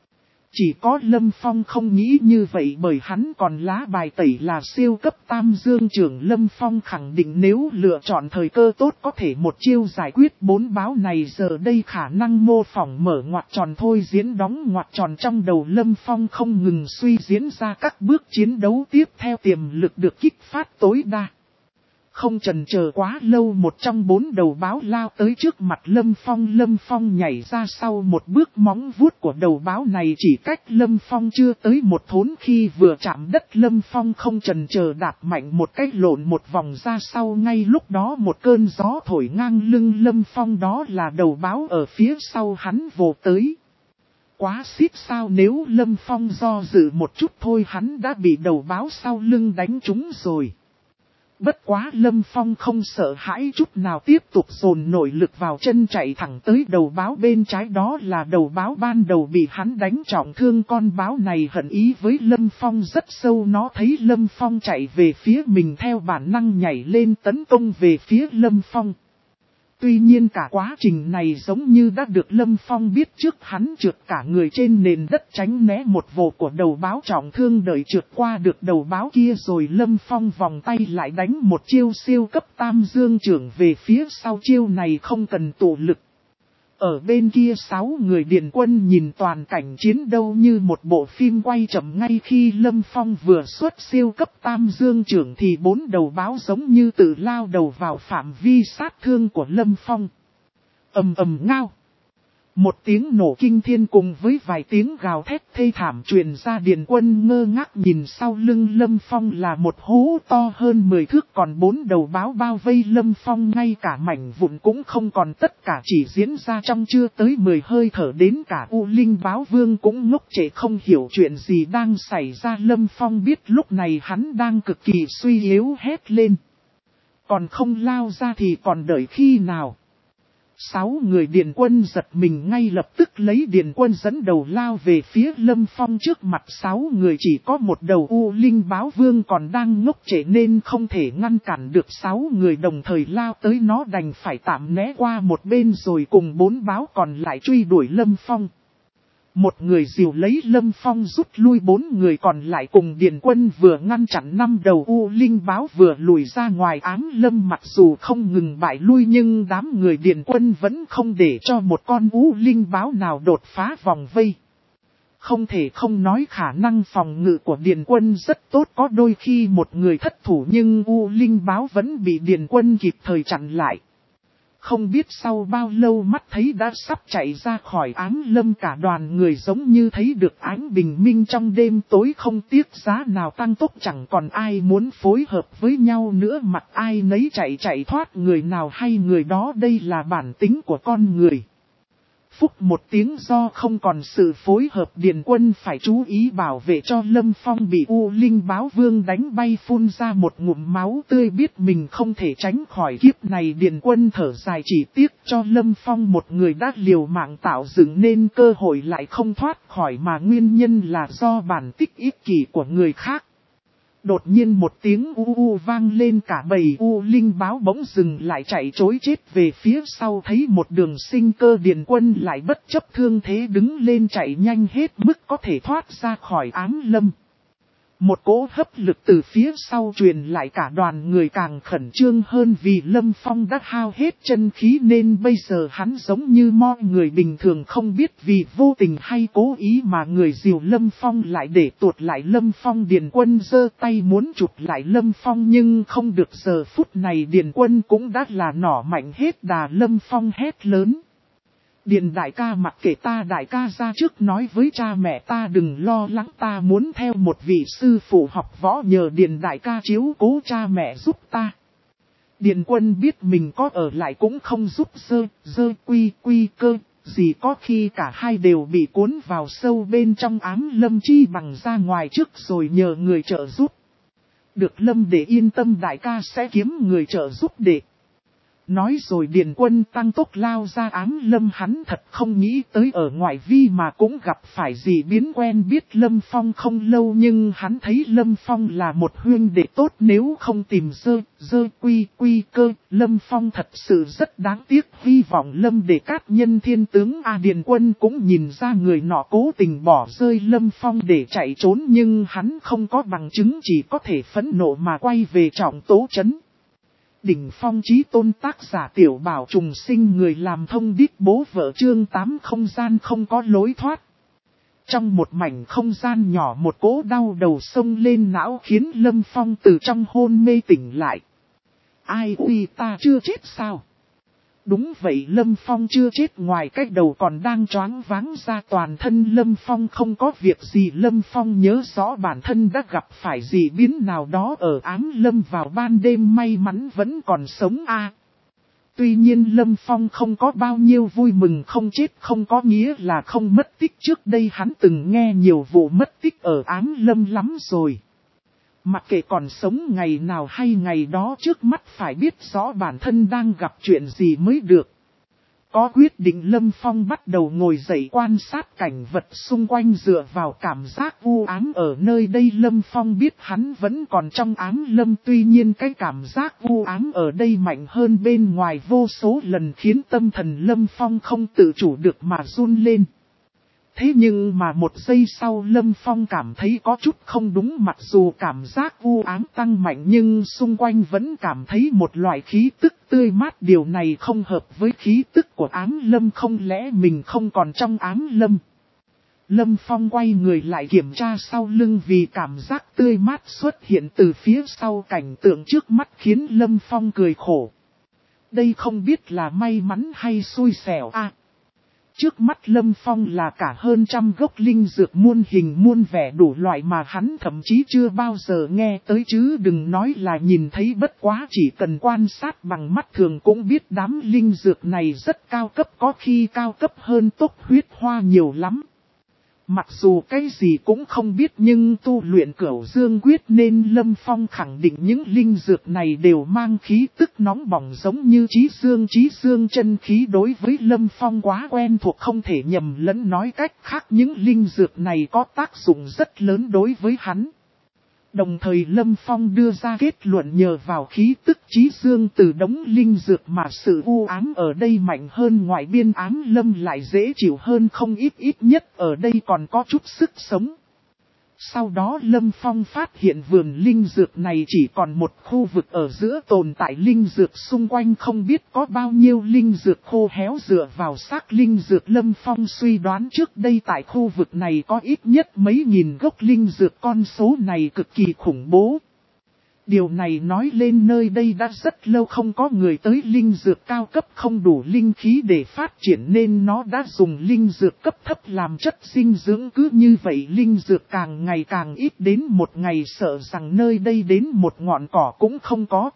Chỉ có Lâm Phong không nghĩ như vậy, bởi hắn còn lá bài tẩy là siêu cấp tam dương trưởng. Lâm Phong khẳng định nếu lựa chọn thời cơ tốt có thể một chiêu giải quyết bốn báo này. Giờ đây khả năng mô phỏng mở ngoặc tròn thôi diễn đóng ngoặc tròn trong đầu Lâm Phong không ngừng suy diễn ra các bước chiến đấu tiếp theo, tiềm lực được kích phát tối đa. Không chần chờ quá lâu, một trong bốn đầu báo lao tới trước mặt Lâm Phong. Lâm Phong nhảy ra sau một bước, móng vuốt của đầu báo này chỉ cách Lâm Phong chưa tới một thốn. Khi vừa chạm đất, Lâm Phong không chần chờ đạp mạnh một cái, lộn một vòng ra sau. Ngay lúc đó một cơn gió thổi ngang lưng Lâm Phong, đó là đầu báo ở phía sau hắn vồ tới. Quá xít sao, nếu Lâm Phong do dự một chút thôi hắn đã bị đầu báo sau lưng đánh trúng rồi. Bất quá Lâm Phong không sợ hãi chút nào, tiếp tục dồn nội lực vào chân chạy thẳng tới đầu báo bên trái, đó là đầu báo ban đầu bị hắn đánh trọng thương. Con báo này hận ý với Lâm Phong rất sâu, nó thấy Lâm Phong chạy về phía mình theo bản năng nhảy lên tấn công về phía Lâm Phong. Tuy nhiên cả quá trình này giống như đã được Lâm Phong biết trước, hắn trượt cả người trên nền đất tránh né một vồ của đầu báo trọng thương, đợi trượt qua được đầu báo kia rồi Lâm Phong vòng tay lại đánh một chiêu siêu cấp tam dương trưởng về phía sau. Chiêu này không cần tụ lực. Ở bên kia sáu người Điền Quân nhìn toàn cảnh chiến đấu như một bộ phim quay chậm. Ngay khi Lâm Phong vừa xuất siêu cấp tam dương trưởng thì bốn đầu báo giống như tự lao đầu vào phạm vi sát thương của Lâm Phong. Ầm ầm ngao. Một tiếng nổ kinh thiên cùng với vài tiếng gào thét thê thảm truyền ra. Điền Quân ngơ ngác nhìn sau lưng Lâm Phong là một hố to hơn mười thước, còn bốn đầu báo bao vây Lâm Phong, ngay cả mảnh vụn cũng không còn, tất cả chỉ diễn ra trong chưa tới mười hơi thở. Đến cả U Linh báo vương cũng ngốc trệ không hiểu chuyện gì đang xảy ra. Lâm Phong biết lúc này hắn đang cực kỳ suy yếu, hét lên. Còn không lao ra thì còn đợi khi nào? Sáu người Điền Quân giật mình, ngay lập tức lấy Điền Quân dẫn đầu lao về phía Lâm Phong. Trước mặt sáu người chỉ có một đầu U Linh báo vương còn đang ngốc trệ nên không thể ngăn cản được sáu người đồng thời lao tới, nó đành phải tạm né qua một bên rồi cùng bốn báo còn lại truy đuổi Lâm Phong. Một người dìu lấy Lâm Phong rút lui, bốn người còn lại cùng Điền Quân vừa ngăn chặn năm đầu U Linh báo vừa lùi ra ngoài. Ám Lâm mặc dù không ngừng bại lui nhưng đám người Điền Quân vẫn không để cho một con U Linh báo nào đột phá vòng vây. Không thể không nói khả năng phòng ngự của Điền Quân rất tốt, có đôi khi một người thất thủ nhưng U Linh báo vẫn bị Điền Quân kịp thời chặn lại. không biết sau bao lâu mắt thấy đã sắp chạy ra khỏi ám lâm, cả đoàn người giống như thấy được ánh bình minh trong đêm tối, không tiếc giá nào tăng tốc, chẳng còn ai muốn phối hợp với nhau nữa, mặt ai nấy chạy chạy thoát, người nào hay người đó, đây là bản tính của con người. Phúc một tiếng, do không còn sự phối hợp, Điền Quân phải chú ý bảo vệ cho Lâm Phong bị U Linh Báo Vương đánh bay, phun ra một ngụm máu tươi, biết mình không thể tránh khỏi kiếp này. Điền Quân thở dài, chỉ tiếc cho Lâm Phong một người đã liều mạng tạo dựng nên cơ hội lại không thoát khỏi, mà nguyên nhân là do bản tích ích kỷ của người khác. Đột nhiên một tiếng u u vang lên, cả bầy U Linh Báo bỗng dừng lại, chạy trối chết về phía sau, thấy một đường sinh cơ, Điền Quân lại bất chấp thương thế đứng lên chạy nhanh hết mức có thể thoát ra khỏi ám lâm. Một cỗ hấp lực từ phía sau truyền lại, cả đoàn người càng khẩn trương hơn, vì Lâm Phong đã hao hết chân khí nên bây giờ hắn giống như mọi người bình thường, không biết vì vô tình hay cố ý mà người dìu Lâm Phong lại để tuột lại Lâm Phong. Điền Quân giơ tay muốn chụp lại Lâm Phong nhưng không được, giờ phút này Điền Quân cũng đã là nỏ mạnh hết đà. Lâm Phong hét lớn: Điền đại ca, mặc kệ ta, đại ca ra trước nói với cha mẹ ta đừng lo lắng, ta muốn theo một vị sư phụ học võ, nhờ Điền đại ca chiếu cố cha mẹ giúp ta. Điền Quân biết mình có ở lại cũng không giúp dơ, dơ quy quy cơ, gì có khi cả hai đều bị cuốn vào sâu bên trong ám lâm, chi bằng ra ngoài trước rồi nhờ người trợ giúp. Được Lâm để yên tâm, đại ca sẽ kiếm người trợ giúp để. Nói rồi Điền Quân tăng tốc lao ra ám lâm, hắn thật không nghĩ tới ở ngoại vi mà cũng gặp phải gì biến. Quen biết Lâm Phong không lâu nhưng hắn thấy Lâm Phong là một huynh đệ tốt, nếu không tìm dơ, dơ quy quy cơ, Lâm Phong thật sự rất đáng tiếc. Hy vọng Lâm để cát nhân thiên tướng A. Điền Quân cũng nhìn ra người nọ cố tình bỏ rơi Lâm Phong để chạy trốn, nhưng hắn không có bằng chứng, chỉ có thể phẫn nộ mà quay về Trọng Tố trấn. Đỉnh Phong Chí Tôn, tác giả Tiểu Bảo Trùng Sinh, người làm thông điệp bố vợ, chương tám, không gian không có lối thoát. Trong một mảnh không gian nhỏ, một cỗ đau đầu xông lên não khiến Lâm Phong từ trong hôn mê tỉnh lại. Ai uy, ta chưa chết sao? Đúng vậy, Lâm Phong chưa chết, ngoài cái đầu còn đang choáng váng ra, toàn thân Lâm Phong không có việc gì. Lâm Phong nhớ rõ bản thân đã gặp phải dị biến nào đó ở ám lâm vào ban đêm, may mắn vẫn còn sống a. Tuy nhiên Lâm Phong không có bao nhiêu vui mừng, không chết không có nghĩa là không mất tích, trước đây hắn từng nghe nhiều vụ mất tích ở ám lâm lắm rồi. Mặc kệ còn sống ngày nào hay ngày đó, trước mắt phải biết rõ bản thân đang gặp chuyện gì mới được. Có quyết định, Lâm Phong bắt đầu ngồi dậy quan sát cảnh vật xung quanh, dựa vào cảm giác u ám ở nơi đây. Lâm Phong biết hắn vẫn còn trong ám lâm, tuy nhiên cái cảm giác u ám ở đây mạnh hơn bên ngoài vô số lần, khiến tâm thần Lâm Phong không tự chủ được mà run lên. Thế nhưng mà một giây sau Lâm Phong cảm thấy có chút không đúng, mặc dù cảm giác u ám tăng mạnh nhưng xung quanh vẫn cảm thấy một loại khí tức tươi mát, điều này không hợp với khí tức của ám lâm, không lẽ mình không còn trong ám lâm? Lâm Phong quay người lại kiểm tra sau lưng, vì cảm giác tươi mát xuất hiện từ phía sau, cảnh tượng trước mắt khiến Lâm Phong cười khổ. Đây không biết là may mắn hay xui xẻo a. Trước mắt Lâm Phong là cả hơn trăm gốc linh dược muôn hình muôn vẻ đủ loại mà hắn thậm chí chưa bao giờ nghe tới, chứ đừng nói là nhìn thấy, bất quá chỉ cần quan sát bằng mắt thường cũng biết đám linh dược này rất cao cấp, có khi cao cấp hơn tốc huyết hoa nhiều lắm. Mặc dù cái gì cũng không biết nhưng tu luyện Cửu Dương Quyết nên Lâm Phong khẳng định những linh dược này đều mang khí tức nóng bỏng giống như Chí Dương. Chí Dương chân khí đối với Lâm Phong quá quen thuộc, không thể nhầm lẫn, nói cách khác những linh dược này có tác dụng rất lớn đối với hắn. Đồng thời Lâm Phong đưa ra kết luận, nhờ vào khí tức Chí Dương từ đống linh dược mà sự u ám ở đây mạnh hơn ngoại biên ám lâm lại dễ chịu hơn không ít, ít nhất ở đây còn có chút sức sống. Sau đó Lâm Phong phát hiện vườn linh dược này chỉ còn một khu vực ở giữa, tồn tại linh dược xung quanh không biết có bao nhiêu linh dược khô héo. Dựa vào xác linh dược, Lâm Phong suy đoán trước đây tại khu vực này có ít nhất mấy nghìn gốc linh dược, con số này cực kỳ khủng bố. Điều này nói lên nơi đây đã rất lâu không có người tới linh dược cao cấp không đủ linh khí để phát triển nên nó đã dùng linh dược cấp thấp làm chất dinh dưỡng, cứ như vậy linh dược càng ngày càng ít, đến một ngày sợ rằng nơi đây đến một ngọn cỏ cũng không có.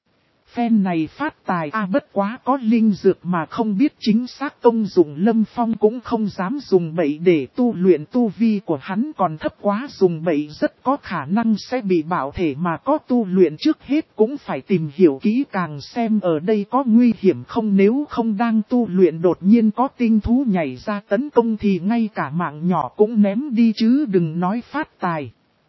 Phen này phát tài a, bất quá có linh dược mà không biết chính xác công dụng, Lâm Phong cũng không dám dùng bậy để tu luyện, tu vi của hắn còn thấp quá, dùng bậy rất có khả năng sẽ bị bạo thể, mà có tu luyện trước hết cũng phải tìm hiểu kỹ càng xem ở đây có nguy hiểm không, nếu không đang tu luyện đột nhiên có tinh thú nhảy ra tấn công thì ngay cả mạng nhỏ cũng ném đi chứ đừng nói phát tài.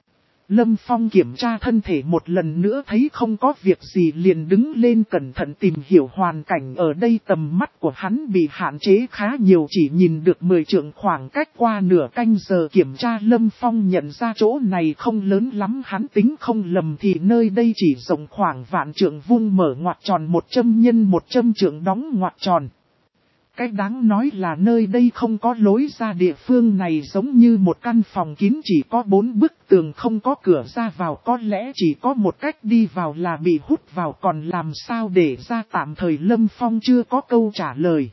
Lâm Phong kiểm tra thân thể một lần nữa thấy không có việc gì liền đứng lên cẩn thận tìm hiểu hoàn cảnh ở đây. Tầm mắt của hắn bị hạn chế khá nhiều, chỉ nhìn được mười trượng, khoảng cách qua nửa canh giờ kiểm tra Lâm Phong nhận ra chỗ này không lớn lắm, hắn tính không lầm thì nơi đây chỉ rộng khoảng vạn trượng vuông, mở ngoặc tròn một trăm nhân một trăm trượng đóng ngoặc tròn. Cái đáng nói là nơi đây không có lối ra, địa phương này giống như một căn phòng kín chỉ có bốn bức tường không có cửa ra vào, có lẽ chỉ có một cách đi vào là bị hút vào, còn làm sao để ra tạm thời Lâm Phong chưa có câu trả lời.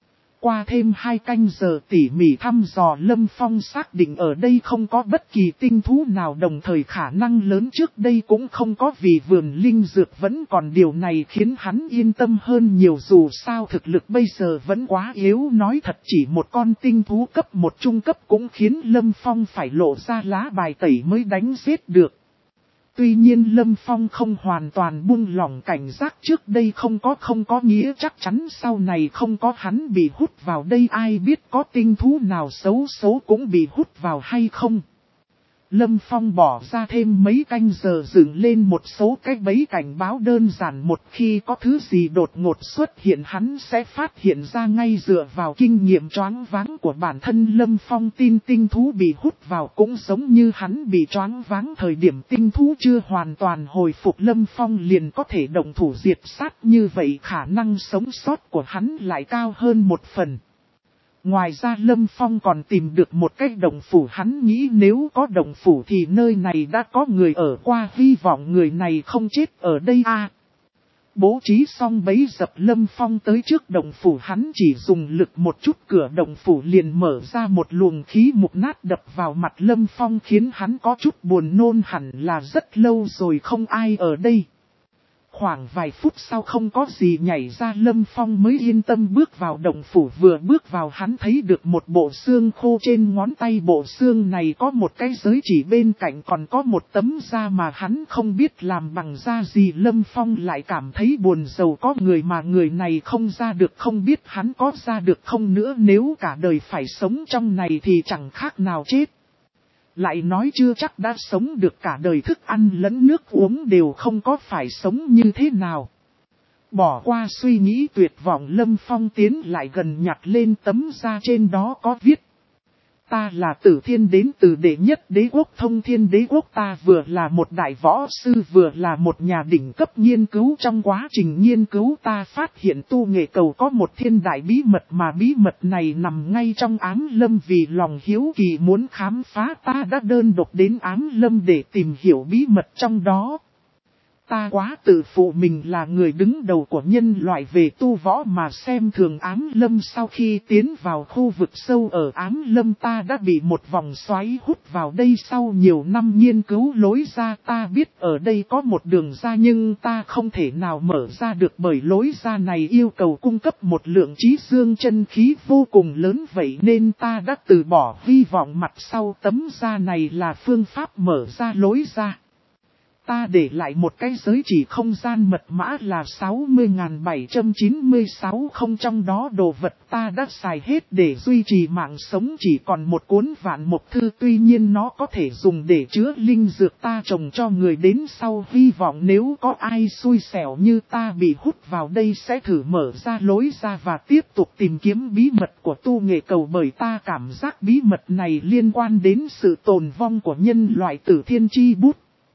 Qua thêm hai canh giờ tỉ mỉ thăm dò, Lâm Phong xác định ở đây không có bất kỳ tinh thú nào, đồng thời khả năng lớn trước đây cũng không có vì vườn linh dược vẫn còn, điều này khiến hắn yên tâm hơn nhiều, dù sao thực lực bây giờ vẫn quá yếu, nói thật chỉ một con tinh thú cấp một trung cấp cũng khiến Lâm Phong phải lộ ra lá bài tẩy mới đánh giết được. Tuy nhiên Lâm Phong không hoàn toàn buông lỏng cảnh giác, trước đây không có không có nghĩa chắc chắn sau này không có, hắn bị hút vào đây ai biết có tinh thú nào xấu xấu cũng bị hút vào hay không. Lâm Phong bỏ ra thêm mấy canh giờ dựng lên một số cái bẫy cảnh báo đơn giản, một khi có thứ gì đột ngột xuất hiện hắn sẽ phát hiện ra ngay. Dựa vào kinh nghiệm choáng váng của bản thân, Lâm Phong tin tinh thú bị hút vào cũng giống như hắn bị choáng váng, thời điểm tinh thú chưa hoàn toàn hồi phục Lâm Phong liền có thể động thủ diệt sát, như vậy khả năng sống sót của hắn lại cao hơn một phần. Ngoài ra Lâm Phong còn tìm được một cái động phủ, hắn nghĩ nếu có động phủ thì nơi này đã có người ở qua, hy vọng người này không chết ở đây a. À, bố trí xong bấy dập, Lâm Phong tới trước động phủ, hắn chỉ dùng lực một chút, cửa động phủ liền mở ra, một luồng khí mục nát đập vào mặt Lâm Phong khiến hắn có chút buồn nôn, hẳn là rất lâu rồi không ai ở đây. Khoảng vài phút sau không có gì nhảy ra, Lâm Phong mới yên tâm bước vào động phủ, vừa bước vào hắn thấy được một bộ xương khô trên ngón tay, bộ xương này có một cái giới chỉ bên cạnh còn có một tấm da mà hắn không biết làm bằng da gì. Lâm Phong lại cảm thấy buồn rầu, có người mà người này không ra được, không biết hắn có ra được không nữa, nếu cả đời phải sống trong này thì chẳng khác nào chết. Lại nói chưa chắc đã sống được cả đời, thức ăn lẫn nước uống đều không có, phải sống như thế nào. Bỏ qua suy nghĩ tuyệt vọng, Lâm Phong tiến lại gần nhặt lên tấm da, trên đó có viết: ta là Tử Thiên, đến từ đệ nhất đế quốc Thông Thiên đế quốc, ta vừa là một đại võ sư vừa là một nhà đỉnh cấp nghiên cứu. Trong quá trình nghiên cứu ta phát hiện tu nghệ cầu có một thiên đại bí mật, mà bí mật này nằm ngay trong Ám Lâm, vì lòng hiếu kỳ muốn khám phá ta đã đơn độc đến Ám Lâm để tìm hiểu bí mật trong đó. Ta quá tự phụ mình là người đứng đầu của nhân loại về tu võ mà xem thường Ám Lâm, sau khi tiến vào khu vực sâu ở Ám Lâm ta đã bị một vòng xoáy hút vào đây. Sau nhiều năm nghiên cứu lối ra, ta biết ở đây có một đường ra nhưng ta không thể nào mở ra được, bởi lối ra này yêu cầu cung cấp một lượng trí dương chân khí vô cùng lớn, vậy nên ta đã từ bỏ hy vọng. Mặt sau tấm da này là phương pháp mở ra lối ra. Ta để lại một cái giới chỉ không gian mật mã là sáu mươi nghìn bảy trăm chín mươi sáu không, trong đó đồ vật ta đã xài hết để duy trì mạng sống, chỉ còn một cuốn vạn mộc thư, tuy nhiên nó có thể dùng để chứa linh dược ta trồng cho người đến sau, hy vọng nếu có ai xui xẻo như ta bị hút vào đây sẽ thử mở ra lối ra và tiếp tục tìm kiếm bí mật của tu nghệ cầu, bởi ta cảm giác bí mật này liên quan đến sự tồn vong của nhân loại. Tử Thiên chi bút.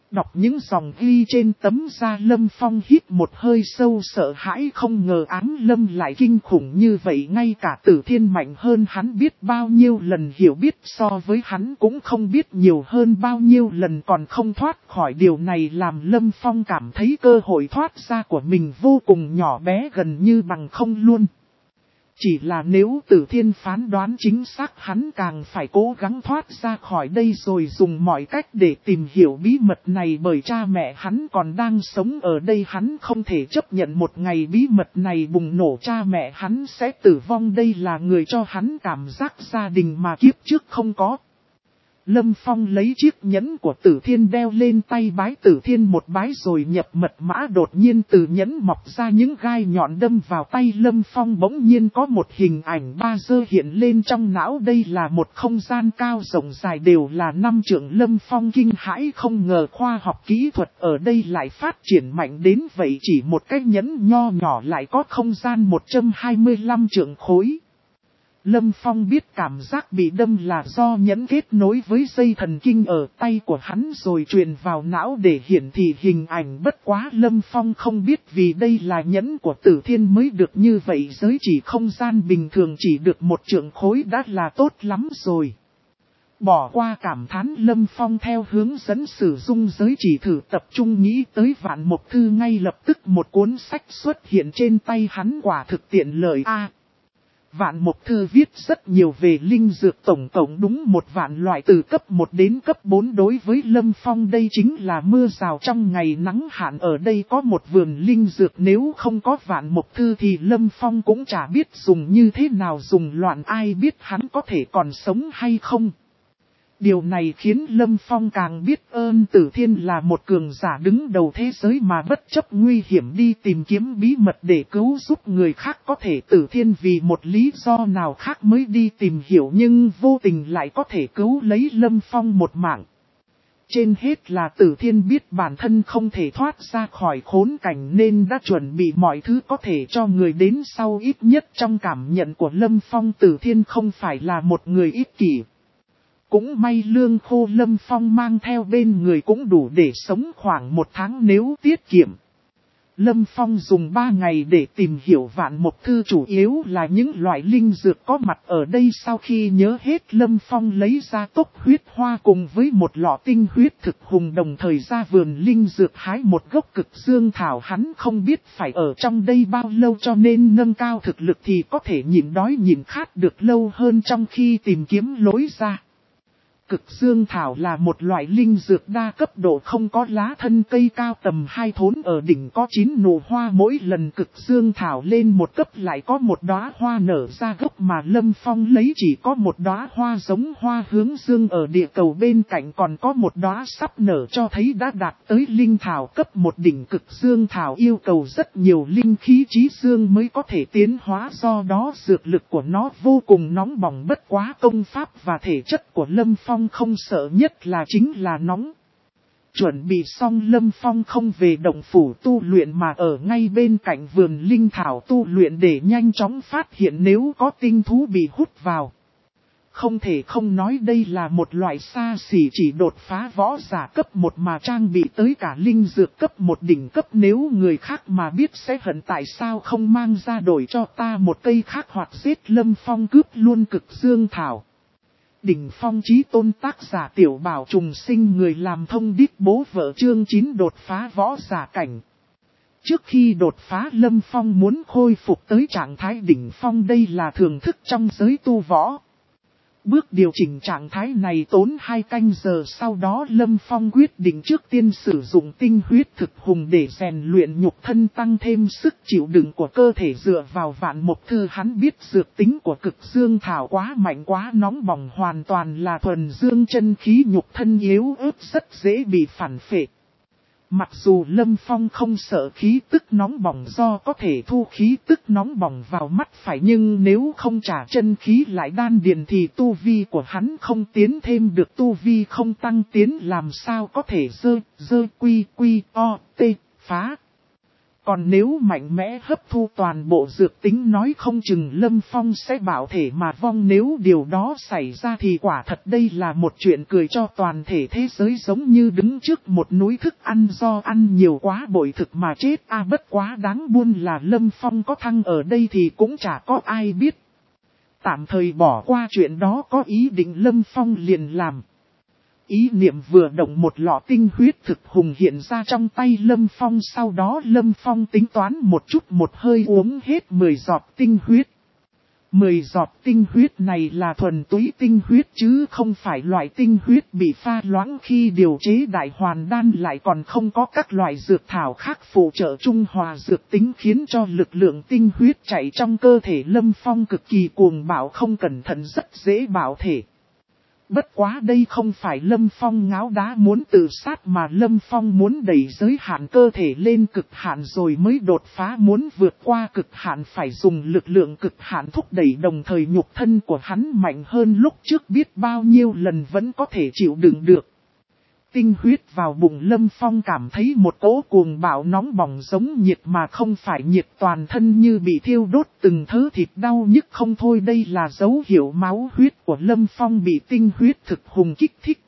Đọc những dòng ghi trên tấm da, Lâm Phong hít một hơi sâu, sợ hãi, không ngờ Ám Lâm lại kinh khủng như vậy. Ngay cả Tử Thiên mạnh hơn hắn biết bao nhiêu lần, hiểu biết so với hắn cũng không biết nhiều hơn bao nhiêu lần, còn không thoát khỏi. Điều này làm Lâm Phong cảm thấy cơ hội thoát ra của mình vô cùng nhỏ bé, gần như bằng không luôn. Chỉ là nếu Tử Thiên phán đoán chính xác, hắn càng phải cố gắng thoát ra khỏi đây rồi dùng mọi cách để tìm hiểu bí mật này, bởi cha mẹ hắn còn đang sống ở đây. Hắn không thể chấp nhận một ngày bí mật này bùng nổ, cha mẹ hắn sẽ tử vong. Đây là người cho hắn cảm giác gia đình mà kiếp trước không có. Lâm Phong lấy chiếc nhẫn của Tử Thiên đeo lên tay, bái Tử Thiên một bái rồi nhập mật mã. Đột nhiên từ nhẫn mọc ra những gai nhọn đâm vào tay Lâm Phong, bỗng nhiên có một hình ảnh ba D hiện lên trong não. Đây là một không gian cao rộng dài đều là năm trượng. Lâm Phong kinh hãi, không ngờ khoa học kỹ thuật ở đây lại phát triển mạnh đến vậy, chỉ một cái nhẫn nho nhỏ lại có không gian một trăm hai mươi lăm trượng khối. Lâm Phong biết cảm giác bị đâm là do nhẫn kết nối với dây thần kinh ở tay của hắn rồi truyền vào não để hiển thị hình ảnh. Bất quá Lâm Phong không biết, vì đây là nhẫn của Tử Thiên mới được như vậy, giới chỉ không gian bình thường chỉ được một trượng khối đã là tốt lắm rồi. Bỏ qua cảm thán, Lâm Phong theo hướng dẫn sử dụng giới chỉ thử tập trung nghĩ tới Vạn Mộc Thư. Ngay lập tức một cuốn sách xuất hiện trên tay hắn, quả thực tiện lợi a. Vạn Mộc Thư viết rất nhiều về linh dược, tổng cộng đúng một vạn loại từ cấp một đến cấp bốn. Đối với Lâm Phong đây chính là mưa rào trong ngày nắng hạn. Ở đây có một vườn linh dược, nếu không có Vạn Mộc Thư thì Lâm Phong cũng chả biết dùng như thế nào, dùng loạn ai biết hắn có thể còn sống hay không. Điều này khiến Lâm Phong càng biết ơn Tử Thiên là một cường giả đứng đầu thế giới mà bất chấp nguy hiểm đi tìm kiếm bí mật để cứu giúp người khác. Có thể Tử Thiên vì một lý do nào khác mới đi tìm hiểu, nhưng vô tình lại có thể cứu lấy Lâm Phong một mạng. Trên hết là Tử Thiên biết bản thân không thể thoát ra khỏi khốn cảnh nên đã chuẩn bị mọi thứ có thể cho người đến sau. Ít nhất trong cảm nhận của Lâm Phong, Tử Thiên không phải là một người ích kỷ. Cũng may lương khô Lâm Phong mang theo bên người cũng đủ để sống khoảng một tháng nếu tiết kiệm. Lâm Phong dùng ba ngày để tìm hiểu Vạn Mộc Thư, chủ yếu là những loại linh dược có mặt ở đây. Sau khi nhớ hết, Lâm Phong lấy ra tốc huyết hoa cùng với một lọ tinh huyết thực hùng, đồng thời ra vườn linh dược hái một gốc cực dương thảo. Hắn không biết phải ở trong đây bao lâu, cho nên nâng cao thực lực thì có thể nhịn đói nhịn khát được lâu hơn trong khi tìm kiếm lối ra. Cực dương thảo là một loại linh dược đa cấp độ, không có lá, thân cây cao tầm hai thốn, ở đỉnh có chín nụ hoa. Mỗi lần cực dương thảo lên một cấp lại có một đóa hoa nở ra gốc, mà Lâm Phong lấy chỉ có một đóa hoa giống hoa hướng dương ở địa cầu, bên cạnh còn có một đóa sắp nở, cho thấy đã đạt tới linh thảo cấp một. Đỉnh cực dương thảo yêu cầu rất nhiều linh khí trí dương mới có thể tiến hóa, do đó dược lực của nó vô cùng nóng bỏng. Bất quá công pháp và thể chất của Lâm Phong không sợ, nhất là chính là nóng. Chuẩn bị xong, Lâm Phong không về động phủ tu luyện mà ở ngay bên cạnh vườn linh thảo tu luyện để nhanh chóng phát hiện nếu có tinh thú bị hút vào. Không thể không nói đây là một loại xa xỉ, chỉ đột phá võ giả cấp một mà trang bị tới cả linh dược cấp một đỉnh cấp. Nếu người khác mà biết sẽ hận tại sao không mang ra đổi cho ta một cây khác hoặc giết Lâm Phong cướp luôn cực dương thảo. Đỉnh phong chí tôn, tác giả Tiểu Bảo Trùng Sinh, người làm thông điệp bố vợ, chương chín đột phá võ giả cảnh. Trước khi đột phá, Lâm Phong muốn khôi phục tới trạng thái đỉnh phong, đây là thường thức trong giới tu võ. Bước điều chỉnh trạng thái này tốn hai canh giờ, sau đó Lâm Phong quyết định trước tiên sử dụng tinh huyết thực hùng để rèn luyện nhục thân, tăng thêm sức chịu đựng của cơ thể. Dựa vào Vạn Mộc Thư, hắn biết dược tính của cực dương thảo quá mạnh, quá nóng bỏng, hoàn toàn là thuần dương chân khí, nhục thân yếu ớt rất dễ bị phản phệ. Mặc dù Lâm Phong không sợ khí tức nóng bỏng do có thể thu khí tức nóng bỏng vào mắt phải, nhưng nếu không trả chân khí lại đan điền thì tu vi của hắn không tiến thêm được, tu vi không tăng tiến làm sao có thể dơ, dơ quy quy o tê phá. Còn nếu mạnh mẽ hấp thu toàn bộ dược tính nói không chừng Lâm Phong sẽ bảo thể mà vong, nếu điều đó xảy ra thì quả thật đây là một chuyện cười cho toàn thể thế giới, giống như đứng trước một núi thức ăn do ăn nhiều quá bội thực mà chết. A bất quá đáng buồn là Lâm Phong có thăng ở đây thì cũng chả có ai biết. Tạm thời bỏ qua chuyện đó, có ý định Lâm Phong liền làm. Ý niệm vừa động, một lọ tinh huyết thực hùng hiện ra trong tay Lâm Phong, sau đó Lâm Phong tính toán một chút, một hơi uống hết mười giọt tinh huyết. mười giọt tinh huyết này là thuần túy tinh huyết chứ không phải loại tinh huyết bị pha loãng khi điều chế đại hoàn đan, lại còn không có các loại dược thảo khác phụ trợ trung hòa dược tính, khiến cho lực lượng tinh huyết chạy trong cơ thể Lâm Phong cực kỳ cuồng bạo, không cẩn thận rất dễ bạo thể. Bất quá đây không phải Lâm Phong ngáo đá muốn tự sát, mà Lâm Phong muốn đẩy giới hạn cơ thể lên cực hạn rồi mới đột phá, muốn vượt qua cực hạn phải dùng lực lượng cực hạn thúc đẩy, đồng thời nhục thân của hắn mạnh hơn lúc trước biết bao nhiêu lần, vẫn có thể chịu đựng được. Tinh huyết vào bụng Lâm Phong cảm thấy một cỗ cuồng bạo nóng bỏng giống nhiệt mà không phải nhiệt, toàn thân như bị thiêu đốt, từng thớ thịt đau nhức không thôi. Đây là dấu hiệu máu huyết của Lâm Phong bị tinh huyết thực hùng kích thích.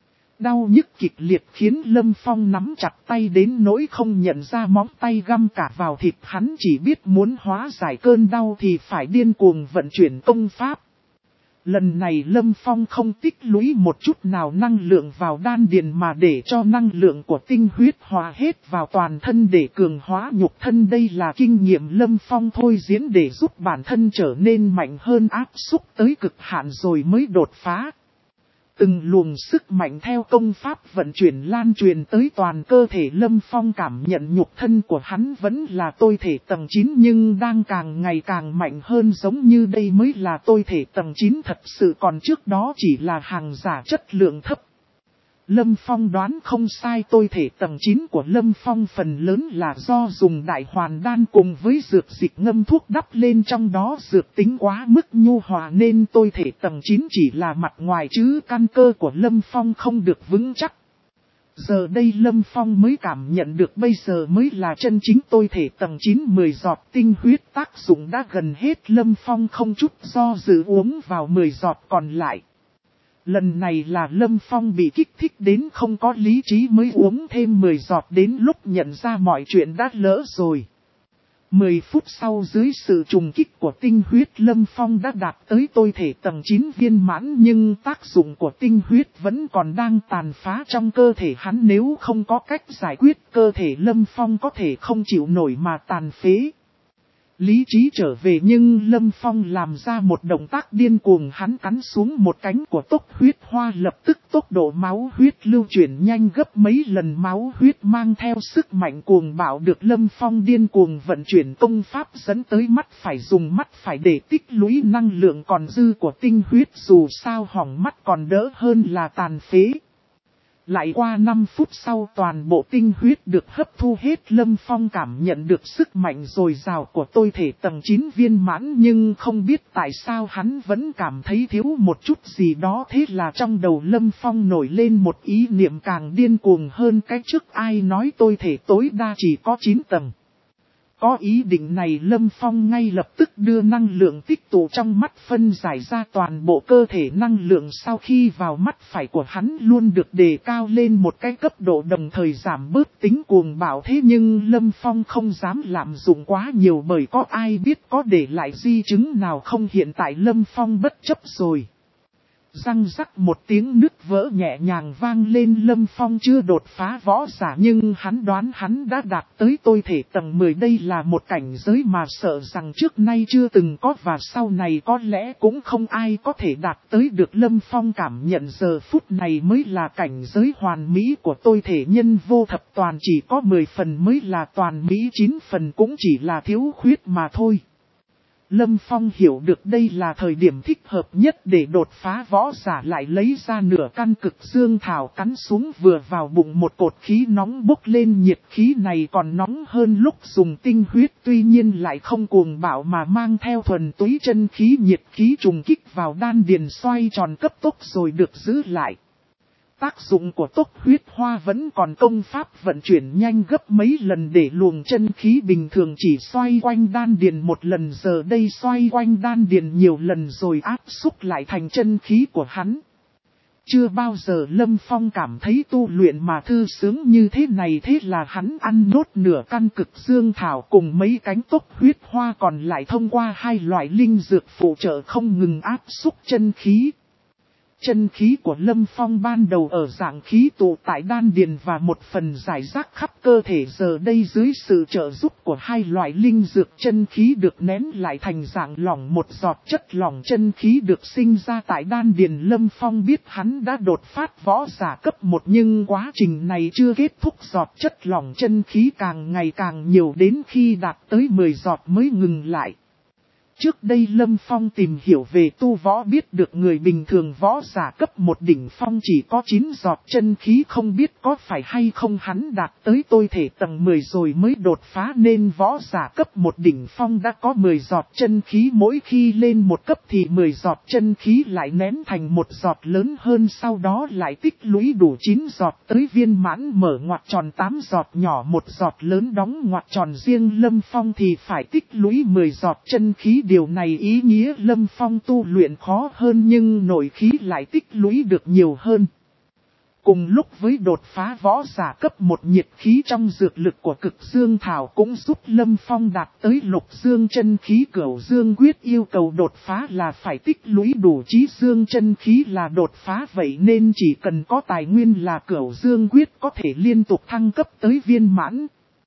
Đau nhức kịch liệt khiến Lâm Phong nắm chặt tay đến nỗi không nhận ra móng tay găm cả vào thịt, hắn chỉ biết muốn hóa giải cơn đau thì phải điên cuồng vận chuyển công pháp. Lần này Lâm Phong không tích lũy một chút nào năng lượng vào đan điền, mà để cho năng lượng của tinh huyết hòa hết vào toàn thân để cường hóa nhục thân. Đây là kinh nghiệm Lâm Phong thôi diễn để giúp bản thân trở nên mạnh hơn, áp xúc tới cực hạn rồi mới đột phá. Từng luồng sức mạnh theo công pháp vận chuyển lan truyền tới toàn cơ thể Lâm Phong, cảm nhận nhục thân của hắn vẫn là tôi thể tầng chín nhưng đang càng ngày càng mạnh hơn, giống như đây mới là tôi thể tầng chín thật sự, còn trước đó chỉ là hàng giả chất lượng thấp. Lâm Phong đoán không sai, tôi thể tầng chín của Lâm Phong phần lớn là do dùng đại hoàn đan cùng với dược dịch ngâm thuốc đắp lên, trong đó dược tính quá mức nhu hòa nên tôi thể tầng chín chỉ là mặt ngoài chứ căn cơ của Lâm Phong không được vững chắc. Giờ đây Lâm Phong mới cảm nhận được bây giờ mới là chân chính tôi thể tầng chín, mười giọt tinh huyết tác dụng đã gần hết, Lâm Phong không chút do dự uống vào mười giọt còn lại. Lần này là Lâm Phong bị kích thích đến không có lý trí mới uống thêm mười giọt, đến lúc nhận ra mọi chuyện đã lỡ rồi. mười phút sau dưới sự trùng kích của tinh huyết, Lâm Phong đã đạt tới tôi thể tầng chín viên mãn, nhưng tác dụng của tinh huyết vẫn còn đang tàn phá trong cơ thể hắn, nếu không có cách giải quyết cơ thể Lâm Phong có thể không chịu nổi mà tàn phế. Lý trí trở về nhưng Lâm Phong làm ra một động tác điên cuồng, hắn cắn xuống một cánh của tốc huyết hoa, lập tức tốc độ máu huyết lưu chuyển nhanh gấp mấy lần, máu huyết mang theo sức mạnh cuồng bạo được Lâm Phong điên cuồng vận chuyển công pháp dẫn tới mắt phải dùng mắt phải để tích lũy năng lượng còn dư của tinh huyết, dù sao hỏng mắt còn đỡ hơn là tàn phế. Lại qua năm phút sau toàn bộ tinh huyết được hấp thu hết, Lâm Phong cảm nhận được sức mạnh dồi dào của tôi thể tầng chín viên mãn, nhưng không biết tại sao hắn vẫn cảm thấy thiếu một chút gì đó, thế là trong đầu Lâm Phong nổi lên một ý niệm càng điên cuồng hơn cái trước, ai nói tôi thể tối đa chỉ có chín tầng. Có ý định này Lâm Phong ngay lập tức đưa năng lượng tích tụ trong mắt phân giải ra toàn bộ cơ thể, năng lượng sau khi vào mắt phải của hắn luôn được đề cao lên một cái cấp độ, đồng thời giảm bớt tính cuồng bạo. Thế nhưng Lâm Phong không dám lạm dụng quá nhiều, bởi có ai biết có để lại di chứng nào không, hiện tại Lâm Phong bất chấp rồi. Răng rắc một tiếng nứt vỡ nhẹ nhàng vang lên, Lâm Phong chưa đột phá võ giả nhưng hắn đoán hắn đã đạt tới tôi thể tầng mười, đây là một cảnh giới mà sợ rằng trước nay chưa từng có và sau này có lẽ cũng không ai có thể đạt tới được. Lâm Phong cảm nhận giờ phút này mới là cảnh giới hoàn mỹ của tôi thể, nhân vô thập toàn, chỉ có mười phần mới là toàn mỹ, chín phần cũng chỉ là thiếu khuyết mà thôi. Lâm Phong hiểu được đây là thời điểm thích hợp nhất để đột phá võ giả, lại lấy ra nửa căn cực dương thảo cắn xuống vừa vào bụng, một cột khí nóng bốc lên, nhiệt khí này còn nóng hơn lúc dùng tinh huyết, tuy nhiên lại không cuồng bạo mà mang theo thuần túy chân khí, nhiệt khí trùng kích vào đan điền xoay tròn cấp tốc rồi được giữ lại. tác dụng của tốc huyết hoa vẫn còn công pháp vận chuyển nhanh gấp mấy lần để luồng chân khí bình thường chỉ xoay quanh đan điền một lần, giờ đây xoay quanh đan điền nhiều lần rồi áp xúc lại thành chân khí của hắn. Chưa bao giờ Lâm Phong cảm thấy tu luyện mà thư sướng như thế này, thế là hắn ăn nốt nửa căn cực dương thảo cùng mấy cánh tốc huyết hoa còn lại thông qua hai loại linh dược phụ trợ không ngừng áp xúc chân khí. Chân khí của Lâm Phong ban đầu ở dạng khí tụ tại đan điền và một phần giải rác khắp cơ thể, giờ đây dưới sự trợ giúp của hai loại linh dược chân khí được nén lại thành dạng lỏng, một giọt chất lỏng chân khí được sinh ra tại đan điền. Lâm Phong biết hắn đã đột phát võ giả cấp một, nhưng quá trình này chưa kết thúc, giọt chất lỏng chân khí càng ngày càng nhiều đến khi đạt tới mười giọt mới ngừng lại. Trước đây Lâm Phong tìm hiểu về tu võ biết được người bình thường võ giả cấp một đỉnh phong chỉ có chín giọt chân khí, không biết có phải hay không hắn đạt tới tôi thể tầng mười rồi mới đột phá, nên võ giả cấp một đỉnh phong đã có mười giọt chân khí, mỗi khi lên một cấp thì mười giọt chân khí lại nén thành một giọt lớn hơn, sau đó lại tích lũy đủ chín giọt tới viên mãn mở ngoặc tròn tám giọt nhỏ một giọt lớn đóng ngoặc tròn. Riêng Lâm Phong thì phải tích lũy mười giọt chân khí. Điều này ý nghĩa Lâm Phong tu luyện khó hơn nhưng nội khí lại tích lũy được nhiều hơn. Cùng lúc với đột phá võ giả cấp một, nhiệt khí trong dược lực của cực dương thảo cũng giúp Lâm Phong đạt tới lục dương chân khí. Cửu dương quyết yêu cầu đột phá là phải tích lũy đủ chí dương chân khí là đột phá, vậy nên chỉ cần có tài nguyên là cửu dương quyết có thể liên tục thăng cấp tới viên mãn.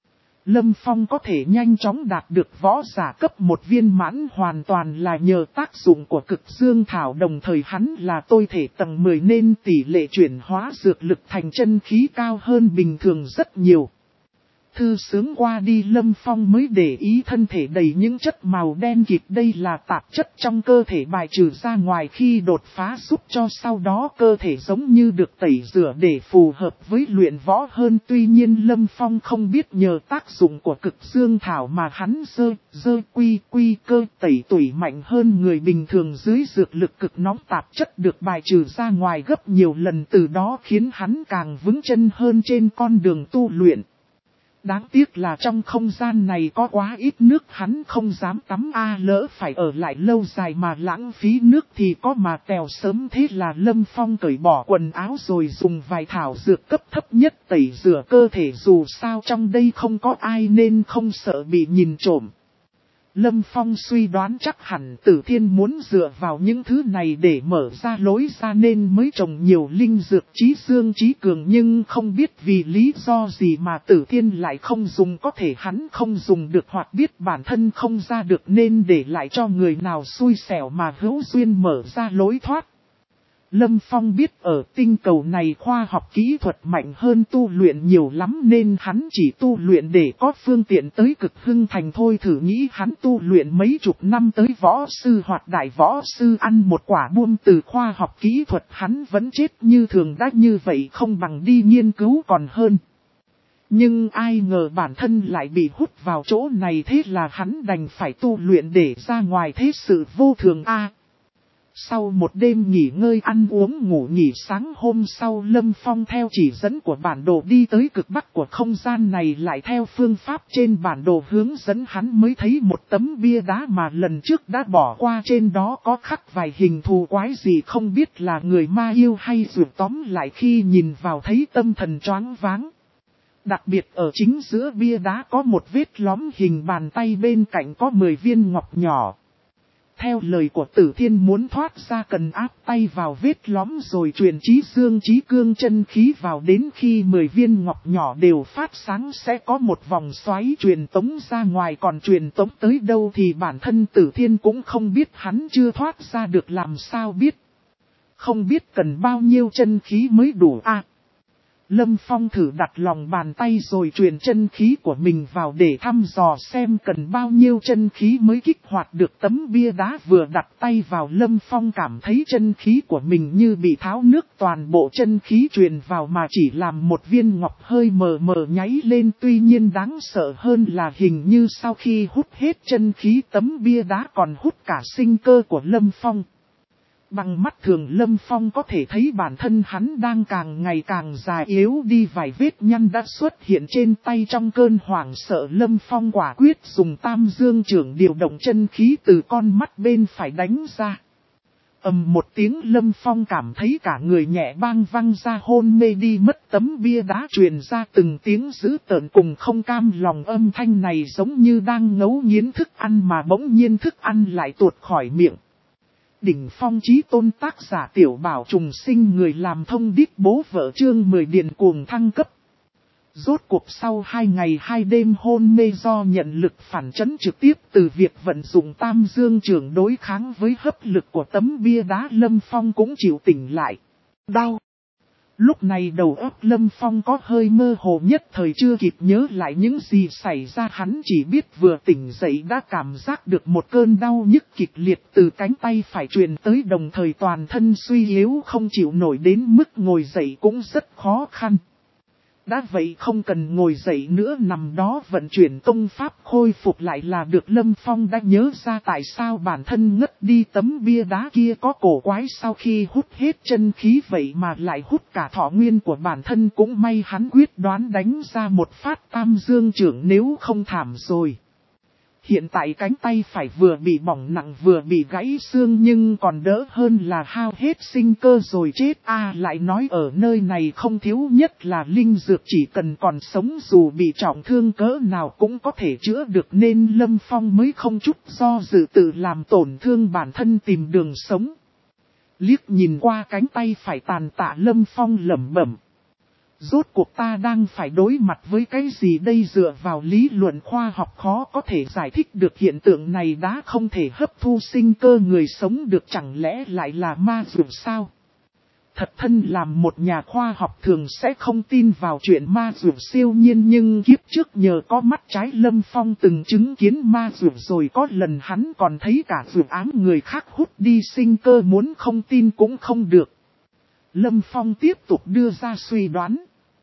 Lâm Phong có thể nhanh chóng đạt được võ giả cấp một viên mãn hoàn toàn là nhờ tác dụng của cực dương thảo, đồng thời hắn là tôi thể tầng mười nên tỷ lệ chuyển hóa dược lực thành chân khí cao hơn bình thường rất nhiều. Thư sướng qua đi Lâm Phong mới để ý thân thể đầy những chất màu đen kịt, đây là tạp chất trong cơ thể bài trừ ra ngoài khi đột phá, giúp cho sau đó cơ thể giống như được tẩy rửa để phù hợp với luyện võ hơn. Tuy nhiên Lâm Phong không biết nhờ tác dụng của cực dương thảo mà hắn dơ, dơ quy quy cơ tẩy tủy mạnh hơn người bình thường, dưới dược lực cực nóng tạp chất được bài trừ ra ngoài gấp nhiều lần, từ đó khiến hắn càng vững chân hơn trên con đường tu luyện. Đáng tiếc là trong không gian này có quá ít nước, hắn không dám tắm a lỡ phải ở lại lâu dài mà lãng phí nước thì có mà tèo sớm. Thế là Lâm Phong cởi bỏ quần áo rồi dùng vài thảo dược cấp thấp nhất tẩy rửa cơ thể, dù sao trong đây không có ai nên không sợ bị nhìn trộm. Lâm Phong suy đoán chắc hẳn Tử Thiên muốn dựa vào những thứ này để mở ra lối ra nên mới trồng nhiều linh dược chí dương chí cường, nhưng không biết vì lý do gì mà Tử Thiên lại không dùng, có thể hắn không dùng được hoặc biết bản thân không ra được nên để lại cho người nào xui xẻo mà hữu duyên mở ra lối thoát. Lâm Phong biết ở tinh cầu này khoa học kỹ thuật mạnh hơn tu luyện nhiều lắm nên hắn chỉ tu luyện để có phương tiện tới cực hưng thành thôi. Thử nghĩ hắn tu luyện mấy chục năm tới võ sư hoặc đại võ sư, ăn một quả buông từ khoa học kỹ thuật hắn vẫn chết như thường, đã như vậy không bằng đi nghiên cứu còn hơn. Nhưng ai ngờ bản thân lại bị hút vào chỗ này, thế là hắn đành phải tu luyện để ra ngoài thế sự vô thường a. Sau một đêm nghỉ ngơi ăn uống ngủ nghỉ, sáng hôm sau Lâm Phong theo chỉ dẫn của bản đồ đi tới cực bắc của không gian này, lại theo phương pháp trên bản đồ hướng dẫn hắn mới thấy một tấm bia đá mà lần trước đã bỏ qua, trên đó có khắc vài hình thù quái gì không biết là người ma yêu hay rùa, tóm lại khi nhìn vào thấy tâm thần choáng váng. Đặc biệt ở chính giữa bia đá có một vết lõm hình bàn tay, bên cạnh có mười viên ngọc nhỏ. Theo lời của Tử Thiên muốn thoát ra cần áp tay vào vết lõm rồi truyền chí dương chí cương chân khí vào, đến khi mười viên ngọc nhỏ đều phát sáng sẽ có một vòng xoáy truyền tống ra ngoài, còn truyền tống tới đâu thì bản thân Tử Thiên cũng không biết, hắn chưa thoát ra được làm sao biết. Không biết cần bao nhiêu chân khí mới đủ a. À, Lâm Phong thử đặt lòng bàn tay rồi truyền chân khí của mình vào để thăm dò xem cần bao nhiêu chân khí mới kích hoạt được tấm bia đá. Vừa đặt tay vào Lâm Phong cảm thấy chân khí của mình như bị tháo nước, toàn bộ chân khí truyền vào mà chỉ làm một viên ngọc hơi mờ mờ nháy lên. Tuy nhiên đáng sợ hơn là hình như sau khi hút hết chân khí, tấm bia đá còn hút cả sinh cơ của Lâm Phong. Bằng mắt thường Lâm Phong có thể thấy bản thân hắn đang càng ngày càng già yếu đi, vài vết nhăn đã xuất hiện trên tay. Trong cơn hoảng sợ, Lâm Phong quả quyết dùng Tam Dương Trưởng điều động chân khí từ con mắt bên phải đánh ra. Ầm một tiếng, Lâm Phong cảm thấy cả người nhẹ bang văng ra, hôn mê đi mất. Tấm bia đá truyền ra từng tiếng dữ tợn cùng không cam lòng, âm thanh này giống như đang ngấu nghiến thức ăn mà bỗng nhiên thức ăn lại tuột khỏi miệng. Đỉnh phong chí tôn, tác giả Tiểu Bảo trùng sinh, người làm thông điệp bố vợ, chương mười điền cuồng thăng cấp. Rốt cuộc sau hai ngày hai đêm hôn mê do nhận lực phản chấn trực tiếp từ việc vận dụng Tam Dương Trưởng đối kháng với hấp lực của tấm bia đá, Lâm Phong cũng chịu tỉnh lại. Đau! Lúc này đầu óc Lâm Phong có hơi mơ hồ, nhất thời chưa kịp nhớ lại những gì xảy ra, hắn chỉ biết vừa tỉnh dậy đã cảm giác được một cơn đau nhức kịch liệt từ cánh tay phải truyền tới, đồng thời toàn thân suy yếu không chịu nổi đến mức ngồi dậy cũng rất khó khăn. Đã vậy không cần ngồi dậy nữa, nằm đó vận chuyển công pháp khôi phục lại là được. Lâm Phong đã nhớ ra tại sao bản thân ngất đi, tấm bia đá kia có cổ quái, sau khi hút hết chân khí vậy mà lại hút cả thọ nguyên của bản thân. Cũng may hắn quyết đoán đánh ra một phát Tam Dương Trưởng, nếu không thảm rồi. Hiện tại cánh tay phải vừa bị bỏng nặng vừa bị gãy xương, nhưng còn đỡ hơn là hao hết sinh cơ rồi chết. A lại nói ở nơi này không thiếu nhất là linh dược, chỉ cần còn sống dù bị trọng thương cỡ nào cũng có thể chữa được, nên Lâm Phong mới không chút do dự tự làm tổn thương bản thân tìm đường sống. Liếc nhìn qua cánh tay phải tàn tạ, Lâm Phong lẩm bẩm. Rốt cuộc ta đang phải đối mặt với cái gì đây? Dựa vào lý luận khoa học khó có thể giải thích được hiện tượng này, đã không thể hấp thu sinh cơ người sống được, chẳng lẽ lại là ma dược sao? Thật thân làm một nhà khoa học thường sẽ không tin vào chuyện ma dược siêu nhiên, nhưng kiếp trước nhờ có mắt trái Lâm Phong từng chứng kiến ma dược rồi, có lần hắn còn thấy cả dược ám người khác hút đi sinh cơ, muốn không tin cũng không được. Lâm Phong tiếp tục đưa ra suy đoán.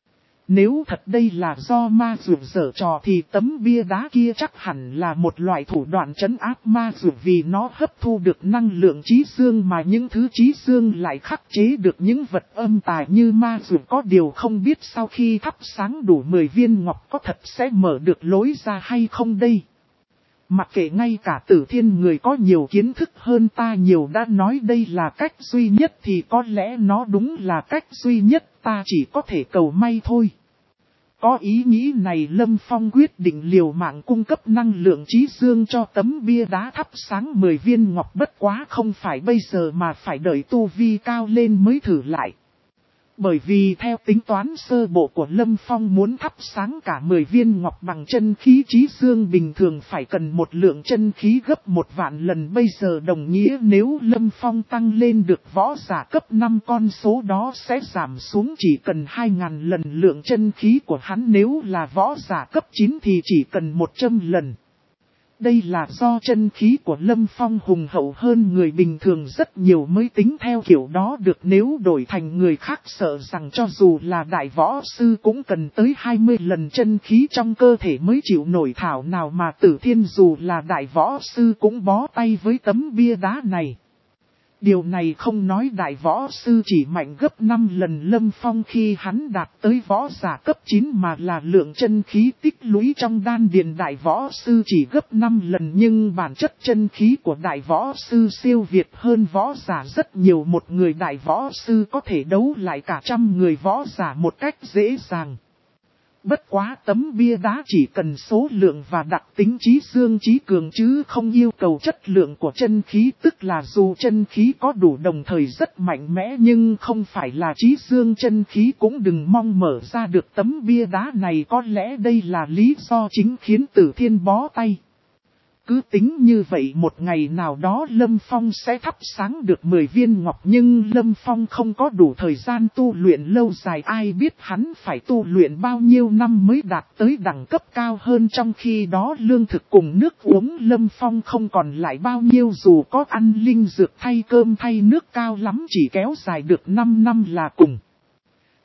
Nếu thật đây là do ma dược giở trò thì tấm bia đá kia chắc hẳn là một loại thủ đoạn trấn áp ma dược, vì nó hấp thu được năng lượng trí dương, mà những thứ trí dương lại khắc chế được những vật âm tài như ma dược. Có điều không biết sau khi thắp sáng đủ mười viên ngọc có thật sẽ mở được lối ra hay không đây? Mặc kệ, ngay cả Tử Thiên, người có nhiều kiến thức hơn ta nhiều, đã nói đây là cách duy nhất thì có lẽ nó đúng là cách duy nhất, ta chỉ có thể cầu may thôi. Có ý nghĩ này, Lâm Phong quyết định liều mạng cung cấp năng lượng trí dương cho tấm bia đá thắp sáng mười viên ngọc, bất quá không phải bây giờ mà phải đợi tu vi cao lên mới thử lại. Bởi vì theo tính toán sơ bộ của Lâm Phong, muốn thắp sáng cả mười viên ngọc bằng chân khí trí dương bình thường phải cần một lượng chân khí gấp một vạn lần. Bây giờ đồng nghĩa nếu Lâm Phong tăng lên được võ giả cấp năm, con số đó sẽ giảm xuống chỉ cần hai ngàn lần lượng chân khí của hắn, nếu là võ giả cấp chín thì chỉ cần một trăm lần. Đây là do chân khí của Lâm Phong hùng hậu hơn người bình thường rất nhiều mới tính theo kiểu đó được, nếu đổi thành người khác sợ rằng cho dù là đại võ sư cũng cần tới hai mươi lần chân khí trong cơ thể mới chịu nổi, thảo nào mà Tử Thiên dù là đại võ sư cũng bó tay với tấm bia đá này. Điều này không nói đại võ sư chỉ mạnh gấp năm lần Lâm Phong khi hắn đạt tới võ giả cấp chín, mà là lượng chân khí tích lũy trong đan điền đại võ sư chỉ gấp năm lần, nhưng bản chất chân khí của đại võ sư siêu việt hơn võ giả rất nhiều. Một người đại võ sư có thể đấu lại cả trăm người võ giả một cách dễ dàng. Bất quá tấm bia đá chỉ cần số lượng và đặc tính trí dương trí cường chứ không yêu cầu chất lượng của chân khí, tức là dù chân khí có đủ đồng thời rất mạnh mẽ nhưng không phải là trí dương chân khí cũng đừng mong mở ra được tấm bia đá này. Có lẽ đây là lý do chính khiến Tử Thiên bó tay. Cứ tính như vậy một ngày nào đó Lâm Phong sẽ thắp sáng được mười viên ngọc, nhưng Lâm Phong không có đủ thời gian tu luyện lâu dài, ai biết hắn phải tu luyện bao nhiêu năm mới đạt tới đẳng cấp cao hơn, trong khi đó lương thực cùng nước uống Lâm Phong không còn lại bao nhiêu, dù có ăn linh dược thay cơm thay nước cao lắm chỉ kéo dài được năm năm là cùng.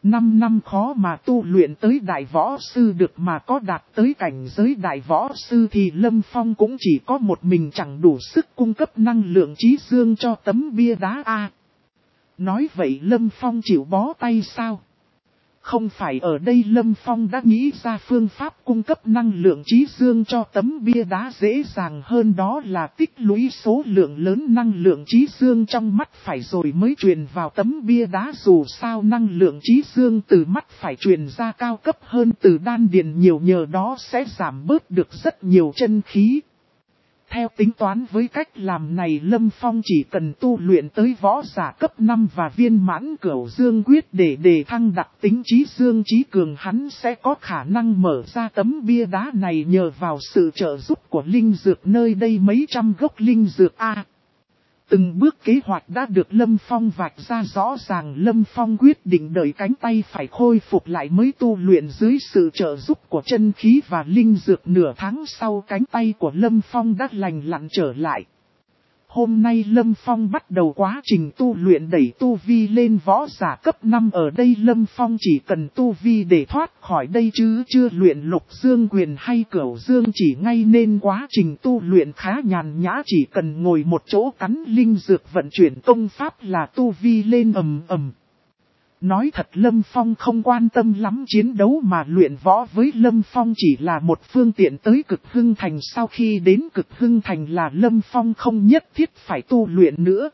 Năm năm khó mà tu luyện tới đại võ sư được mà có đạt tới cảnh giới đại võ sư thì Lâm Phong cũng chỉ có một mình chẳng đủ sức cung cấp năng lượng trí dương cho tấm bia đá A. Nói vậy Lâm Phong chịu bó tay sao? Không phải ở đây Lâm Phong đã nghĩ ra phương pháp cung cấp năng lượng trí dương cho tấm bia đá dễ dàng hơn, đó là tích lũy số lượng lớn năng lượng trí dương trong mắt phải rồi mới truyền vào tấm bia đá, dù sao năng lượng trí dương từ mắt phải truyền ra cao cấp hơn từ đan điền nhiều, nhờ đó sẽ giảm bớt được rất nhiều chân khí. Theo tính toán với cách làm này Lâm Phong chỉ cần tu luyện tới võ giả cấp năm và viên mãn cửu dương quyết để đề thăng đặc tính trí dương trí cường, hắn sẽ có khả năng mở ra tấm bia đá này nhờ vào sự trợ giúp của linh dược nơi đây mấy trăm gốc linh dược A. Từng bước kế hoạch đã được Lâm Phong vạch ra rõ ràng. Lâm Phong quyết định đợi cánh tay phải khôi phục lại mới tu luyện dưới sự trợ giúp của chân khí và linh dược. Nửa tháng sau cánh tay của Lâm Phong đã lành lặn trở lại. Hôm nay Lâm Phong bắt đầu quá trình tu luyện đẩy tu vi lên võ giả cấp năm. Ở đây Lâm Phong chỉ cần tu vi để thoát khỏi đây chứ chưa luyện lục dương quyền hay cửu dương chỉ ngay, nên quá trình tu luyện khá nhàn nhã, chỉ cần ngồi một chỗ cắn linh dược vận chuyển công pháp là tu vi lên ầm ầm. Nói thật Lâm Phong không quan tâm lắm chiến đấu mà luyện võ với Lâm Phong chỉ là một phương tiện tới Cực Hưng Thành. Sau khi đến Cực Hưng Thành là Lâm Phong không nhất thiết phải tu luyện nữa.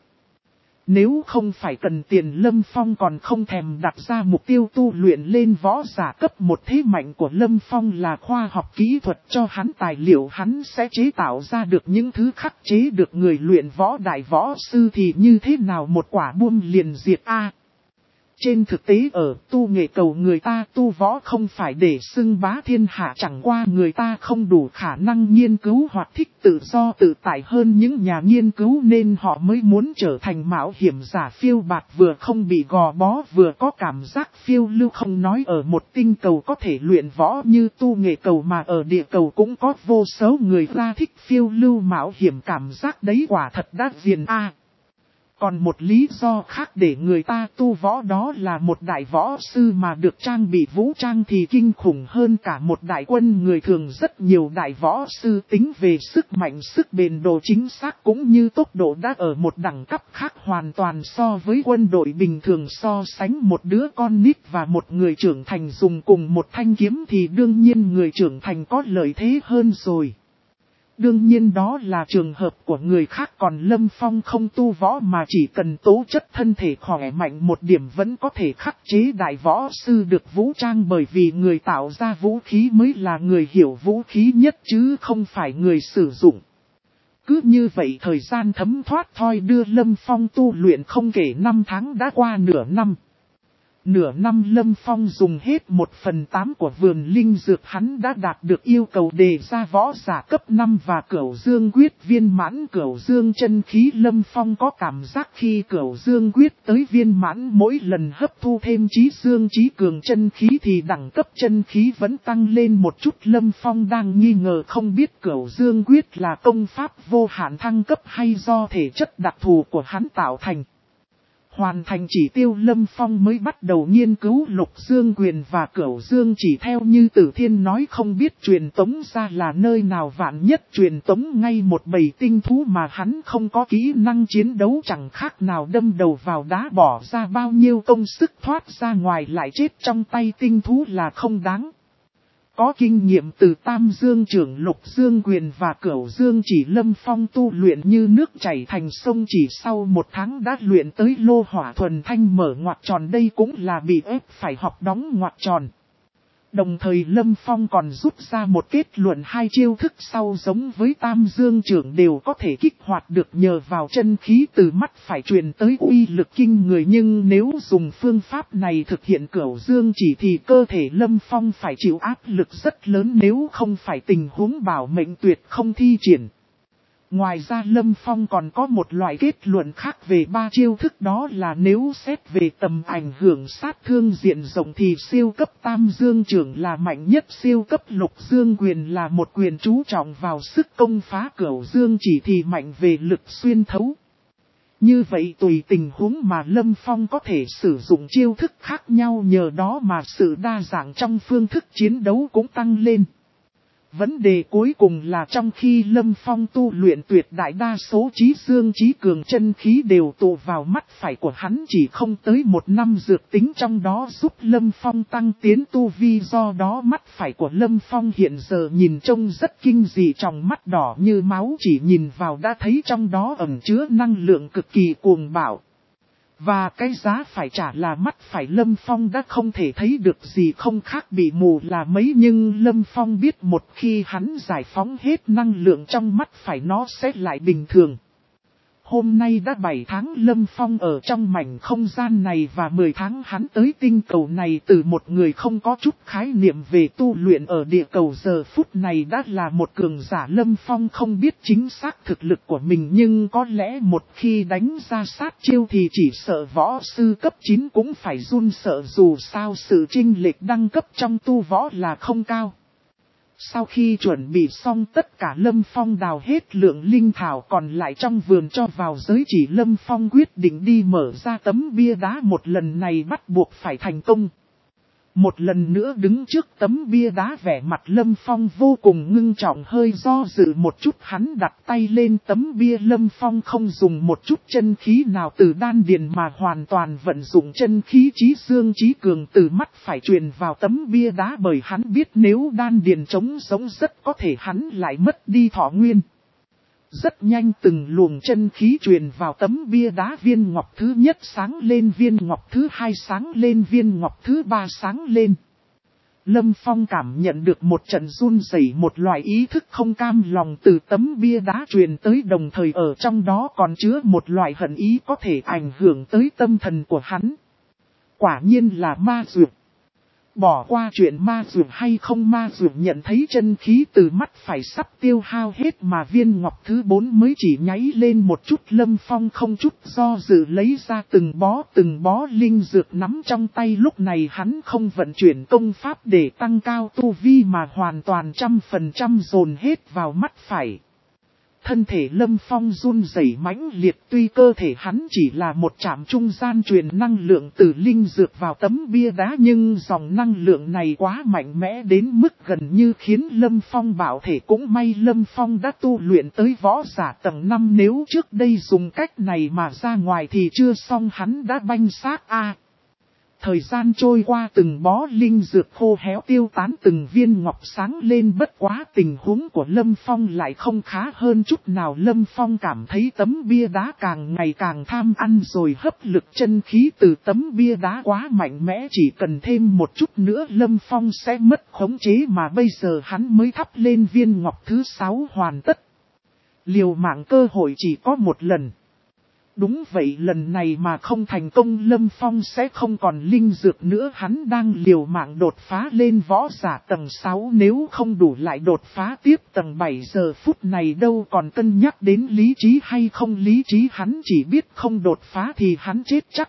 Nếu không phải cần tiền Lâm Phong còn không thèm đặt ra mục tiêu tu luyện lên võ giả cấp một. Thế mạnh của Lâm Phong là khoa học kỹ thuật, cho hắn tài liệu hắn sẽ chế tạo ra được những thứ khắc chế được người luyện võ đại võ sư thì như thế nào một quả bom liền diệt A. Trên thực tế ở tu nghệ cầu người ta tu võ không phải để xưng bá thiên hạ, chẳng qua người ta không đủ khả năng nghiên cứu hoặc thích tự do tự tại hơn những nhà nghiên cứu nên họ mới muốn trở thành mạo hiểm giả phiêu bạt, vừa không bị gò bó vừa có cảm giác phiêu lưu. Không nói ở một tinh cầu có thể luyện võ như tu nghệ cầu mà ở địa cầu cũng có vô số người ra thích phiêu lưu mạo hiểm, cảm giác đấy quả thật đã ghiền a. Còn một lý do khác để người ta tu võ đó là một đại võ sư mà được trang bị vũ trang thì kinh khủng hơn cả một đại quân người thường rất nhiều. Đại võ sư tính về sức mạnh, sức bền, độ chính xác cũng như tốc độ đã ở một đẳng cấp khác hoàn toàn so với quân đội bình thường. So sánh một đứa con nít và một người trưởng thành dùng cùng một thanh kiếm thì đương nhiên người trưởng thành có lợi thế hơn rồi. Đương nhiên đó là trường hợp của người khác, còn Lâm Phong không tu võ mà chỉ cần tố chất thân thể khỏe mạnh một điểm vẫn có thể khắc chế đại võ sư được vũ trang, bởi vì người tạo ra vũ khí mới là người hiểu vũ khí nhất chứ không phải người sử dụng. Cứ như vậy thời gian thấm thoát thoi đưa Lâm Phong tu luyện không kể năm tháng đã qua nửa năm. Nửa năm Lâm Phong dùng hết một phần tám của vườn linh dược, hắn đã đạt được yêu cầu đề ra võ giả cấp năm và cửu dương quyết viên mãn cửu dương chân khí. Lâm Phong có cảm giác khi cửu dương quyết tới viên mãn mỗi lần hấp thu thêm trí dương trí cường chân khí thì đẳng cấp chân khí vẫn tăng lên một chút. Lâm Phong đang nghi ngờ không biết cửu dương quyết là công pháp vô hạn thăng cấp hay do thể chất đặc thù của hắn tạo thành. Hoàn thành chỉ tiêu Lâm Phong mới bắt đầu nghiên cứu lục dương quyền và cửu dương chỉ. Theo như Tử Thiên nói không biết truyền tống ra là nơi nào, vạn nhất truyền tống ngay một bầy tinh thú mà hắn không có kỹ năng chiến đấu chẳng khác nào đâm đầu vào đá, bỏ ra bao nhiêu công sức thoát ra ngoài lại chết trong tay tinh thú là không đáng. Có kinh nghiệm từ Tam Dương trưởng lục dương quyền và cửu dương chỉ, Lâm Phong tu luyện như nước chảy thành sông, chỉ sau một tháng đã luyện tới lô hỏa thuần thanh mở ngoặc tròn, đây cũng là bị ép phải học đóng ngoặc tròn. Đồng thời Lâm Phong còn rút ra một kết luận, hai chiêu thức sau giống với Tam Dương trưởng đều có thể kích hoạt được nhờ vào chân khí từ mắt phải truyền tới uy lực kinh người, nhưng nếu dùng phương pháp này thực hiện cửu dương chỉ thì cơ thể Lâm Phong phải chịu áp lực rất lớn, nếu không phải tình huống bảo mệnh tuyệt không thi triển. Ngoài ra Lâm Phong còn có một loại kết luận khác về ba chiêu thức, đó là nếu xét về tầm ảnh hưởng sát thương diện rộng thì siêu cấp Tam Dương trưởng là mạnh nhất, siêu cấp lục dương quyền là một quyền chú trọng vào sức công phá, cửu dương chỉ thì mạnh về lực xuyên thấu. Như vậy tùy tình huống mà Lâm Phong có thể sử dụng chiêu thức khác nhau, nhờ đó mà sự đa dạng trong phương thức chiến đấu cũng tăng lên. Vấn đề cuối cùng là trong khi Lâm Phong tu luyện, tuyệt đại đa số trí dương trí cường chân khí đều tụ vào mắt phải của hắn, chỉ không tới một năm dược tính trong đó giúp Lâm Phong tăng tiến tu vi. Do đó mắt phải của Lâm Phong hiện giờ nhìn trông rất kinh dị, trong mắt đỏ như máu, chỉ nhìn vào đã thấy trong đó ẩn chứa năng lượng cực kỳ cuồng bạo. Và cái giá phải trả là mắt phải Lâm Phong đã không thể thấy được gì, không khác bị mù là mấy. Nhưng Lâm Phong biết một khi hắn giải phóng hết năng lượng trong mắt phải, nó sẽ lại bình thường. Hôm nay đã bảy tháng Lâm Phong ở trong mảnh không gian này, và mười tháng hắn tới tinh cầu này từ một người không có chút khái niệm về tu luyện ở địa cầu, giờ phút này đã là một cường giả. Lâm Phong không biết chính xác thực lực của mình, nhưng có lẽ một khi đánh ra sát chiêu thì chỉ sợ võ sư cấp chín cũng phải run sợ, dù sao sự chênh lệch đẳng cấp trong tu võ là không cao. Sau khi chuẩn bị xong tất cả, Lâm Phong đào hết lượng linh thảo còn lại trong vườn cho vào giới chỉ. Lâm Phong quyết định đi mở ra tấm bia đá, một lần này bắt buộc phải thành công. Một lần nữa đứng trước tấm bia đá, vẻ mặt Lâm Phong vô cùng ngưng trọng, hơi do dự một chút hắn đặt tay lên tấm bia. Lâm Phong không dùng một chút chân khí nào từ đan điền mà hoàn toàn vận dụng chân khí trí dương trí cường từ mắt phải truyền vào tấm bia đá, bởi hắn biết nếu đan điền trống sống rất có thể hắn lại mất đi thọ nguyên. Rất nhanh từng luồng chân khí truyền vào tấm bia đá, viên ngọc thứ nhất sáng lên, viên ngọc thứ hai sáng lên, viên ngọc thứ ba sáng lên. Lâm Phong cảm nhận được một trận run rẩy, một loại ý thức không cam lòng từ tấm bia đá truyền tới, đồng thời ở trong đó còn chứa một loại hận ý có thể ảnh hưởng tới tâm thần của hắn. Quả nhiên là ma dược. Bỏ qua chuyện ma dược hay không ma dược, nhận thấy chân khí từ mắt phải sắp tiêu hao hết mà viên ngọc thứ bốn mới chỉ nháy lên một chút. Lâm Phong không chút do dự lấy ra từng bó từng bó linh dược nắm trong tay. Lúc này hắn không vận chuyển công pháp để tăng cao tu vi mà hoàn toàn trăm phần trăm dồn hết vào mắt phải. Thân thể Lâm Phong run rẩy mãnh liệt, tuy cơ thể hắn chỉ là một trạm trung gian truyền năng lượng từ linh dược vào tấm bia đá, nhưng dòng năng lượng này quá mạnh mẽ đến mức gần như khiến Lâm Phong bạo thể. Cũng may Lâm Phong đã tu luyện tới võ giả tầng năm, nếu trước đây dùng cách này mà ra ngoài thì chưa xong hắn đã banh xác a. Thời gian trôi qua, từng bó linh dược khô héo tiêu tán, từng viên ngọc sáng lên, bất quá tình huống của Lâm Phong lại không khá hơn chút nào. Lâm Phong cảm thấy tấm bia đá càng ngày càng tham ăn rồi, hấp lực chân khí từ tấm bia đá quá mạnh mẽ, chỉ cần thêm một chút nữa Lâm Phong sẽ mất khống chế, mà bây giờ hắn mới thắp lên viên ngọc thứ sáu hoàn tất. Liều mạng cơ hội chỉ có một lần. Đúng vậy, lần này mà không thành công Lâm Phong sẽ không còn linh dược nữa. Hắn đang liều mạng đột phá lên võ giả tầng sáu, nếu không đủ lại đột phá tiếp tầng bảy. Giờ phút này đâu còn cân nhắc đến lý trí hay không lý trí, hắn chỉ biết không đột phá thì hắn chết chắc.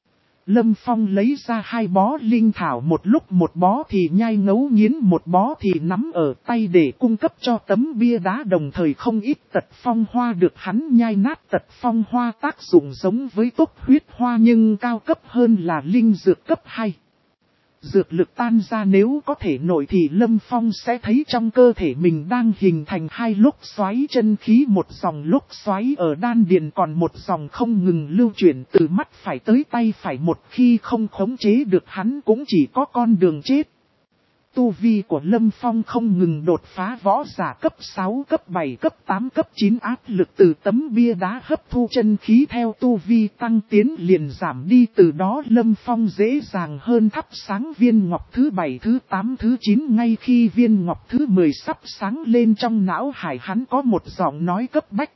Lâm Phong lấy ra hai bó linh thảo, một lúc một bó thì nhai ngấu nghiến, một bó thì nắm ở tay để cung cấp cho tấm bia đá. Đồng thời không ít tật phong hoa được hắn nhai nát. Tật phong hoa tác dụng giống với tốc huyết hoa nhưng cao cấp hơn là linh dược cấp hai. Dược lực tan ra nếu có thể nổi thì Lâm Phong sẽ thấy trong cơ thể mình đang hình thành hai lốc xoáy chân khí, một dòng lốc xoáy ở đan điền, còn một dòng không ngừng lưu chuyển từ mắt phải tới tay phải. Một khi không khống chế được hắn cũng chỉ có con đường chết. Tu vi của Lâm Phong không ngừng đột phá võ giả cấp sáu, cấp bảy, cấp tám, cấp chín, áp lực từ tấm bia đá hấp thu chân khí theo tu vi tăng tiến liền giảm đi, từ đó Lâm Phong dễ dàng hơn thắp sáng viên ngọc thứ bảy, thứ tám, thứ chín. Ngay khi viên ngọc thứ mười sắp sáng lên, trong não hải hắn có một giọng nói cấp bách.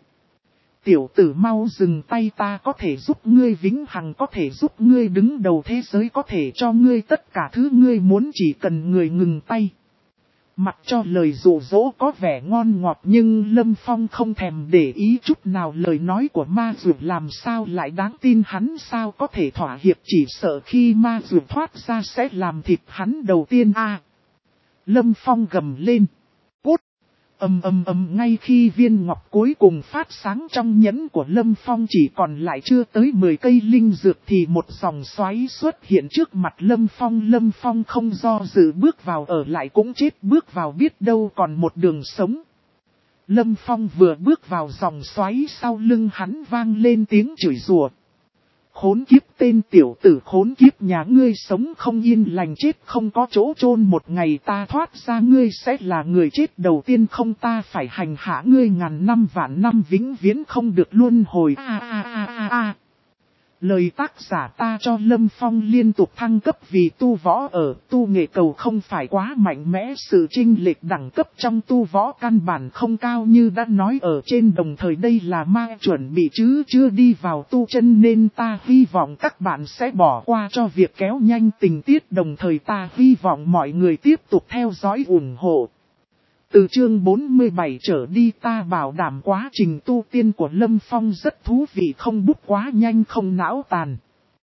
Tiểu tử mau dừng tay, ta có thể giúp ngươi vĩnh hằng, có thể giúp ngươi đứng đầu thế giới, có thể cho ngươi tất cả thứ ngươi muốn, chỉ cần người ngừng tay. Mặc cho lời dụ dỗ có vẻ ngon ngọt nhưng Lâm Phong không thèm để ý chút nào. Lời nói của ma dược làm sao lại đáng tin, hắn sao có thể thỏa hiệp, chỉ sợ khi ma dược thoát ra sẽ làm thịt hắn đầu tiên a. À, Lâm Phong gầm lên. Cút! Âm âm âm ngay khi viên ngọc cuối cùng phát sáng trong nhẫn của Lâm Phong chỉ còn lại chưa tới mười cây linh dược thì một dòng xoáy xuất hiện trước mặt Lâm Phong. Lâm Phong không do dự bước vào ở lại cũng chết, bước vào biết đâu còn một đường sống. Lâm Phong vừa bước vào dòng xoáy, sau lưng hắn vang lên tiếng chửi rủa. Khốn kiếp, tên tiểu tử khốn kiếp nhà ngươi sống không yên lành, chết không có chỗ chôn, một ngày ta thoát ra ngươi sẽ là người chết đầu tiên, không ta phải hành hạ ngươi ngàn năm vạn năm vĩnh viễn không được luân hồi. A a a a a. Lời tác giả ta cho Lâm Phong liên tục thăng cấp vì tu võ ở tu nghệ cầu không phải quá mạnh mẽ, sự chênh lệch đẳng cấp trong tu võ căn bản không cao như đã nói ở trên, đồng thời đây là ma chuẩn bị chứ chưa đi vào tu chân nên ta hy vọng các bạn sẽ bỏ qua cho việc kéo nhanh tình tiết, đồng thời ta hy vọng mọi người tiếp tục theo dõi ủng hộ. Từ chương bốn mươi bảy trở đi ta bảo đảm quá trình tu tiên của Lâm Phong rất thú vị, không bút quá nhanh không não tàn.